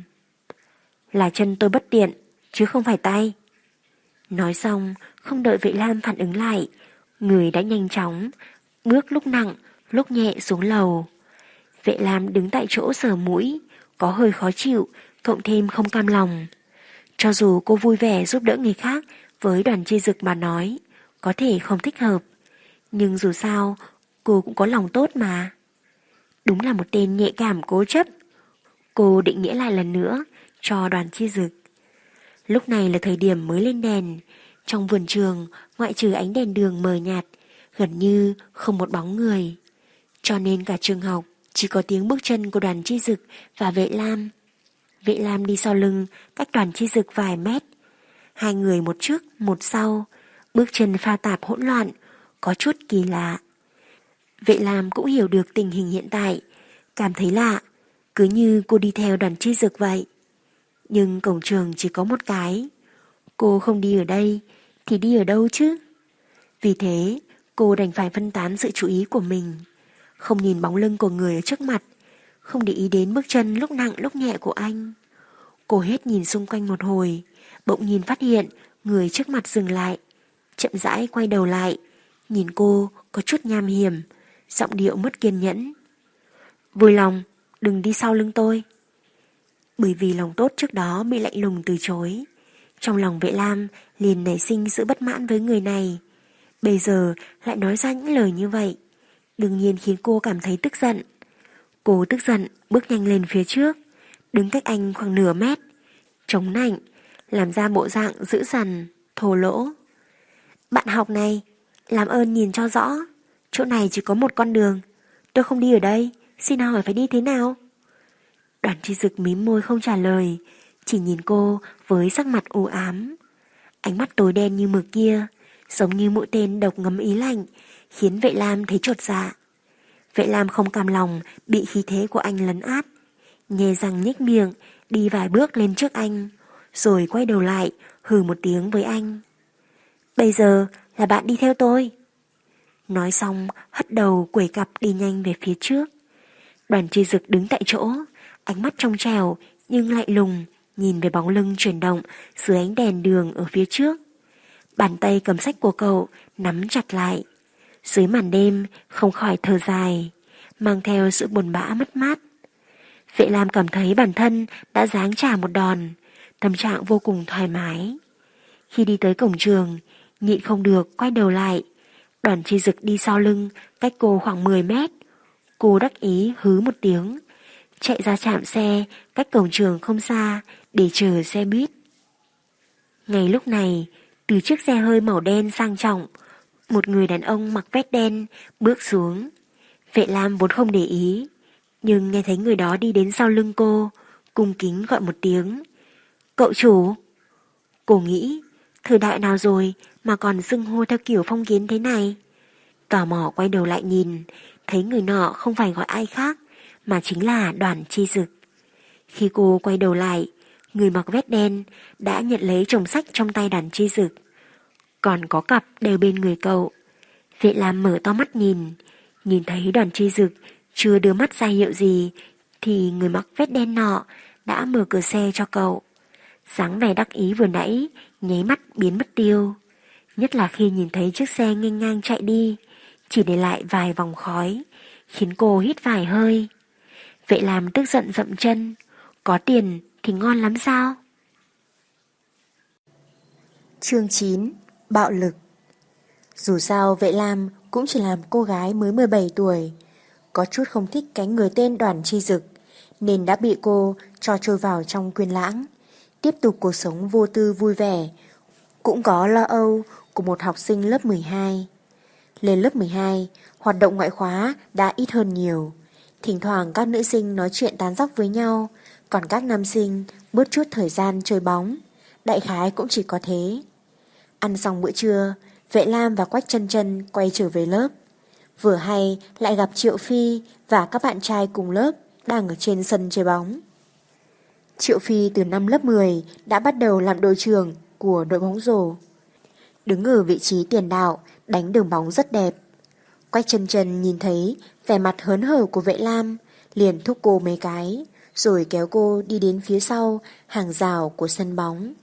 Là chân tôi bất tiện, chứ không phải tay. Nói xong, không đợi Vệ Lam phản ứng lại, người đã nhanh chóng, bước lúc nặng, lúc nhẹ xuống lầu. Vệ Lam đứng tại chỗ sờ mũi, có hơi khó chịu, cộng thêm không cam lòng. Cho dù cô vui vẻ giúp đỡ người khác, với Đoàn Chi Dực mà nói, có thể không thích hợp. Nhưng dù sao, cô cũng có lòng tốt mà. Đúng là một tên nhạy cảm cố chấp. Cô định nghĩa lại lần nữa cho Đoàn Chi Dực. Lúc này là thời điểm mới lên đèn. Trong vườn trường, ngoại trừ ánh đèn đường mờ nhạt, gần như không một bóng người. Cho nên cả trường học chỉ có tiếng bước chân của Đoàn Chi Dực và Vệ Lam. Vệ Lam đi sau lưng, cách Đoàn Chi Dực vài mét. Hai người một trước, một sau, bước chân pha tạp hỗn loạn, có chút kỳ lạ. Vệ Lam cũng hiểu được tình hình hiện tại, cảm thấy lạ, cứ như cô đi theo Đoàn Chi Dực vậy. Nhưng cổng trường chỉ có một cái. Cô không đi ở đây, thì đi ở đâu chứ? Vì thế, cô đành phải phân tán sự chú ý của mình, không nhìn bóng lưng của người ở trước mặt, không để ý đến bước chân lúc nặng lúc nhẹ của anh. Cô hết nhìn xung quanh một hồi, bỗng nhìn phát hiện người trước mặt dừng lại, chậm rãi quay đầu lại, nhìn cô có chút nham hiểm, giọng điệu mất kiên nhẫn. Vui lòng, đừng đi sau lưng tôi. Bởi vì lòng tốt trước đó bị lạnh lùng từ chối, trong lòng Vệ Lam liền nảy sinh sự bất mãn với người này. Bây giờ lại nói ra những lời như vậy, đương nhiên khiến cô cảm thấy tức giận. Cô tức giận bước nhanh lên phía trước, đứng cách anh khoảng nửa mét, chống nạnh, làm ra bộ dạng dữ dằn, thô lỗ. Bạn học này, làm ơn nhìn cho rõ, chỗ này chỉ có một con đường, tôi không đi ở đây, xin hỏi phải đi thế nào? Đoàn Chi Dực mím môi không trả lời, chỉ nhìn cô với sắc mặt u ám. Ánh mắt tối đen như mực kia, giống như mũi tên độc ngấm ý lạnh, khiến Vệ Lam thấy chột dạ. Vệ Lam không cam lòng bị khí thế của anh lấn át, nhè răng nhếch miệng, đi vài bước lên trước anh, rồi quay đầu lại, hừ một tiếng với anh. Bây giờ là bạn đi theo tôi. Nói xong, hất đầu quẩy cặp đi nhanh về phía trước. Đoàn Chi Dực đứng tại chỗ, ánh mắt trong trẻo nhưng lạnh lùng, nhìn về bóng lưng chuyển động dưới ánh đèn đường ở phía trước. Bàn tay cầm sách của cậu nắm chặt lại. Dưới màn đêm không khỏi thở dài, mang theo sự buồn bã mất mát. Vệ Lam cảm thấy bản thân đã giáng trả một đòn, tâm trạng vô cùng thoải mái. Khi đi tới cổng trường, nhịn không được quay đầu lại. Đoàn Chi Dực đi sau lưng, cách cô khoảng 10 mét. Cô đắc ý hứ một tiếng, chạy ra trạm xe cách cổng trường không xa để chờ xe buýt. Ngay lúc này, từ chiếc xe hơi màu đen sang trọng, một người đàn ông mặc vest đen bước xuống. Vệ Lam vốn không để ý, nhưng nghe thấy người đó đi đến sau lưng cô, cung kính gọi một tiếng. Cậu chủ. Cô nghĩ, thời đại nào rồi mà còn xưng hô theo kiểu phong kiến thế này? Tò mò quay đầu lại nhìn, thấy người nọ không phải gọi ai khác, mà chính là Đoàn Chi Dực. Khi cô quay đầu lại, người mặc vest đen đã nhận lấy chồng sách trong tay Đoàn Chi Dực. Còn có cặp đều bên người cậu. Vệ Lam mở to mắt nhìn thấy Đoàn Chi Dực chưa đưa mắt ra hiệu gì, thì người mặc vest đen nọ đã mở cửa xe cho cậu. Dáng vẻ đắc ý vừa nãy nháy mắt biến mất tiêu. Nhất là khi nhìn thấy chiếc xe nghênh ngang chạy đi, chỉ để lại vài vòng khói, khiến cô hít vài hơi. Vệ Lam tức giận dậm chân. Có tiền thì ngon lắm sao?
Chương 9. Bạo lực. Dù sao Vệ Lam cũng chỉ là cô gái mới 17 tuổi, có chút không thích cái người tên Đoàn Chi Dực, nên đã bị cô cho trôi vào trong quên lãng, tiếp tục cuộc sống vô tư vui vẻ, cũng có lo âu của một học sinh lớp 12. Lên lớp 12, hoạt động ngoại khóa đã ít hơn nhiều. Thỉnh thoảng các nữ sinh nói chuyện tán dóc với nhau, còn các nam sinh bớt chút thời gian chơi bóng. Đại khái cũng chỉ có thế. Ăn xong bữa trưa, Vệ Lam và Quách Chân Chân quay trở về lớp. Vừa hay lại gặp Triệu Phi và các bạn trai cùng lớp đang ở trên sân chơi bóng. Triệu Phi từ năm lớp 10 đã bắt đầu làm đội trưởng của đội bóng rổ. đứng ở vị trí tiền đạo, đánh đường bóng rất đẹp. Quách Chân Chân nhìn thấy vẻ mặt hớn hở của Vệ Lam, liền thúc cô mấy cái, rồi kéo cô đi đến phía sau hàng rào của sân bóng.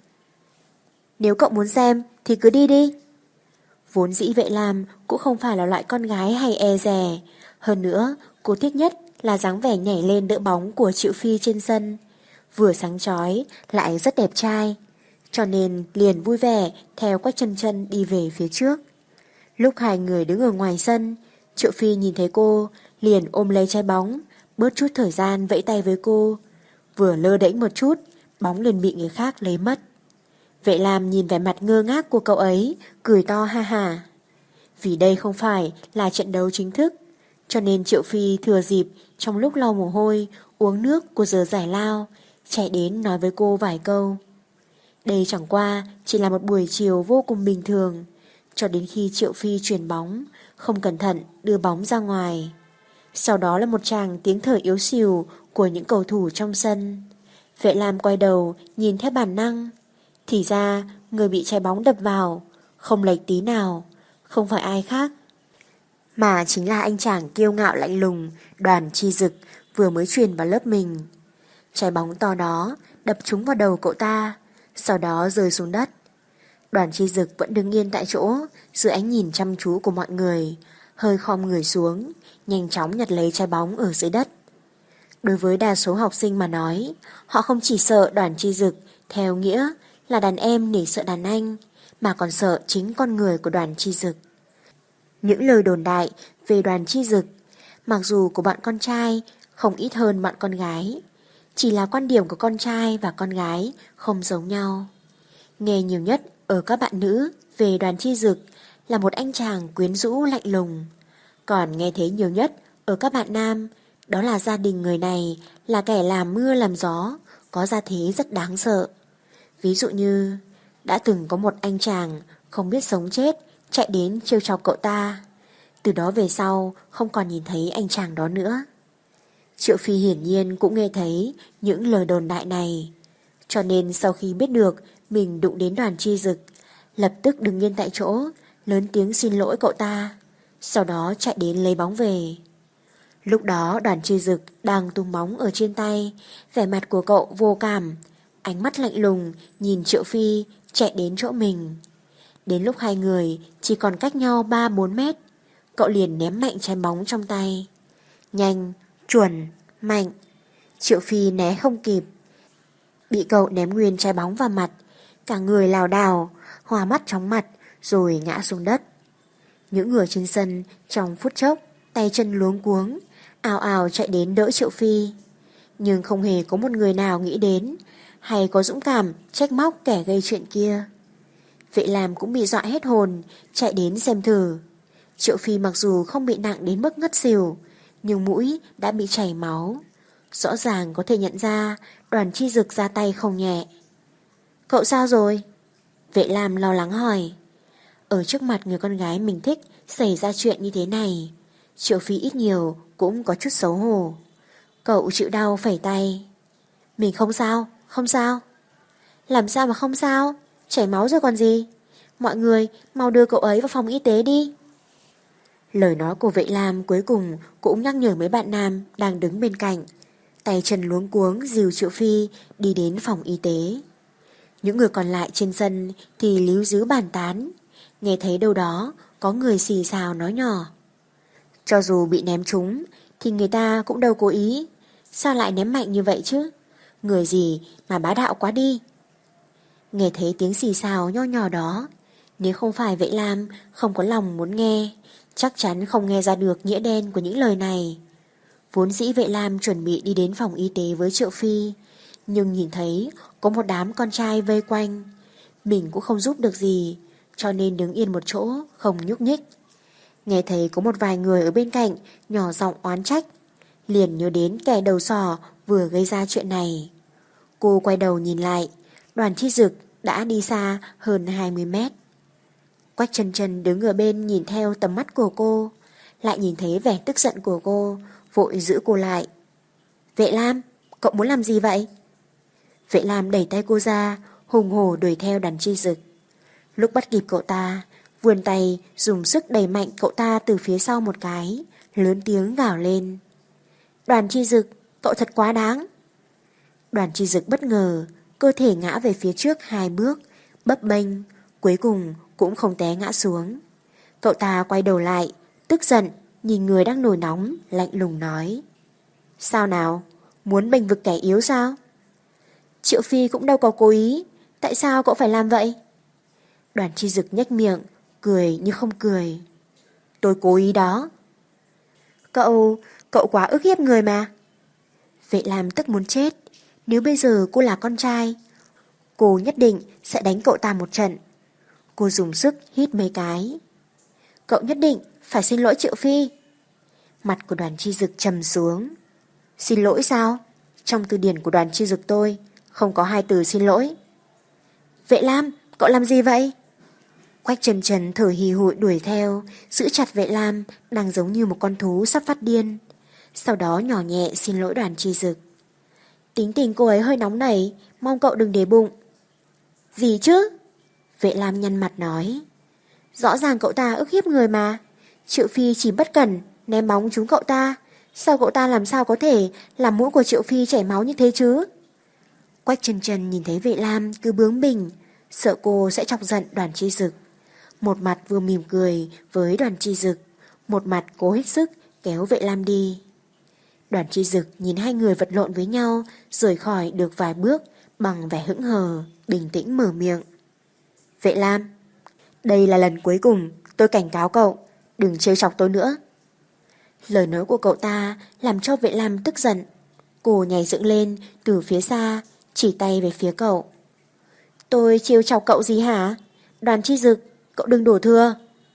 Nếu cậu muốn xem thì cứ đi đi. Vốn dĩ Vệ Lam cũng không phải là loại con gái hay e dè. Hơn nữa, cô thích nhất là dáng vẻ nhảy lên đỡ bóng của Triệu Phi trên sân. Vừa sáng chói, lại rất đẹp trai. Cho nên liền vui vẻ theo Quách Chân Chân đi về phía trước. Lúc hai người đứng ở ngoài sân, Triệu Phi nhìn thấy cô, liền ôm lấy trái bóng, bớt chút thời gian vẫy tay với cô. Vừa lơ đễnh một chút, bóng liền bị người khác lấy mất. Vệ Lam nhìn vẻ mặt ngơ ngác của cậu ấy, cười to ha ha. Vì đây không phải là trận đấu chính thức, cho nên Triệu Phi thừa dịp trong lúc lau mồ hôi, uống nước của giờ giải lao, chạy đến nói với cô vài câu. Đây chẳng qua chỉ là một buổi chiều vô cùng bình thường, cho đến khi Triệu Phi chuyền bóng, không cẩn thận đưa bóng ra ngoài. Sau đó là một tràng tiếng thở yếu xìu của những cầu thủ trong sân. Vệ Lam quay đầu nhìn theo bản năng. Thì ra người bị trái bóng đập vào, không lệch tí nào, không phải ai khác, mà chính là anh chàng kiêu ngạo lạnh lùng Đoàn Chi Dực vừa mới truyền vào lớp mình. Trái bóng to đó đập trúng vào đầu cậu ta, sau đó rơi xuống đất. Đoàn Chi Dực vẫn đứng yên tại chỗ dưới ánh nhìn chăm chú của mọi người, hơi khom người xuống, nhanh chóng nhặt lấy trái bóng ở dưới đất. Đối với đa số học sinh mà nói, họ không chỉ sợ Đoàn Chi Dực theo nghĩa là đàn em nể sợ đàn anh, mà còn sợ chính con người của Đoàn Chi Dực. Những lời đồn đại về Đoàn Chi Dực, mặc dù của bọn con trai không ít hơn bọn con gái, chỉ là quan điểm của con trai và con gái không giống nhau. Nghe nhiều nhất ở các bạn nữ về Đoàn Chi Dực là một anh chàng quyến rũ lạnh lùng, còn nghe thấy nhiều nhất ở các bạn nam đó là gia đình người này là kẻ làm mưa làm gió, có gia thế rất đáng sợ. Ví dụ như đã từng có một anh chàng không biết sống chết chạy đến trêu chọc cậu ta, từ đó về sau không còn nhìn thấy anh chàng đó nữa. Triệu Phi hiển nhiên cũng nghe thấy những lời đồn đại này, cho nên sau khi biết được mình đụng đến Đoàn Chi Dực, lập tức đứng yên tại chỗ, lớn tiếng xin lỗi cậu ta, sau đó chạy đến lấy bóng về. Lúc đó Đoàn Chi Dực đang tung bóng ở trên tay, vẻ mặt của cậu vô cảm, ánh mắt lạnh lùng nhìn Triệu Phi chạy đến chỗ mình. Đến lúc hai người chỉ còn cách nhau 3-4 mét, cậu liền ném mạnh trái bóng trong tay. Nhanh, chuẩn, mạnh. Triệu Phi né không kịp, bị cậu ném nguyên trái bóng vào mặt, cả người lảo đảo, hoa mắt chóng mặt rồi ngã xuống đất. Những người trên sân trong phút chốc tay chân luống cuống, ào ào chạy đến đỡ Triệu Phi, nhưng không hề có một người nào nghĩ đến hay có dũng cảm trách móc kẻ gây chuyện kia. Vệ Lam cũng bị dọa hết hồn, chạy đến xem thử. Triệu Phi mặc dù không bị nặng đến mức ngất xỉu, nhưng mũi đã bị chảy máu. Rõ ràng có thể nhận ra Đoàn Chi Dực ra tay không nhẹ. Cậu sao rồi? Vệ Lam lo lắng hỏi. Ở trước mặt người con gái mình thích xảy ra chuyện như thế này, Triệu Phi ít nhiều cũng có chút xấu hổ. Cậu chịu đau phẩy tay. Mình không sao, không sao. Làm sao mà không sao? Chảy máu rồi còn gì. Mọi người mau đưa cậu ấy vào phòng y tế đi. Lời nói của Vệ Lam cuối cùng cũng nhắc nhở mấy bạn nam đang đứng bên cạnh, tay chân luống cuống dìu Triệu Phi đi đến phòng y tế. Những người còn lại trên sân thì líu ríu bàn tán, nghe thấy đâu đó có người xì xào nói nhỏ. Cho dù bị ném trúng thì người ta cũng đâu cố ý, sao lại ném mạnh như vậy chứ? Người gì mà bá đạo quá đi. Nghe thấy tiếng xì xào nho nhỏ đó, nếu không phải Vệ Lam không có lòng muốn nghe, chắc chắn không nghe ra được nghĩa đen của những lời này. Vốn dĩ Vệ Lam chuẩn bị đi đến phòng y tế với Triệu Phi, nhưng nhìn thấy có một đám con trai vây quanh, mình cũng không giúp được gì, cho nên đứng yên một chỗ không nhúc nhích. Nghe thấy có một vài người ở bên cạnh nhỏ giọng oán trách, liền nhớ đến kẻ đầu sỏ vừa gây ra chuyện này. Cô quay đầu nhìn lại, Đoàn Chi Dực đã đi xa hơn 20 mét. Quách Chân Chân đứng ở bên nhìn theo tầm mắt của cô, lại nhìn thấy vẻ tức giận của cô, vội giữ cô lại. Vệ Lam, cậu muốn làm gì vậy? Vệ Lam đẩy tay cô ra, hùng hổ đuổi theo Đoàn Chi Dực. Lúc bắt kịp cậu ta, vươn tay dùng sức đẩy mạnh cậu ta từ phía sau một cái, lớn tiếng gào lên. Đoàn Chi Dực, cậu thật quá đáng. Đoàn Chi Dực bất ngờ, cơ thể ngã về phía trước 2 bước, bấp bênh, cuối cùng cũng không té ngã xuống. Cậu ta quay đầu lại, tức giận, nhìn người đang nổi nóng, lạnh lùng nói. Sao nào, muốn bênh vực kẻ yếu sao? Triệu Phi cũng đâu có cố ý, tại sao cậu phải làm vậy? Đoàn Chi Dực nhếch miệng, cười như không cười. Tôi cố ý đó. Cậu quá ức hiếp người mà. Vệ Lam tức muốn chết. Nếu bây giờ cô là con trai, cô nhất định sẽ đánh cậu ta một trận. Cô dùng sức hít mấy cái. Cậu nhất định phải xin lỗi Triệu Phi. Mặt của Đoàn Chi Dực trầm xuống. Xin lỗi sao? Trong từ điển của Đoàn Chi Dực tôi không có 2 từ xin lỗi. Vệ Lam, cậu làm gì vậy? Quách Trần Trần thở hì hụi đuổi theo, giữ chặt Vệ Lam đang giống như một con thú sắp phát điên. Sau đó nhỏ nhẹ xin lỗi Đoàn Chi Dực. Tính tình cô ấy hơi nóng nảy, mong cậu đừng để bụng. Gì chứ? Vệ Lam nhăn mặt nói. Rõ ràng cậu ta ức hiếp người mà. Triệu Phi chỉ bất cẩn ném bóng trúng cậu ta. Sao cậu ta làm sao có thể làm mũi của Triệu Phi chảy máu như thế chứ? Quách Trần Trần nhìn thấy Vệ Lam cứ bướng bỉnh, sợ cô sẽ chọc giận Đoàn Chi Dực. Một mặt vừa mỉm cười với Đoàn Chi Dực, một mặt cố hết sức kéo Vệ Lam đi. Đoàn Chi Dực nhìn 2 người vật lộn với nhau, rời khỏi được vài bước bằng vẻ hững hờ, bình tĩnh mở miệng. Vệ Lam, đây là lần cuối cùng tôi cảnh cáo cậu, đừng trêu chọc tôi nữa. Lời nói của cậu ta làm cho Vệ Lam tức giận. Cô nhảy dựng lên từ phía xa, chỉ tay về phía cậu. Tôi trêu chọc cậu gì hả? Đoàn Chi Dực, cậu đừng đổ thừa.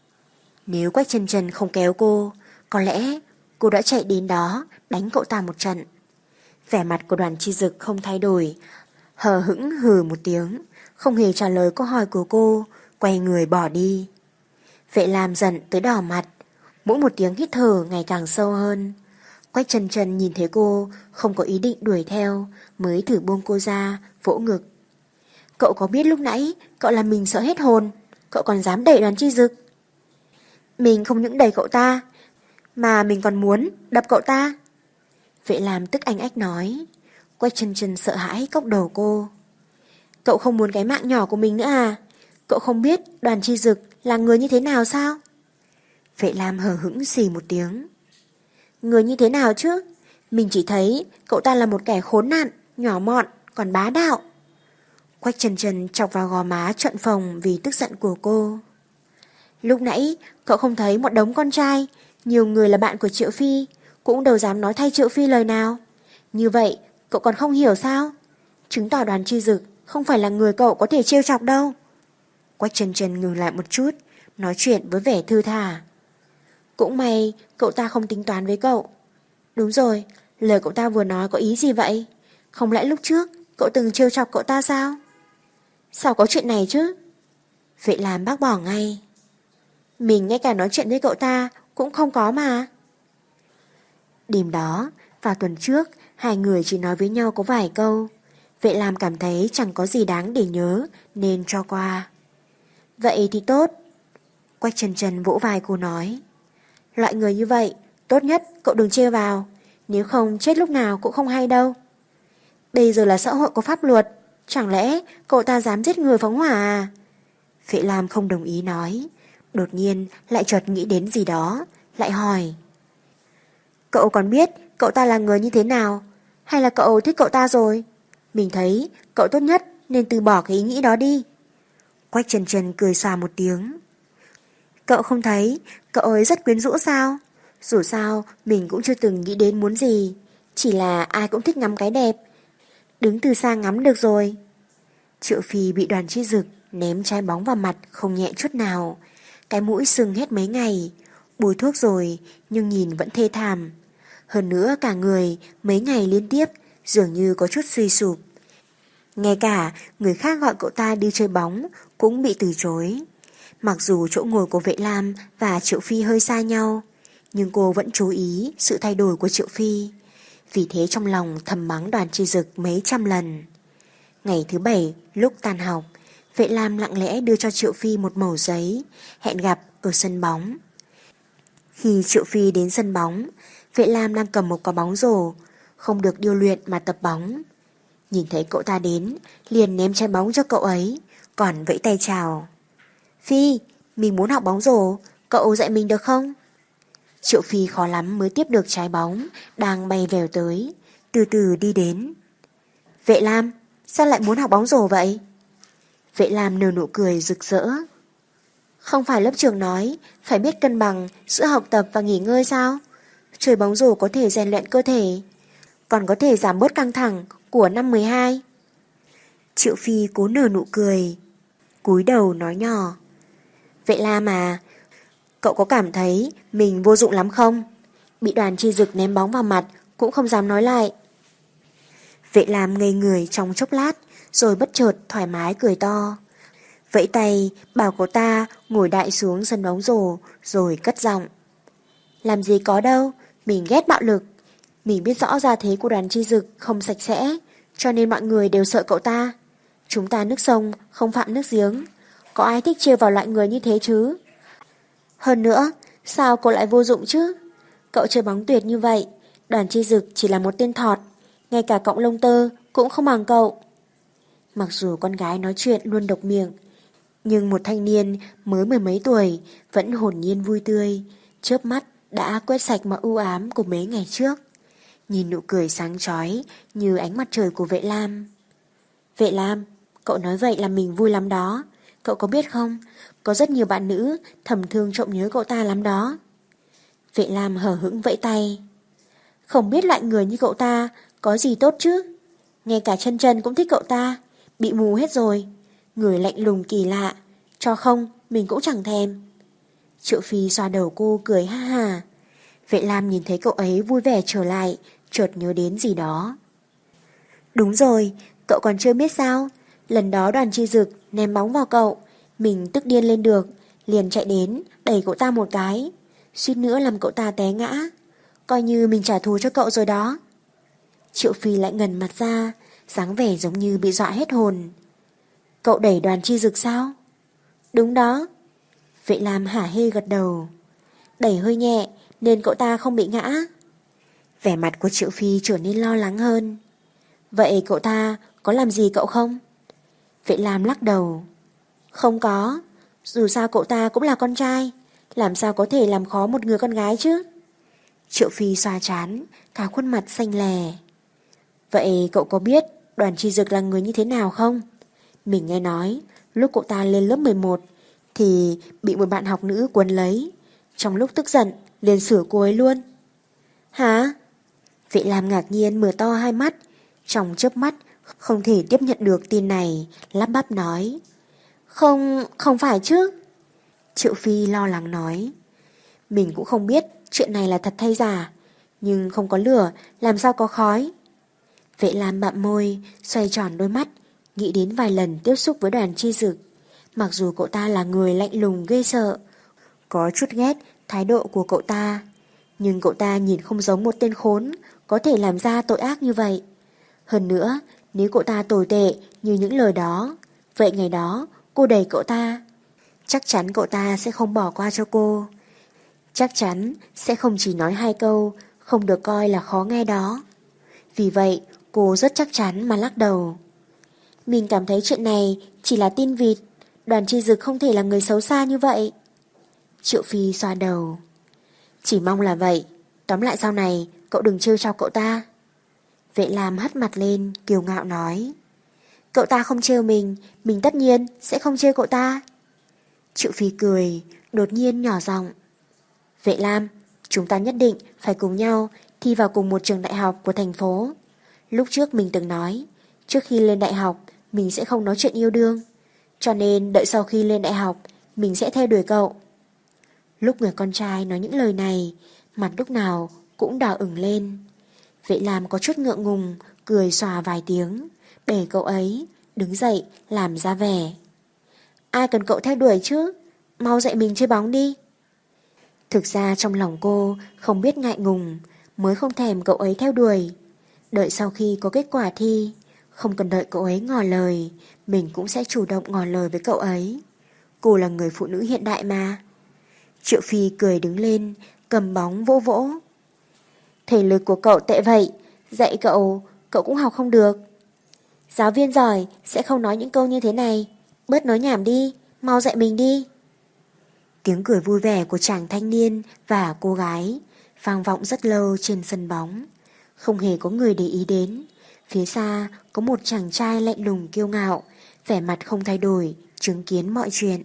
Nếu Quách Trần Trần không kéo cô, có lẽ cô đã chạy đến đó đánh cậu ta một trận. Vẻ mặt của Đoàn Chi Dực không thay đổi, hờ hững hừ một tiếng, không hề trả lời câu hỏi của cô, quay người bỏ đi. Vệ Lam giận tới đỏ mặt, mỗi một tiếng hít thở ngày càng sâu hơn. Quách Trần Trần nhìn thấy cô không có ý định đuổi theo, mới thử buông cô ra, vỗ ngực. Cậu có biết lúc nãy cậu làm mình sợ hết hồn, cậu còn dám đẩy Đoàn Chi Dực. Mình không những đẩy cậu ta, mà mình còn muốn đập cậu ta. Vệ Lam tức anh ách nói. Quách Trần Trần sợ hãi cốc đầu cô. Cậu không muốn cái mạng nhỏ của mình nữa à? Cậu không biết Đoàn Chi Dực là người như thế nào sao? Vệ Lam hờ hững xì một tiếng. Người như thế nào chứ? Mình chỉ thấy cậu ta là một kẻ khốn nạn, nhỏ mọn, còn bá đạo. Quách Trần Trần chọc vào gò má trợn phồng vì tức giận của cô. Lúc nãy cậu không thấy một đống con trai, nhiều người là bạn của Triệu Phi, cũng đâu dám nói thay Triệu Phi lời nào. Như vậy cậu còn không hiểu sao? Chứng tỏ Đoàn Chi Dực không phải là người cậu có thể trêu chọc đâu. Quách Trần Trần ngừng lại một chút, nói chuyện với vẻ thư thả. Cũng may cậu ta không tính toán với cậu. Đúng rồi, lời cậu ta vừa nói có ý gì vậy? Không lẽ lúc trước cậu từng trêu chọc cậu ta sao? Sao có chuyện này chứ? Vệ Lam bác bỏ ngay. Mình ngay cả nói chuyện với cậu ta cũng không có mà. Đêm đó, vào tuần trước, 2 người chỉ nói với nhau có vài câu. Vệ Lam cảm thấy chẳng có gì đáng để nhớ nên cho qua. Vậy thì tốt. Quách Trần Trần vỗ vai cô nói. Loại người như vậy, tốt nhất cậu đừng trêu vào, nếu không chết lúc nào cũng không hay đâu. Bây giờ là xã hội có pháp luật, chẳng lẽ cậu ta dám giết người phóng hỏa à? Vệ Lam không đồng ý nói. Đột nhiên lại chợt nghĩ đến gì đó, lại hỏi. Cậu còn biết cậu ta là người như thế nào, hay là cậu thích cậu ta rồi? Mình thấy cậu tốt nhất nên từ bỏ cái ý nghĩ đó đi. Quách Trần Trần cười xòa một tiếng. Cậu không thấy cậu ấy rất quyến rũ sao? Dù sao mình cũng chưa từng nghĩ đến muốn gì, chỉ là ai cũng thích ngắm cái đẹp, đứng từ xa ngắm được rồi. Triệu Phi bị Đoàn Chi Dực ném trái bóng vào mặt không nhẹ chút nào, cái mũi sưng hết mấy ngày, bôi thuốc rồi nhưng nhìn vẫn thê thảm. Hơn nữa cả người mấy ngày liên tiếp dường như có chút suy sụp. Ngay cả người khác gọi cậu ta đi chơi bóng cũng bị từ chối. Mặc dù chỗ ngồi của Vệ Lam và Triệu Phi hơi xa nhau, nhưng cô vẫn chú ý sự thay đổi của Triệu Phi. Vì thế trong lòng thầm mắng Đoàn Chi Dực mấy trăm lần. Ngày thứ 7 lúc tan học,
Vệ Lam lặng lẽ đưa cho Triệu Phi một mẩu giấy, hẹn gặp ở sân bóng. Khi Triệu Phi đến sân bóng, Vệ Lam đang cầm một quả bóng rổ, không được điêu luyện mà tập bóng. Nhìn thấy cậu ta đến, liền ném trái bóng cho cậu ấy, còn vẫy tay chào. Phi, mình muốn học bóng rổ, cậu dạy mình được không? Triệu Phi khó lắm mới tiếp được trái bóng, đang bay vèo tới, từ từ đi đến. Vệ Lam, sao lại muốn học bóng rổ vậy? Vệ Lam nở nụ cười rực rỡ. Không phải lớp trưởng nói phải biết cân bằng giữa học tập và nghỉ ngơi sao? Chơi bóng rổ có thể rèn luyện cơ thể, còn có thể giảm bớt căng thẳng của năm 12. Triệu Phi cố nở nụ cười, cúi đầu nói nhỏ. Vệ Lam à, cậu có cảm thấy mình vô dụng lắm không? Bị Đoàn Chi Dực ném bóng vào mặt cũng không dám nói lại. Vệ Lam ngây người trong chốc lát, rồi bất chợt thoải mái cười to. Vẫy tay bảo cậu ta ngồi đại xuống sân bóng rổ, rồi cất giọng. Làm gì có đâu, mình ghét bạo lực. Mình biết rõ gia thế của Đoàn Chi Dực không sạch sẽ, cho nên mọi người đều sợ cậu ta. Chúng ta nước sông không phạm nước giếng, có ai thích trêu vào loại người như thế chứ? Hơn nữa, sao cậu lại vô dụng chứ? Cậu chơi bóng tuyệt như vậy, Đoàn Chi Dực chỉ là một tên thọt, ngay cả cọng lông tơ cũng không bằng cậu. Mặc dù con gái nói chuyện luôn độc miệng, nhưng một thanh niên mới mười mấy tuổi vẫn hồn nhiên vui tươi, chớp mắt đã quét sạch mọi u ám của mấy ngày trước. Nhìn nụ cười sáng chói như ánh mặt trời của Vệ Lam. Vệ Lam, cậu nói vậy là mình vui lắm đó. Cậu có biết không, có rất nhiều bạn nữ thầm thương trộm nhớ cậu ta lắm đó. Vệ Lam hờ hững vẫy tay. Không biết loại người như cậu ta có gì tốt chứ? Ngay cả chân chân cũng thích cậu ta, bị mù hết rồi. Người lạnh lùng kỳ lạ, cho không mình cũng chẳng thèm. Triệu Phi xoa đầu cô cười ha ha. Vệ Lam nhìn thấy cậu ấy vui vẻ trở lại, chợt nhớ đến gì đó. Đúng rồi, cậu còn chưa biết sao? Lần đó Đoàn Chi Dực ném bóng vào cậu, mình tức điên lên được, liền chạy đến đẩy cậu ta một cái, suýt nữa làm cậu ta té ngã. Coi như mình trả thù cho cậu rồi đó. Triệu Phi lại ngần mặt ra, dáng vẻ giống như bị dọa hết hồn. Cậu đẩy Đoàn Chi Dực sao? Đúng đó. Vệ Lam hả hê gật đầu. Đẩy hơi nhẹ nên cậu ta không bị ngã. Vẻ mặt của Triệu Phi trở nên lo lắng hơn. Vậy cậu ta có làm gì cậu không? Vệ Lam lắc đầu. Không có, dù sao cậu ta cũng là con trai, làm sao có thể làm khó một người con gái chứ? Triệu Phi xoa trán, cả khuôn mặt xanh lè. Vậy cậu có biết Đoàn Chi Dực là người như thế nào không? Mình nghe nói, lúc cậu ta lên lớp 11 thì bị một bạn học nữ quấn lấy. Trong lúc tức giận, liền sửa cô ấy luôn. Hả? Vệ Lam ngạc nhiên mở to hai mắt, trong chớp mắt không thể tiếp nhận được tin này, lắp bắp nói. Không phải chứ? Triệu Phi lo lắng nói. Mình cũng không biết chuyện này là thật hay giả, nhưng không có lửa làm sao có khói. Vệ Lam bặm môi, xoay tròn đôi mắt, nghĩ đến vài lần tiếp xúc với Đoàn Chi Dực. Mặc dù cậu ta là người lạnh lùng ghê sợ, có chút ghét thái độ của cậu ta, nhưng cậu ta nhìn không giống một tên khốn có thể làm ra tội ác như vậy. Hơn nữa, nếu cậu ta tồi tệ như những lời đó, vậy ngày đó cô đẩy cậu ta, chắc chắn cậu ta sẽ không bỏ qua cho cô. Chắc chắn sẽ không chỉ nói hai câu không được coi là khó nghe đó. Vì vậy cô rất chắc chắn mà lắc đầu. Mình cảm thấy chuyện này chỉ là tin vịt, Đoàn Chi Dực không thể là người xấu xa như vậy. Triệu Phi xoa đầu. Chỉ mong là vậy, tóm lại sau này cậu đừng trêu chọc cậu ta. Vệ Lam hất mặt lên, kiêu ngạo nói. Cậu ta không trêu mình tất nhiên sẽ không trêu cậu ta. Triệu Phi cười, đột nhiên nhỏ giọng. Vệ Lam, chúng ta nhất định phải cùng nhau thi vào cùng một trường đại học của thành phố. Lúc trước mình từng nói, trước khi lên đại học mình sẽ không nói chuyện yêu đương, cho nên đợi sau khi lên đại học mình sẽ theo đuổi cậu. Lúc người con trai nói những lời này, mặt lúc nào cũng đỏ ửng lên. Vệ Lam có chút ngượng ngùng, cười xòa vài tiếng, để cậu ấy đứng dậy làm ra vẻ. Ai cần cậu theo đuổi chứ, mau dạy mình chơi bóng đi. Thực ra trong lòng cô không biết ngại ngùng, mới không thèm cậu ấy theo đuổi. Đợi sau khi có kết quả thi,
Không cần đợi cậu ấy ngỏ lời, mình cũng sẽ chủ động ngỏ lời với cậu ấy. Cô là người phụ nữ hiện đại mà. Triệu Phi cười đứng lên, cầm bóng vỗ vỗ. Thể lực của cậu tệ vậy, dạy cậu cũng học không được. Giáo viên giỏi sẽ không nói những câu như thế này. Bớt nói nhảm đi, mau dạy mình đi. Tiếng cười vui vẻ của chàng thanh niên và cô gái vang vọng rất lâu trên sân bóng. Không hề có người để ý đến. Phía xa có một chàng trai lạnh lùng kiêu ngạo, vẻ mặt không thay đổi, chứng kiến mọi chuyện.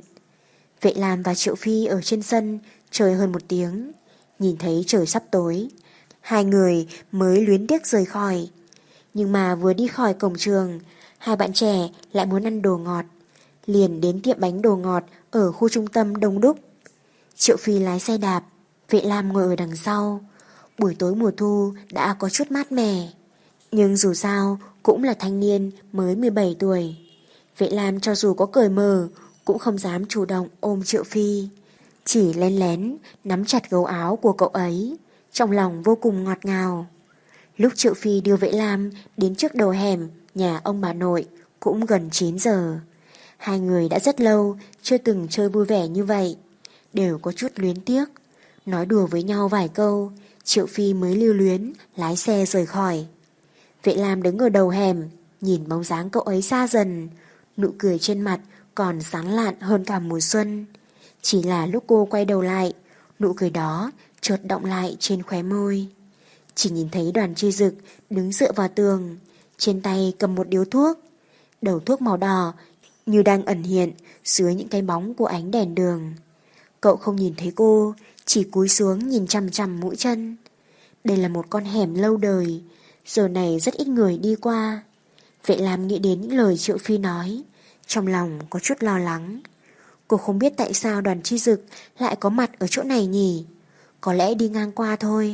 Vệ Lam và Triệu Phi ở trên sân chơi hơn một tiếng. Nhìn thấy trời sắp tối, hai người mới luyến tiếc rời khỏi. Nhưng mà vừa đi khỏi cổng trường, hai bạn trẻ lại muốn ăn đồ ngọt. Liền đến tiệm bánh đồ ngọt ở khu trung tâm đông đúc. Triệu Phi lái xe đạp, Vệ Lam ngồi ở đằng sau. Buổi tối mùa thu đã có chút mát mẻ. Nhưng dù sao cũng là thanh niên mới 17 tuổi. Vệ Lam cho dù có cởi mở cũng không dám chủ động ôm Triệu Phi. Chỉ lén lén nắm chặt gấu áo của cậu ấy, trong lòng vô cùng ngọt ngào. Lúc Triệu Phi đưa Vệ Lam đến trước đầu hẻm nhà ông bà nội cũng gần 9 giờ. Hai người đã rất lâu chưa từng chơi vui vẻ như vậy, đều có chút luyến tiếc. Nói đùa với nhau vài câu, Triệu Phi mới lưu luyến lái xe rời khỏi. Vệ Lam đứng ở đầu hẻm, nhìn bóng dáng cậu ấy xa dần, nụ cười trên mặt còn sáng lạn hơn cả mùa xuân. Chỉ là lúc cô quay đầu lại, nụ cười đó chợt động lại trên khóe môi. Chỉ nhìn thấy Đoàn Chi Dực đứng dựa vào tường, trên tay cầm một điếu thuốc. Đầu thuốc màu đỏ như đang ẩn hiện dưới những cái bóng của ánh đèn đường. Cậu không nhìn thấy cô, chỉ cúi xuống nhìn chằm chằm mũi chân. Đây là một con hẻm lâu đời, giờ này rất ít người đi qua. Vệ Lam nghĩ đến những lời Triệu Phi nói, trong lòng có chút lo lắng. Cô không biết tại sao Đoàn Chi Dực lại có mặt ở chỗ này nhỉ. Có lẽ đi ngang qua thôi.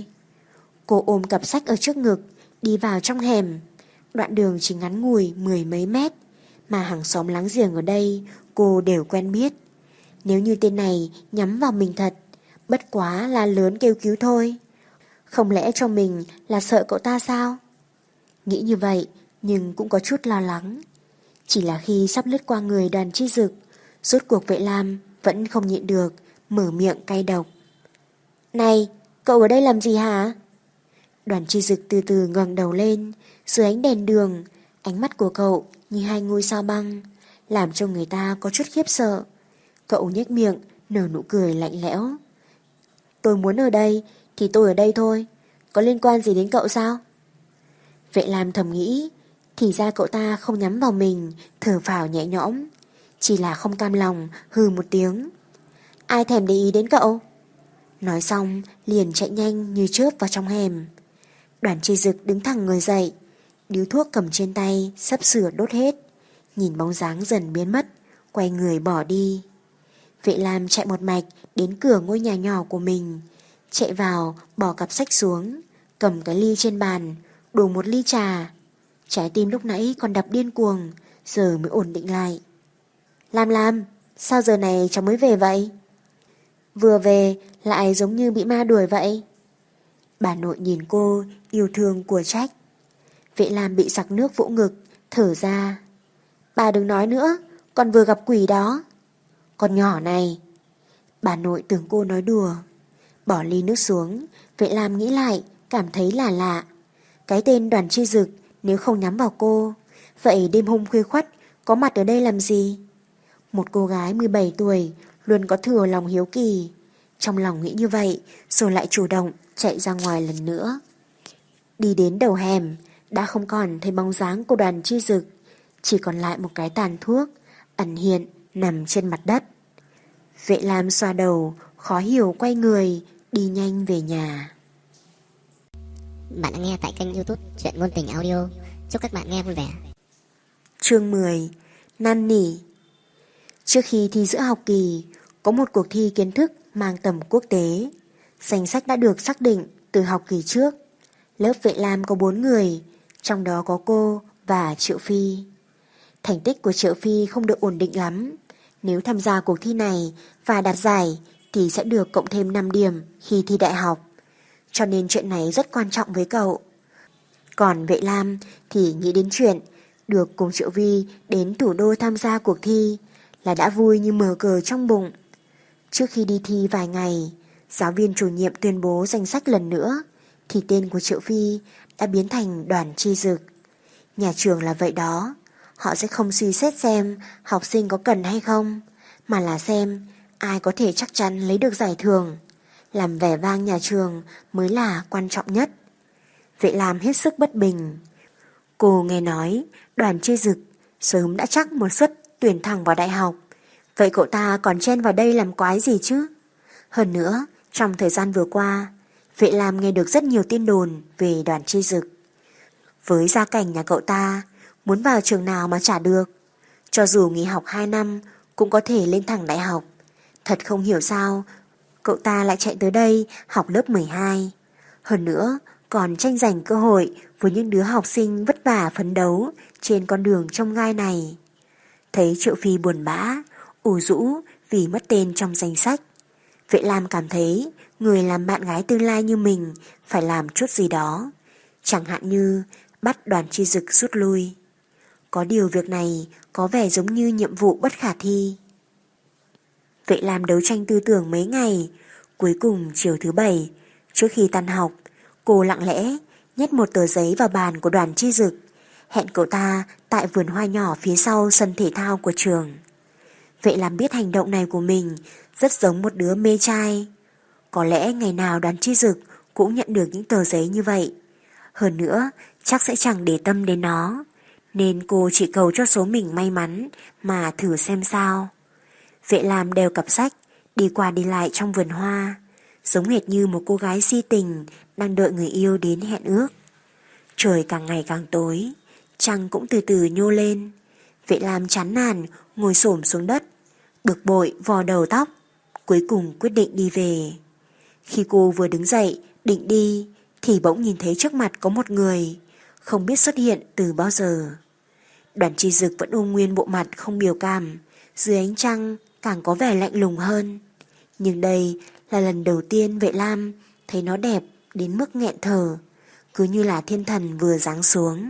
Cô ôm cặp sách ở trước ngực, đi vào trong hẻm. Đoạn đường chỉ ngắn ngủi 10 mấy mét, mà hàng xóm láng giềng ở đây cô đều quen biết. Nếu như tên này nhắm vào mình thật, bất quá là lớn kêu cứu thôi. Không lẽ cho mình là sợ cậu ta sao? Nghĩ như vậy nhưng cũng có chút lo lắng. Chỉ là khi sắp lướt qua người Đoàn Chi Dực, rốt cuộc Vệ Lam vẫn không nhịn được, mở miệng cay độc. Này, cậu ở đây làm gì hả? Đoàn Chi Dực từ từ ngẩng đầu lên, dưới ánh đèn đường, ánh mắt của cậu như hai ngôi sao băng, làm cho người ta có chút khiếp sợ. Cậu nhếch miệng, nở nụ cười lạnh lẽo. Tôi muốn ở đây thì tôi ở đây thôi, có liên quan gì đến cậu sao? Vệ Lam thầm nghĩ, thì ra cậu ta không nhắm vào mình, thở phào nhẹ nhõm, chỉ là không cam lòng hừ một tiếng. Ai thèm để ý đến cậu? Nói xong liền chạy nhanh như chớp vào trong hẻm. Đoàn Chi Dực đứng thẳng người dậy, điếu thuốc cầm trên tay sắp sửa đốt hết, nhìn bóng dáng dần biến mất, quay người bỏ đi. Vệ Lam chạy một mạch đến cửa ngôi nhà nhỏ của mình, chạy vào bỏ cặp sách xuống, cầm cái ly trên bàn, đổ một ly trà. Trái tim lúc nãy còn đập điên cuồng, giờ mới ổn định lại. Lam, sao giờ này cháu mới về vậy? Vừa về lại giống như bị ma đuổi vậy. Bà nội nhìn cô, yêu thương của trách. Vệ Lam bị sặc nước vỗ ngực, thở ra. Bà đừng nói nữa, con vừa gặp quỷ đó. Con nhỏ này. Bà nội tưởng cô nói đùa. Bỏ ly nước xuống, Vệ Lam nghĩ lại, cảm thấy là lạ. Cái tên Đoàn Chi Dực nếu không nhắm vào cô, vậy đêm hôm khuya khoắt có mặt ở đây làm gì? Một cô gái 17 tuổi luôn có thừa lòng hiếu kỳ. Trong lòng nghĩ như vậy, rồi lại chủ động chạy ra ngoài lần nữa. Đi đến đầu hẻm, đã không còn thấy bóng dáng của Đoàn Chi Dực, chỉ còn lại một cái tàn thuốc ẩn hiện nằm trên mặt đất. Vệ Lam xoa đầu, khó hiểu quay người, đi nhanh về nhà.
Bạn đã nghe tại kênh YouTube Truyện Ngôn Tình Audio. Chúc các bạn nghe vui vẻ.
Chương 10. Năn nỉ. Trước khi thi giữa học kỳ, có một cuộc thi kiến thức mang tầm quốc tế. Danh sách đã được xác định từ học kỳ trước. Lớp Vệ Lam có 4 người, trong đó có cô và Triệu Phi. Thành tích của Triệu Phi không được ổn định lắm. Nếu tham gia cuộc thi này và đạt giải thì sẽ được cộng thêm 5 điểm khi thi đại học. Cho nên chuyện này rất quan trọng với cậu. Còn Vệ Lam thì nghĩ đến chuyện Được cùng Triệu Vi đến thủ đô tham gia cuộc thi là đã vui như mở cờ trong bụng. Trước khi đi thi vài ngày, giáo viên chủ nhiệm tuyên bố danh sách lần nữa, thì tên của Triệu Vi đã biến thành Đoàn Chi Dực. Nhà trường là vậy đó, họ sẽ không suy xét xem học sinh có cần hay không, mà là xem ai có thể chắc chắn lấy được giải thưởng. Làm vẻ vang nhà trường mới là quan trọng nhất. Vệ Lam hết sức bất bình. Cô nghe nói Đoàn Chi Dực sớm đã chắc một suất tuyển thẳng vào đại học. Vậy cậu ta còn chen vào đây làm quái gì chứ? Hơn nữa, trong thời gian vừa qua, Vệ Lam nghe được rất nhiều tin đồn về Đoàn Chi Dực. Với gia cảnh nhà cậu ta, muốn vào trường nào mà chả được. Cho dù nghỉ học 2 năm cũng có thể lên thẳng đại học. Thật không hiểu sao cậu ta lại chạy tới đây học lớp 12. Hơn nữa, còn tranh giành cơ hội với những đứa học sinh vất vả phấn đấu trên con đường trông gai này. Thấy Triệu Phi buồn bã, ủ rũ vì mất tên trong danh sách, Vệ Lam cảm thấy người làm bạn gái tương lai như mình phải làm chút gì đó, chẳng hạn như bắt Đoàn Chi Dực rút lui. Có điều việc này có vẻ giống như nhiệm vụ bất khả thi. Vệ Lam đấu tranh tư tưởng mấy ngày, cuối cùng chiều thứ 7, trước khi tan học, cô lặng lẽ nhét một tờ giấy vào bàn của Đoàn Chi Dực, hẹn cậu ta tại vườn hoa nhỏ phía sau sân thể thao của trường. Vệ Lam biết hành động này của mình rất giống một đứa mê trai. Có lẽ ngày nào Đoàn Chi Dực cũng nhận được những tờ giấy như vậy. Hơn nữa, chắc sẽ chẳng để tâm đến nó, nên cô chỉ cầu cho số mình may mắn mà thử xem sao. Vệ Lam đeo cặp sách, đi qua đi lại trong vườn hoa, giống hệt như một cô gái si tình đang đợi người yêu đến hẹn ước. Trời càng ngày càng tối, trăng cũng từ từ nhô lên. Vệ Lam chán nản ngồi xổm xuống đất, bực bội vò đầu tóc, cuối cùng quyết định đi về. Khi cô vừa đứng dậy định đi thì bỗng nhìn thấy trước mặt có một người không biết xuất hiện từ bao giờ. Đoàn Chi Dực vẫn ôm nguyên bộ mặt không biểu cảm, dưới ánh trăng càng có vẻ lạnh lùng hơn. Nhưng đây là lần đầu tiên Vệ Lam thấy nó đẹp đến mức nghẹn thở, cứ như là thiên thần vừa giáng xuống.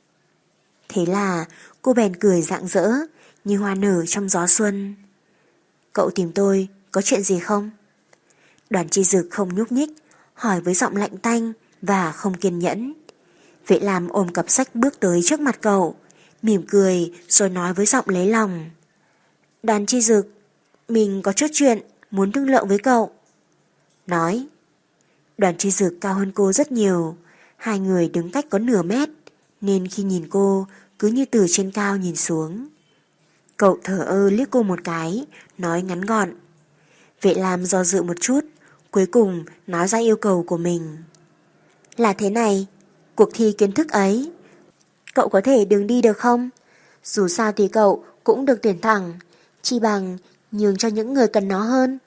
Thế là cô bèn cười rạng rỡ như hoa nở trong gió xuân. Cậu tìm tôi có chuyện gì không? Đoàn Chi Dực không nhúc nhích, hỏi với giọng lạnh tanh và không kiên nhẫn. Vệ Lam ôm cặp sách bước tới trước mặt cậu, mỉm cười rồi nói với giọng lấy lòng. Đoàn Chi Dực, mình có chút chuyện muốn thương lượng với cậu. Nói. Đoàn Chi Dực cao hơn cô rất nhiều, hai người đứng cách có nửa mét, nên khi nhìn cô cứ như từ trên cao nhìn xuống. Cậu thở ơ liếc cô một cái, nói ngắn gọn. Vệ Lam do dự một chút, cuối cùng nói ra yêu cầu của mình. Là thế này, cuộc thi kiến thức ấy, cậu có thể đừng đi được không? Dù sao thì cậu cũng được tuyển thẳng, chi bằng nhường cho những người cần nó hơn.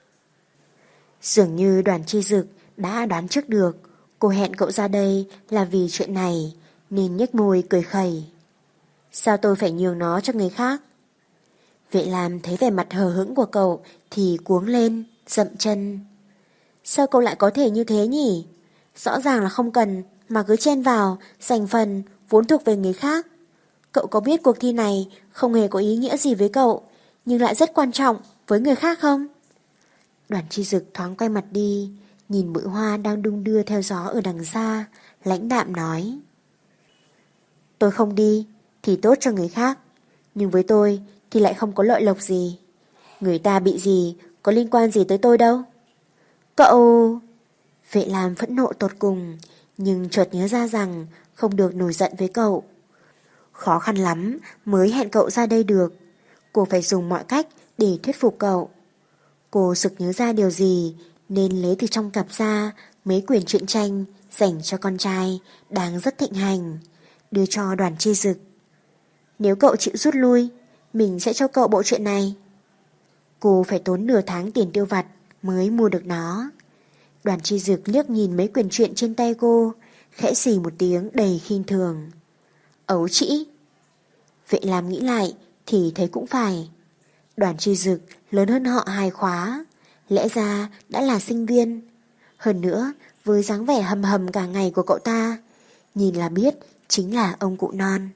Dường như Đoàn Chi Dực đã đoán trước được cô hẹn cậu ra đây là vì chuyện này, nên nhếch môi cười khẩy. Sao tôi phải nhường nó cho người khác? Vệ Lam thấy vẻ mặt hờ hững của cậu thì cuống lên, dậm chân. Sao cậu lại có thể như thế nhỉ? Rõ ràng là không cần mà cứ chen vào, giành phần vốn thuộc về người khác. Cậu có biết cuộc thi này không hề có ý nghĩa gì với cậu, nhưng lại rất quan trọng với người khác không? Đoàn Chi Dực thoáng quay mặt đi, nhìn bụi hoa đang đung đưa theo gió ở đằng xa, lãnh đạm nói. Tôi không đi thì tốt cho người khác, nhưng với tôi thì lại không có lợi lộc gì. Người ta bị gì có liên quan gì tới tôi đâu. Cậu... Vệ Lam phẫn nộ tột cùng, nhưng chợt nhớ ra rằng không được nổi giận với cậu. Khó khăn lắm mới hẹn cậu ra đây được. Cô phải dùng mọi cách để thuyết phục cậu. Cô sực nhớ ra điều gì nên lấy từ trong cặp ra mấy quyển truyện tranh dành cho con trai đang rất thịnh hành, đưa cho Đoàn Chi Dực. Nếu cậu chịu rút lui, mình sẽ cho cậu bộ truyện này. Cô phải tốn nửa tháng tiền tiêu vặt mới mua được nó. Đoàn Chi Dực liếc nhìn mấy quyển truyện trên tay cô, khẽ xì một tiếng đầy khinh thường. Ấu trĩ. Vệ Lam nghĩ lại thì thấy cũng phải. Đoàn Chi Dực lớn hơn họ 2 khóa, lẽ ra đã là sinh viên. Hơn nữa, với dáng vẻ hầm hầm cả ngày của cậu ta, nhìn là biết chính là ông cụ non.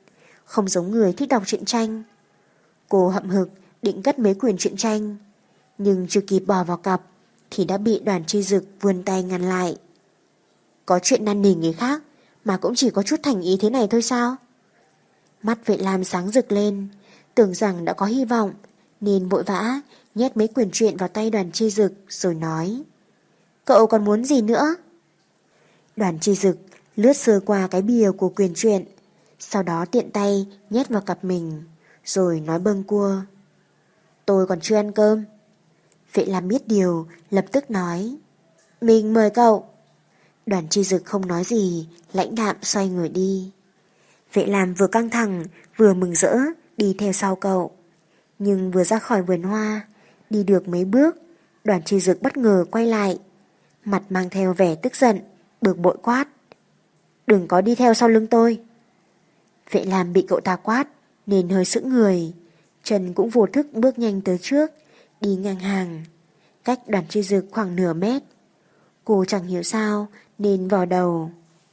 không giống người thích đọc truyện tranh. Cô hậm hực định cất mấy quyển truyện tranh, nhưng chưa kịp bỏ vào cặp thì đã bị Đoàn Chi Dực vươn tay ngăn lại. Có chuyện năn nỉ người khác mà cũng chỉ có chút thành ý thế này thôi sao? Mắt Vệ Lam sáng rực lên, tưởng rằng đã có hy vọng, nên vội vã nhét mấy quyển truyện vào tay Đoàn Chi Dực rồi nói: Cậu còn muốn gì nữa? Đoàn Chi Dực lướt sơ qua cái bìa của quyển truyện, sau đó tiện tay nhét vào cặp mình, rồi nói bâng quơ: Tôi còn chưa ăn cơm. Vệ Lam biết điều, lập tức nói: Mình mời cậu. Đoàn Chi Dực không nói gì, lãnh đạm xoay người đi. Vệ Lam vừa căng thẳng vừa mừng rỡ đi theo sau cậu. Nhưng vừa ra khỏi vườn hoa, đi được mấy bước, Đoàn Chi Dực bất ngờ quay lại, mặt mang theo vẻ tức giận, bực bội quát: Đừng có đi theo sau lưng tôi. Vệ Lam bị cậu ta quát nên hơi sững người, chân cũng vô thức bước nhanh tới trước, đi ngang hàng, cách Đoàn Chi Dực khoảng nửa mét. Cô chẳng hiểu sao nên vò đầu: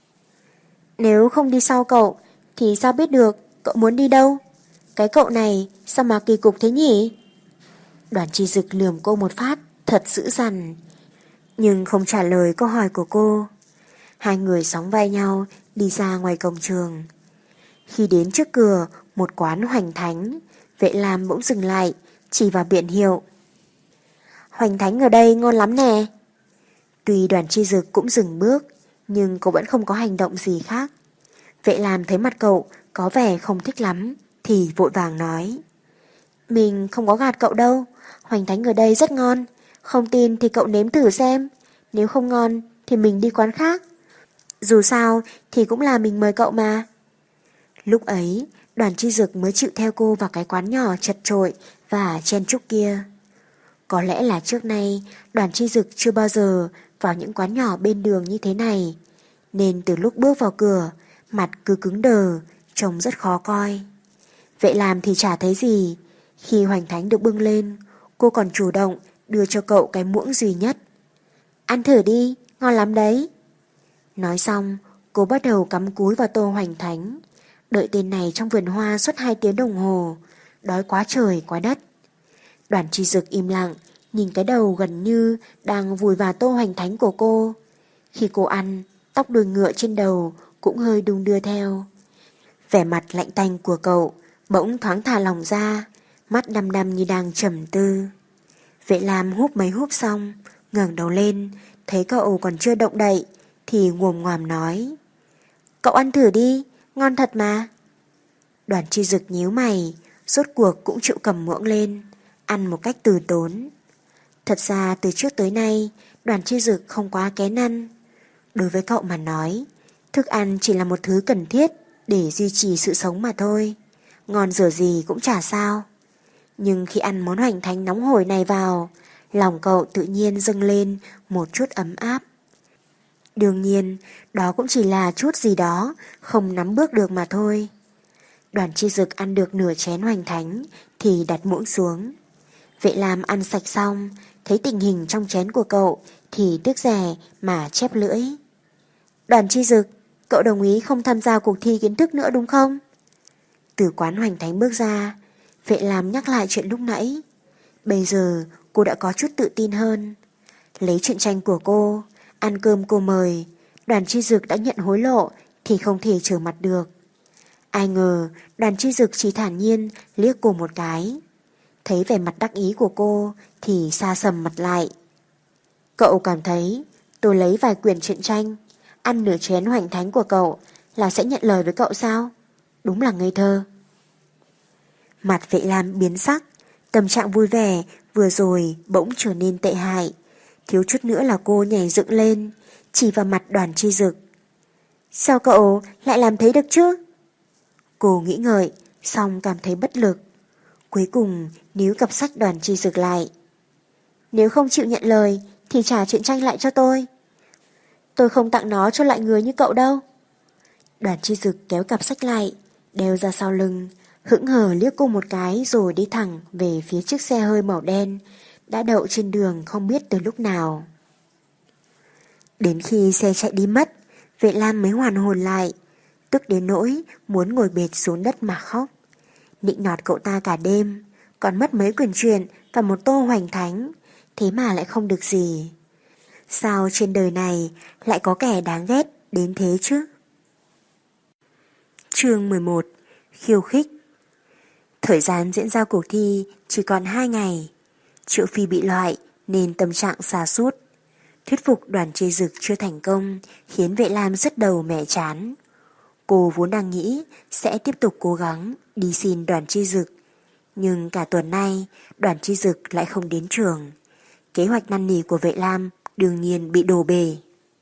Nếu không đi sau cậu thì sao biết được cậu muốn đi đâu? Cái cậu này sao mà kỳ cục thế nhỉ? Đoàn Chi Dực lườm cô một phát thật dữ dằn, nhưng không trả lời câu hỏi của cô. Hai người sóng vai nhau đi ra ngoài cổng trường. Khi đến trước cửa một quán Hoành Thánh, Vệ Lam bỗng dừng lại, chỉ vào biển hiệu: Hoành Thánh ở đây ngon lắm nè. Tuy Đoàn Chi Dực cũng dừng bước, nhưng cậu vẫn không có hành động gì khác. Vệ Lam thấy mặt cậu có vẻ không thích lắm thì vội vàng nói: Mình không có gạt cậu đâu, Hoành Thánh ở đây rất ngon, không tin thì cậu nếm thử xem, nếu không ngon thì mình đi quán khác. Dù sao thì cũng là mình mời cậu mà. Lúc ấy Đoàn Chi Dực mới chịu theo cô vào cái quán nhỏ chật chội và chen chúc kia. Có lẽ là trước nay Đoàn Chi Dực chưa bao giờ vào những quán nhỏ bên đường như thế này, nên từ lúc bước vào cửa, mặt cứ cứng đờ, trông rất khó coi. Vệ Lam thì chả thấy gì. Khi Hoành Thánh được bưng lên, cô còn chủ động đưa cho cậu cái muỗng duy nhất. Ăn thử đi, ngon lắm đấy. Nói xong, cô bắt đầu cắm cúi vào tô Hoành Thánh, đợi tên này trong vườn hoa suốt 2 tiếng đồng hồ, đói quá trời quá đất. Đoàn Chi Dực im lặng, nhìn cái đầu gần như đang vùi vào tô Hoành Thánh của cô. Khi cô ăn, tóc đuôi ngựa trên đầu cũng hơi đung đưa theo. Vẻ mặt lạnh tanh của cậu bỗng thoáng thả lỏng ra, mắt đăm đăm như đang trầm tư. Vệ Lam húp mấy húp xong, ngẩng đầu lên, thấy cậu còn chưa động đậy, thì ngồm ngoàm nói: Cậu ăn thử đi, ngon thật mà. Đoàn Chi Dực nhíu mày, rốt cuộc cũng chịu cầm muỗng lên, ăn một cách từ tốn. Thật ra từ trước tới nay, Đoàn Chi Dực không quá kén ăn. Đối với cậu mà nói, thức ăn chỉ là một thứ cần thiết để duy trì sự sống mà thôi, ngon dở gì cũng chả sao. Nhưng khi ăn món Hoành Thánh nóng hổi này vào, lòng cậu tự nhiên dâng lên một chút ấm áp. Đương nhiên, đó cũng chỉ là chút gì đó không nắm bước được mà thôi. Đoàn Chi Dực ăn được nửa chén Hoành Thánh thì đặt muỗng xuống. Vệ Lam ăn sạch xong, thấy tình hình trong chén của cậu thì tiếc rẻ mà chép lưỡi. Đoàn Chi Dực, cậu đồng ý không tham gia cuộc thi kiến thức nữa đúng không? Từ quán Hoành Thánh bước ra, Vệ Lam nhắc lại chuyện lúc nãy. Bây giờ cô đã có chút tự tin hơn. Lấy truyện tranh của cô, ăn cơm cô mời, Đoàn Chi Dực đã nhận hối lộ thì không thể trở mặt được. Ai ngờ Đoàn Chi Dực chỉ thản nhiên liếc cô một cái. Thấy vẻ mặt đắc ý của cô thì xa sầm mặt lại. Cậu cảm thấy tôi lấy vài quyển truyện tranh, ăn nửa chén Hoành Thánh của cậu là sẽ nhận lời với cậu sao? Đúng là ngây thơ. Mặt Vệ Lam biến sắc, tâm trạng vui vẻ vừa rồi bỗng trở nên tệ hại. Thiếu chút nữa là cô nhảy dựng lên, chỉ vào mặt Đoàn Chi Dực. Sao cậu lại làm thế được chứ? Cô nghĩ ngợi, xong cảm thấy bất lực. Cuối cùng níu cặp sách Đoàn Chi Dực lại. Nếu không chịu nhận lời thì trả truyện tranh lại cho tôi. Tôi không tặng nó cho loại người như cậu đâu. Đoàn Chi Dực kéo cặp sách lại, đeo ra sau lưng, hững hờ liếc cô một cái rồi đi thẳng về phía chiếc xe hơi màu đen đã đậu trên đường không biết từ lúc nào. Đến khi xe chạy đi mất, Vệ Lam mới hoàn hồn lại. tức đến nỗi muốn ngồi bệt xuống đất mà khóc. Nịnh nọt cậu ta cả đêm, còn mất mấy quyển truyện và một tô hoành thánh, thế mà lại không được gì. Sao trên đời này lại có kẻ đáng ghét đến thế chứ? Chương 11. Khiêu khích. Thời gian diễn ra cuộc thi chỉ còn 2 ngày. Triệu Phi bị loại nên tâm trạng sa sút. Thuyết phục Đoàn Chi Dực chưa thành công khiến Vệ Lam rất đầu mẻ chán. Cô vốn đang nghĩ sẽ tiếp tục cố gắng đi xin Đoàn Chi Dực, nhưng cả tuần nay Đoàn Chi Dực lại không đến trường. Kế hoạch năn nỉ của Vệ Lam đương nhiên bị đổ bể.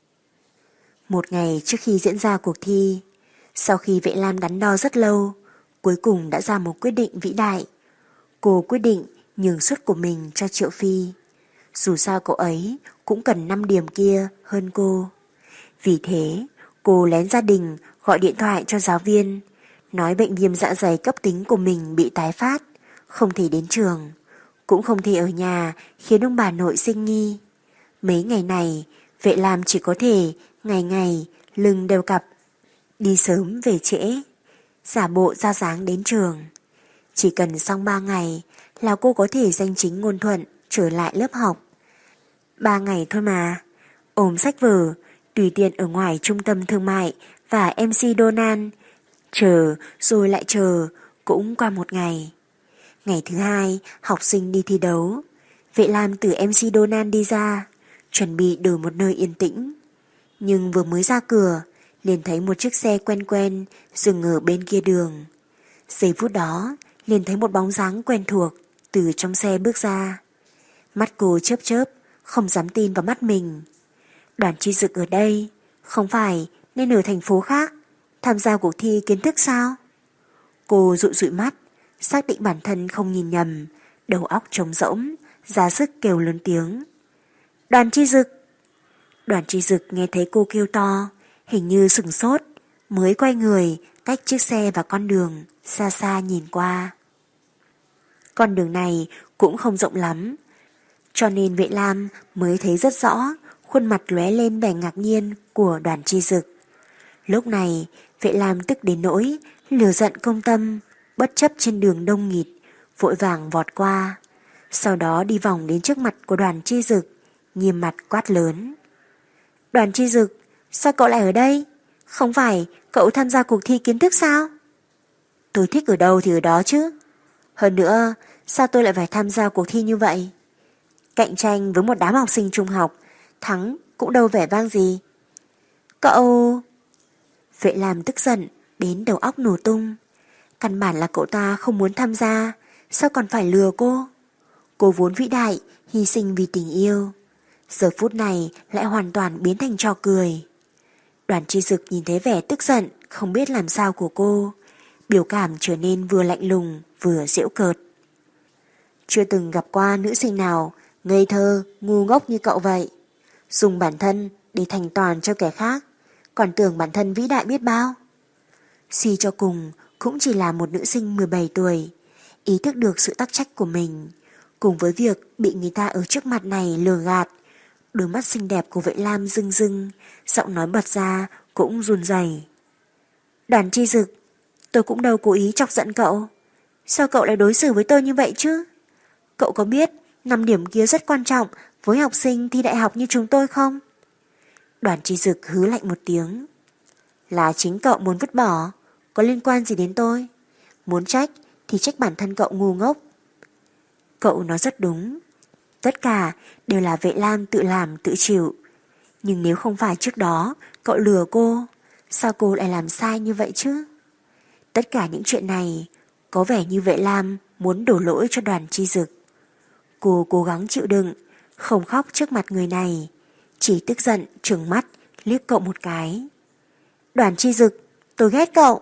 Một ngày trước khi diễn ra cuộc thi, sau khi Vệ Lam đắn đo rất lâu, cuối cùng đã ra một quyết định vĩ đại. Cô quyết định nhường suất của mình cho Triệu Phi. Dù sao cậu ấy cũng cần 5 điểm kia hơn cô. Vì thế, cô lén gia đình gọi điện thoại cho giáo viên, nói bệnh viêm dạ dày cấp tính của mình bị tái phát, không thể đến trường, cũng không thể ở nhà khiến ông bà nội sinh nghi. Mấy ngày này, Vệ Lam chỉ có thể ngày ngày lưng đeo cặp, đi sớm về trễ, giả bộ ra dáng đến trường. Chỉ cần xong 3 ngày là cô có thể danh chính ngôn thuận trở lại lớp học. 3 ngày thôi mà, ôm sách vở, tùy tiện ở ngoài trung tâm thương mại và MC Donald, chờ rồi lại chờ, cũng qua một ngày. Ngày thứ 2, học sinh đi thi đấu. Vệ Lam từ MC Donald đi ra, chuẩn bị đổi một nơi yên tĩnh. Nhưng vừa mới ra cửa, liền thấy một chiếc xe quen quen dừng ở bên kia đường. Giây phút đó, liền thấy một bóng dáng quen thuộc từ trong xe bước ra. Mắt cô chớp chớp, không dám tin vào mắt mình. Đoàn Chi Dực ở đây, không phải nên ở thành phố khác tham gia cuộc thi kiến thức sao? Cô dụi dụi mắt, xác định bản thân không nhìn nhầm, đầu óc trống rỗng, ra sức kêu lớn tiếng. Đoàn Chi Dực! Đoàn Chi Dực nghe thấy cô kêu to, hình như sửng sốt, mới quay người cách chiếc xe và con đường, xa xa nhìn qua. Con đường này cũng không rộng lắm, cho nên Vệ Lam mới thấy rất rõ khuôn mặt lóe lên vẻ ngạc nhiên của Đoàn Chi Dực. Lúc này, Vệ Lam tức đến nỗi lửa giận công tâm, bất chấp trên đường đông nghịt, vội vàng vọt qua, sau đó đi vòng đến trước mặt của Đoàn Chi Dực, nghiêm mặt quát lớn. Đoàn Chi Dực, sao cậu lại ở đây? Không phải cậu tham gia cuộc thi kiến thức sao? Tôi thích ở đâu thì ở đó chứ. Hơn nữa, sao tôi lại phải tham gia cuộc thi như vậy? Cạnh tranh với một đám học sinh trung học, thắng cũng đâu vẻ vang gì. Cậu... Vệ Lam tức giận đến đầu óc nổ tung. Căn bản là cậu ta không muốn tham gia, sao còn phải lừa cô? Cô vốn vĩ đại, hy sinh vì tình yêu, giờ phút này lại hoàn toàn biến thành trò cười. Đoàn Chi Dực nhìn thấy vẻ tức giận không biết làm sao của cô, biểu cảm trở nên vừa lạnh lùng vừa giễu cợt. Chưa từng gặp qua nữ sinh nào ngây thơ, ngu ngốc như cậu vậy, dùng bản thân để thành toàn cho kẻ khác, còn tưởng bản thân vĩ đại biết bao. Suy cho cùng cũng chỉ là một nữ sinh 17 tuổi, ý thức được sự tắc trách của mình, cùng với việc bị người ta ở trước mặt này lừa gạt. Đôi mắt xinh đẹp của Vệ Lam rưng rưng, giọng nói bật ra cũng run rẩy. Đoàn Chi Dực, tôi cũng đâu cố ý chọc giận cậu. Sao cậu lại đối xử với tôi như vậy chứ? Cậu có biết 5 điểm kia rất quan trọng với học sinh thi đại học như chúng tôi không? Đoàn Chi Dực hứ lạnh một tiếng. Là chính cậu muốn vứt bỏ, có liên quan gì đến tôi? Muốn trách thì trách bản thân cậu ngu ngốc. Cậu nói rất đúng, tất cả đều là Vệ Lam tự làm tự chịu. Nhưng nếu không phải trước đó cậu lừa cô, sao cô lại làm sai như vậy chứ? Tất cả những chuyện này có vẻ như Vệ Lam muốn đổ lỗi cho Đoàn Chi Dực. Cô cố gắng chịu đựng, không khóc trước mặt người này, chỉ tức giận trừng mắt liếc cậu một cái. Đoàn Chi Dực, tôi ghét cậu.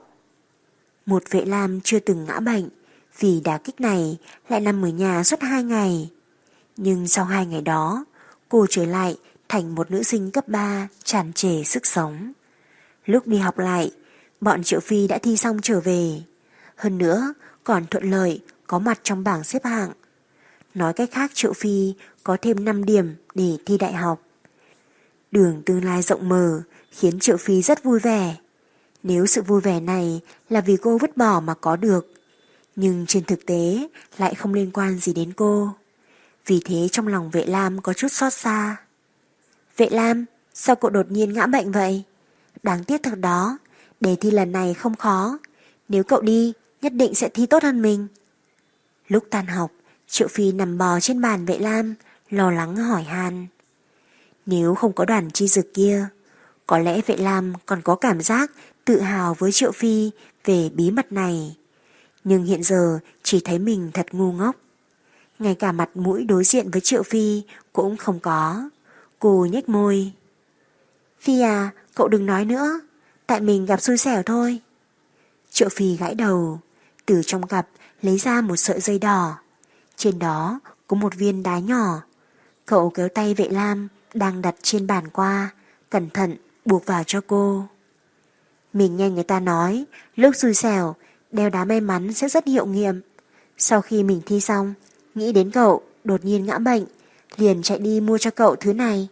Một Vệ Lam chưa từng ngã bệnh, vì đả kích này lại nằm ở nhà suốt 2 ngày. Nhưng sau 2 ngày đó, cô trở lại thành một nữ sinh cấp 3 tràn trề sức sống. Lúc đi học lại, bọn Triệu Phi đã thi xong trở về. Hơn nữa, còn thuận lợi có mặt trong bảng xếp hạng. Nói cách khác, Triệu Phi có thêm 5 điểm để thi đại học. Đường tương lai rộng mở khiến Triệu Phi rất vui vẻ.
Nếu sự vui vẻ này là vì cô vứt bỏ mà có được, nhưng trên thực tế lại không liên quan gì đến cô. Vì thế trong lòng Vệ Lam có chút xót xa. Vệ Lam, sao cậu đột nhiên ngã bệnh vậy? Đáng tiếc thật đó, đề thi lần này không khó. Nếu cậu đi, nhất định sẽ thi tốt hơn mình. Lúc tan học, Triệu Phi nằm bò trên bàn Vệ Lam, lo lắng hỏi han. Nếu không có Đoàn Chi Dực kia, có lẽ Vệ Lam còn có cảm giác tự hào với Triệu Phi về bí mật này. Nhưng hiện giờ chỉ thấy mình thật ngu ngốc. Ngay cả mặt mũi đối diện với Triệu Phi cũng không có. Cô nhếch môi. Phi à, cậu đừng nói nữa, tại mình gặp xui xẻo thôi. Triệu Phi gãi đầu, từ trong cặp lấy ra một sợi dây đỏ. Trên đó có một viên đá nhỏ. Cậu kéo tay Vệ Lam đang đặt trên bàn qua, cẩn thận buộc vào cho cô. Mình nghe người ta nói, lúc xui xẻo, đeo đá may mắn sẽ rất hiệu nghiệm. Sau khi mình thi xong, nghĩ đến cậu đột nhiên ngã bệnh, liền chạy đi mua cho cậu thứ này.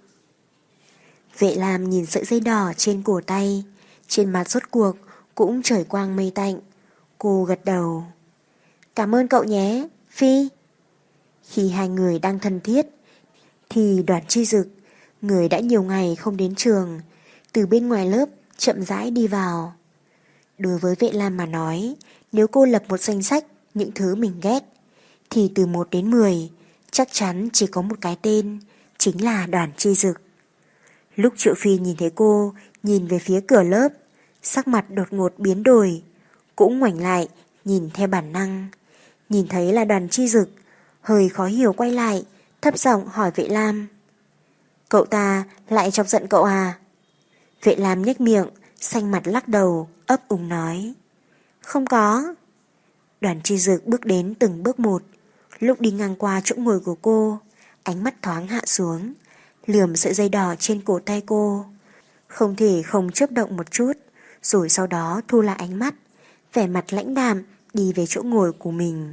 Vệ Lam nhìn sợi dây đỏ trên cổ tay, trên mặt rốt cuộc cũng trời quang mây tạnh. Cô gật đầu. Cảm ơn cậu nhé, Phi. Khi hai người đang thân thiết, thì Đoàn Chi Dực, người đã nhiều ngày không đến trường, từ bên ngoài lớp chậm rãi đi vào. Đối với Vệ Lam mà nói, nếu cô lập một danh sách những thứ mình ghét, thì từ 1 đến 10 chắc chắn chỉ có một cái tên, chính là Đoàn Chi Dực. Lúc Triệu Phi nhìn thấy cô nhìn về phía cửa lớp, sắc mặt đột ngột biến đổi, cũng ngoảnh lại nhìn theo bản năng. Nhìn thấy là Đoàn Chi Dực, hơi khó hiểu quay lại, thấp giọng hỏi Vệ Lam. Cậu ta lại chọc giận cậu à? Vệ Lam nhếch miệng, xanh mặt lắc đầu, ấp úng nói. Không có. Đoàn Chi Dực bước đến từng bước một. Lúc đi ngang qua chỗ ngồi của cô, ánh mắt thoáng hạ xuống, lườm sợi dây đỏ trên cổ tay cô. Không thể không chớp động một chút, rồi sau đó thu lại ánh mắt, vẻ mặt lãnh đạm đi về chỗ ngồi của mình.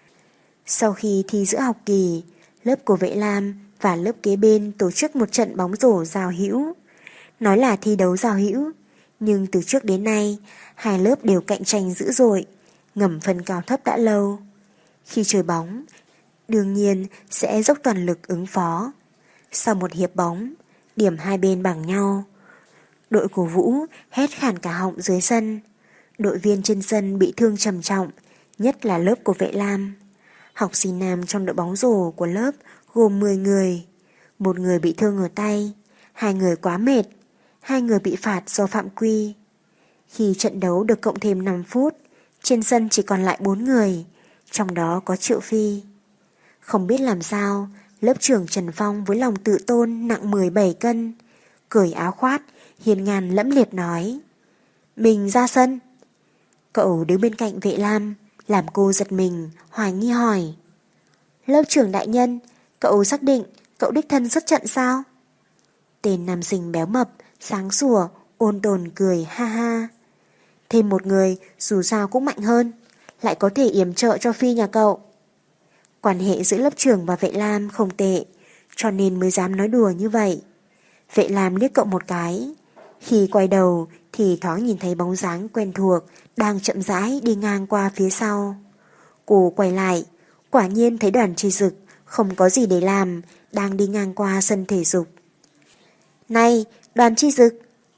Sau khi thi giữa học kỳ, lớp của Vệ Lam và lớp kế bên tổ chức một trận bóng rổ giao hữu. Nói là thi đấu giao hữu, nhưng từ trước đến nay hai lớp đều cạnh tranh dữ dội, ngầm phân cao thấp đã lâu. Khi chơi bóng, đương nhiên sẽ dốc toàn lực ứng phó. Sau một hiệp bóng, điểm hai bên bằng nhau. Đội cổ vũ hét khàn cả họng dưới sân. Đội viên trên sân bị thương trầm trọng, nhất là lớp của Vệ Lam. Học sinh nam trong đội bóng rổ của lớp gồm 10 người. 1 người bị thương ở tay, 2 người quá mệt, 2 người bị phạt do phạm quy. Khi trận đấu được cộng thêm 5 phút, trên sân chỉ còn lại 4 người, trong đó có Triệu Phi. Không biết làm sao, lớp trưởng Trần Phong với lòng tự tôn nặng 17 cân, cởi áo khoác, hiên ngang lẫm liệt nói. Mình ra sân. Cậu đứng bên cạnh Vệ Lam, làm cô giật mình, hoài nghi hỏi. Lớp trưởng đại nhân, cậu xác định cậu đích thân xuất trận sao? Tên nam sinh béo mập, sáng sủa, ôn tồn cười ha ha. Thêm một người dù sao cũng mạnh hơn, lại có thể yểm trợ cho Phi nhà cậu. Quan hệ giữa lớp trưởng và Vệ Lam không tệ, cho nên mới dám nói đùa như vậy. Vệ Lam liếc cậu một cái. Khi quay đầu thì thoáng nhìn thấy bóng dáng quen thuộc đang chậm rãi đi ngang qua phía sau. Cô quay lại, quả nhiên thấy Đoàn Chi Dực không có gì để làm, đang đi ngang qua sân thể dục. Này, Đoàn Chi Dực!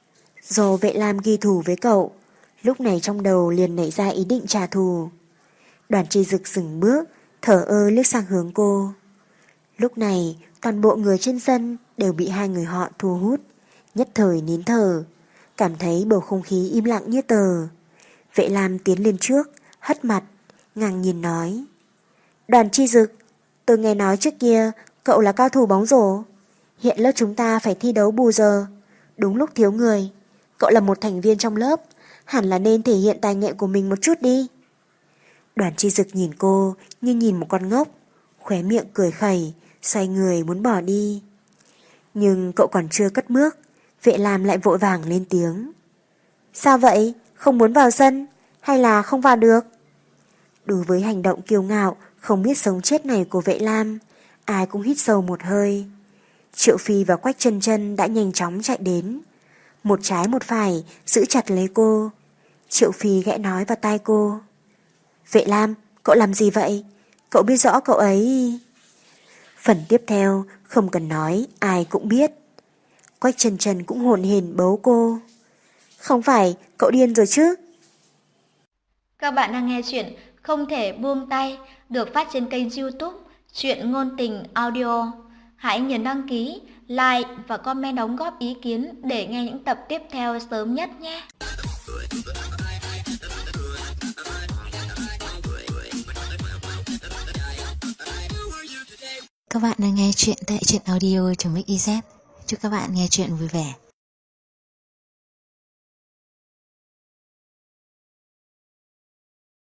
Do Vệ Lam ghi thù với cậu, lúc này trong đầu liền nảy ra ý định trả thù. Đoàn Chi Dực dừng bước, thở ơ liếc sang hướng cô. Lúc này, toàn bộ người trên sân đều bị hai người họ thu hút, nhất thời nín thở, cảm thấy bầu không khí im lặng như tờ. Vệ Lam tiến lên trước, hất mặt, ngang nhìn nói. Đoàn Chi Dực, tôi nghe nói trước kia cậu là cao thủ bóng rổ. Hiện lớp chúng ta phải thi đấu bù giờ, đúng lúc thiếu người. Cậu là một thành viên trong lớp, hẳn là nên thể hiện tài nghệ của mình một chút đi. Đoàn Chi Dực nhìn cô như nhìn một con ngốc, khóe miệng cười khẩy, xoay người muốn bỏ đi. Nhưng cậu còn chưa cất bước, Vệ Lam lại vội vàng lên tiếng. Sao vậy? Không muốn vào sân? Hay là không vào được? Đối với hành động kiêu ngạo, không biết sống chết này của Vệ Lam, ai cũng hít sâu một hơi. Triệu Phi và Quách Chân Chân đã nhanh chóng chạy đến. Một trái một phải giữ chặt lấy cô, Triệu Phi ghẽ nói vào tai cô. Vệ Lam, cậu làm gì vậy? Cậu biết rõ cậu ấy... Phần tiếp theo không cần nói, ai cũng biết. Quách Chân Chân cũng hồn hển bấu cô. Không phải, cậu điên rồi chứ?
Các bạn đang nghe chuyện Không thể buông tay được phát trên kênh YouTube Chuyện Ngôn Tình Audio. Hãy nhấn đăng ký, like và comment đóng góp ý kiến để nghe những tập tiếp theo sớm nhất nhé.
Các bạn đang nghe chuyện tại truyện audio.mix.iz. Chúc các bạn nghe chuyện vui vẻ.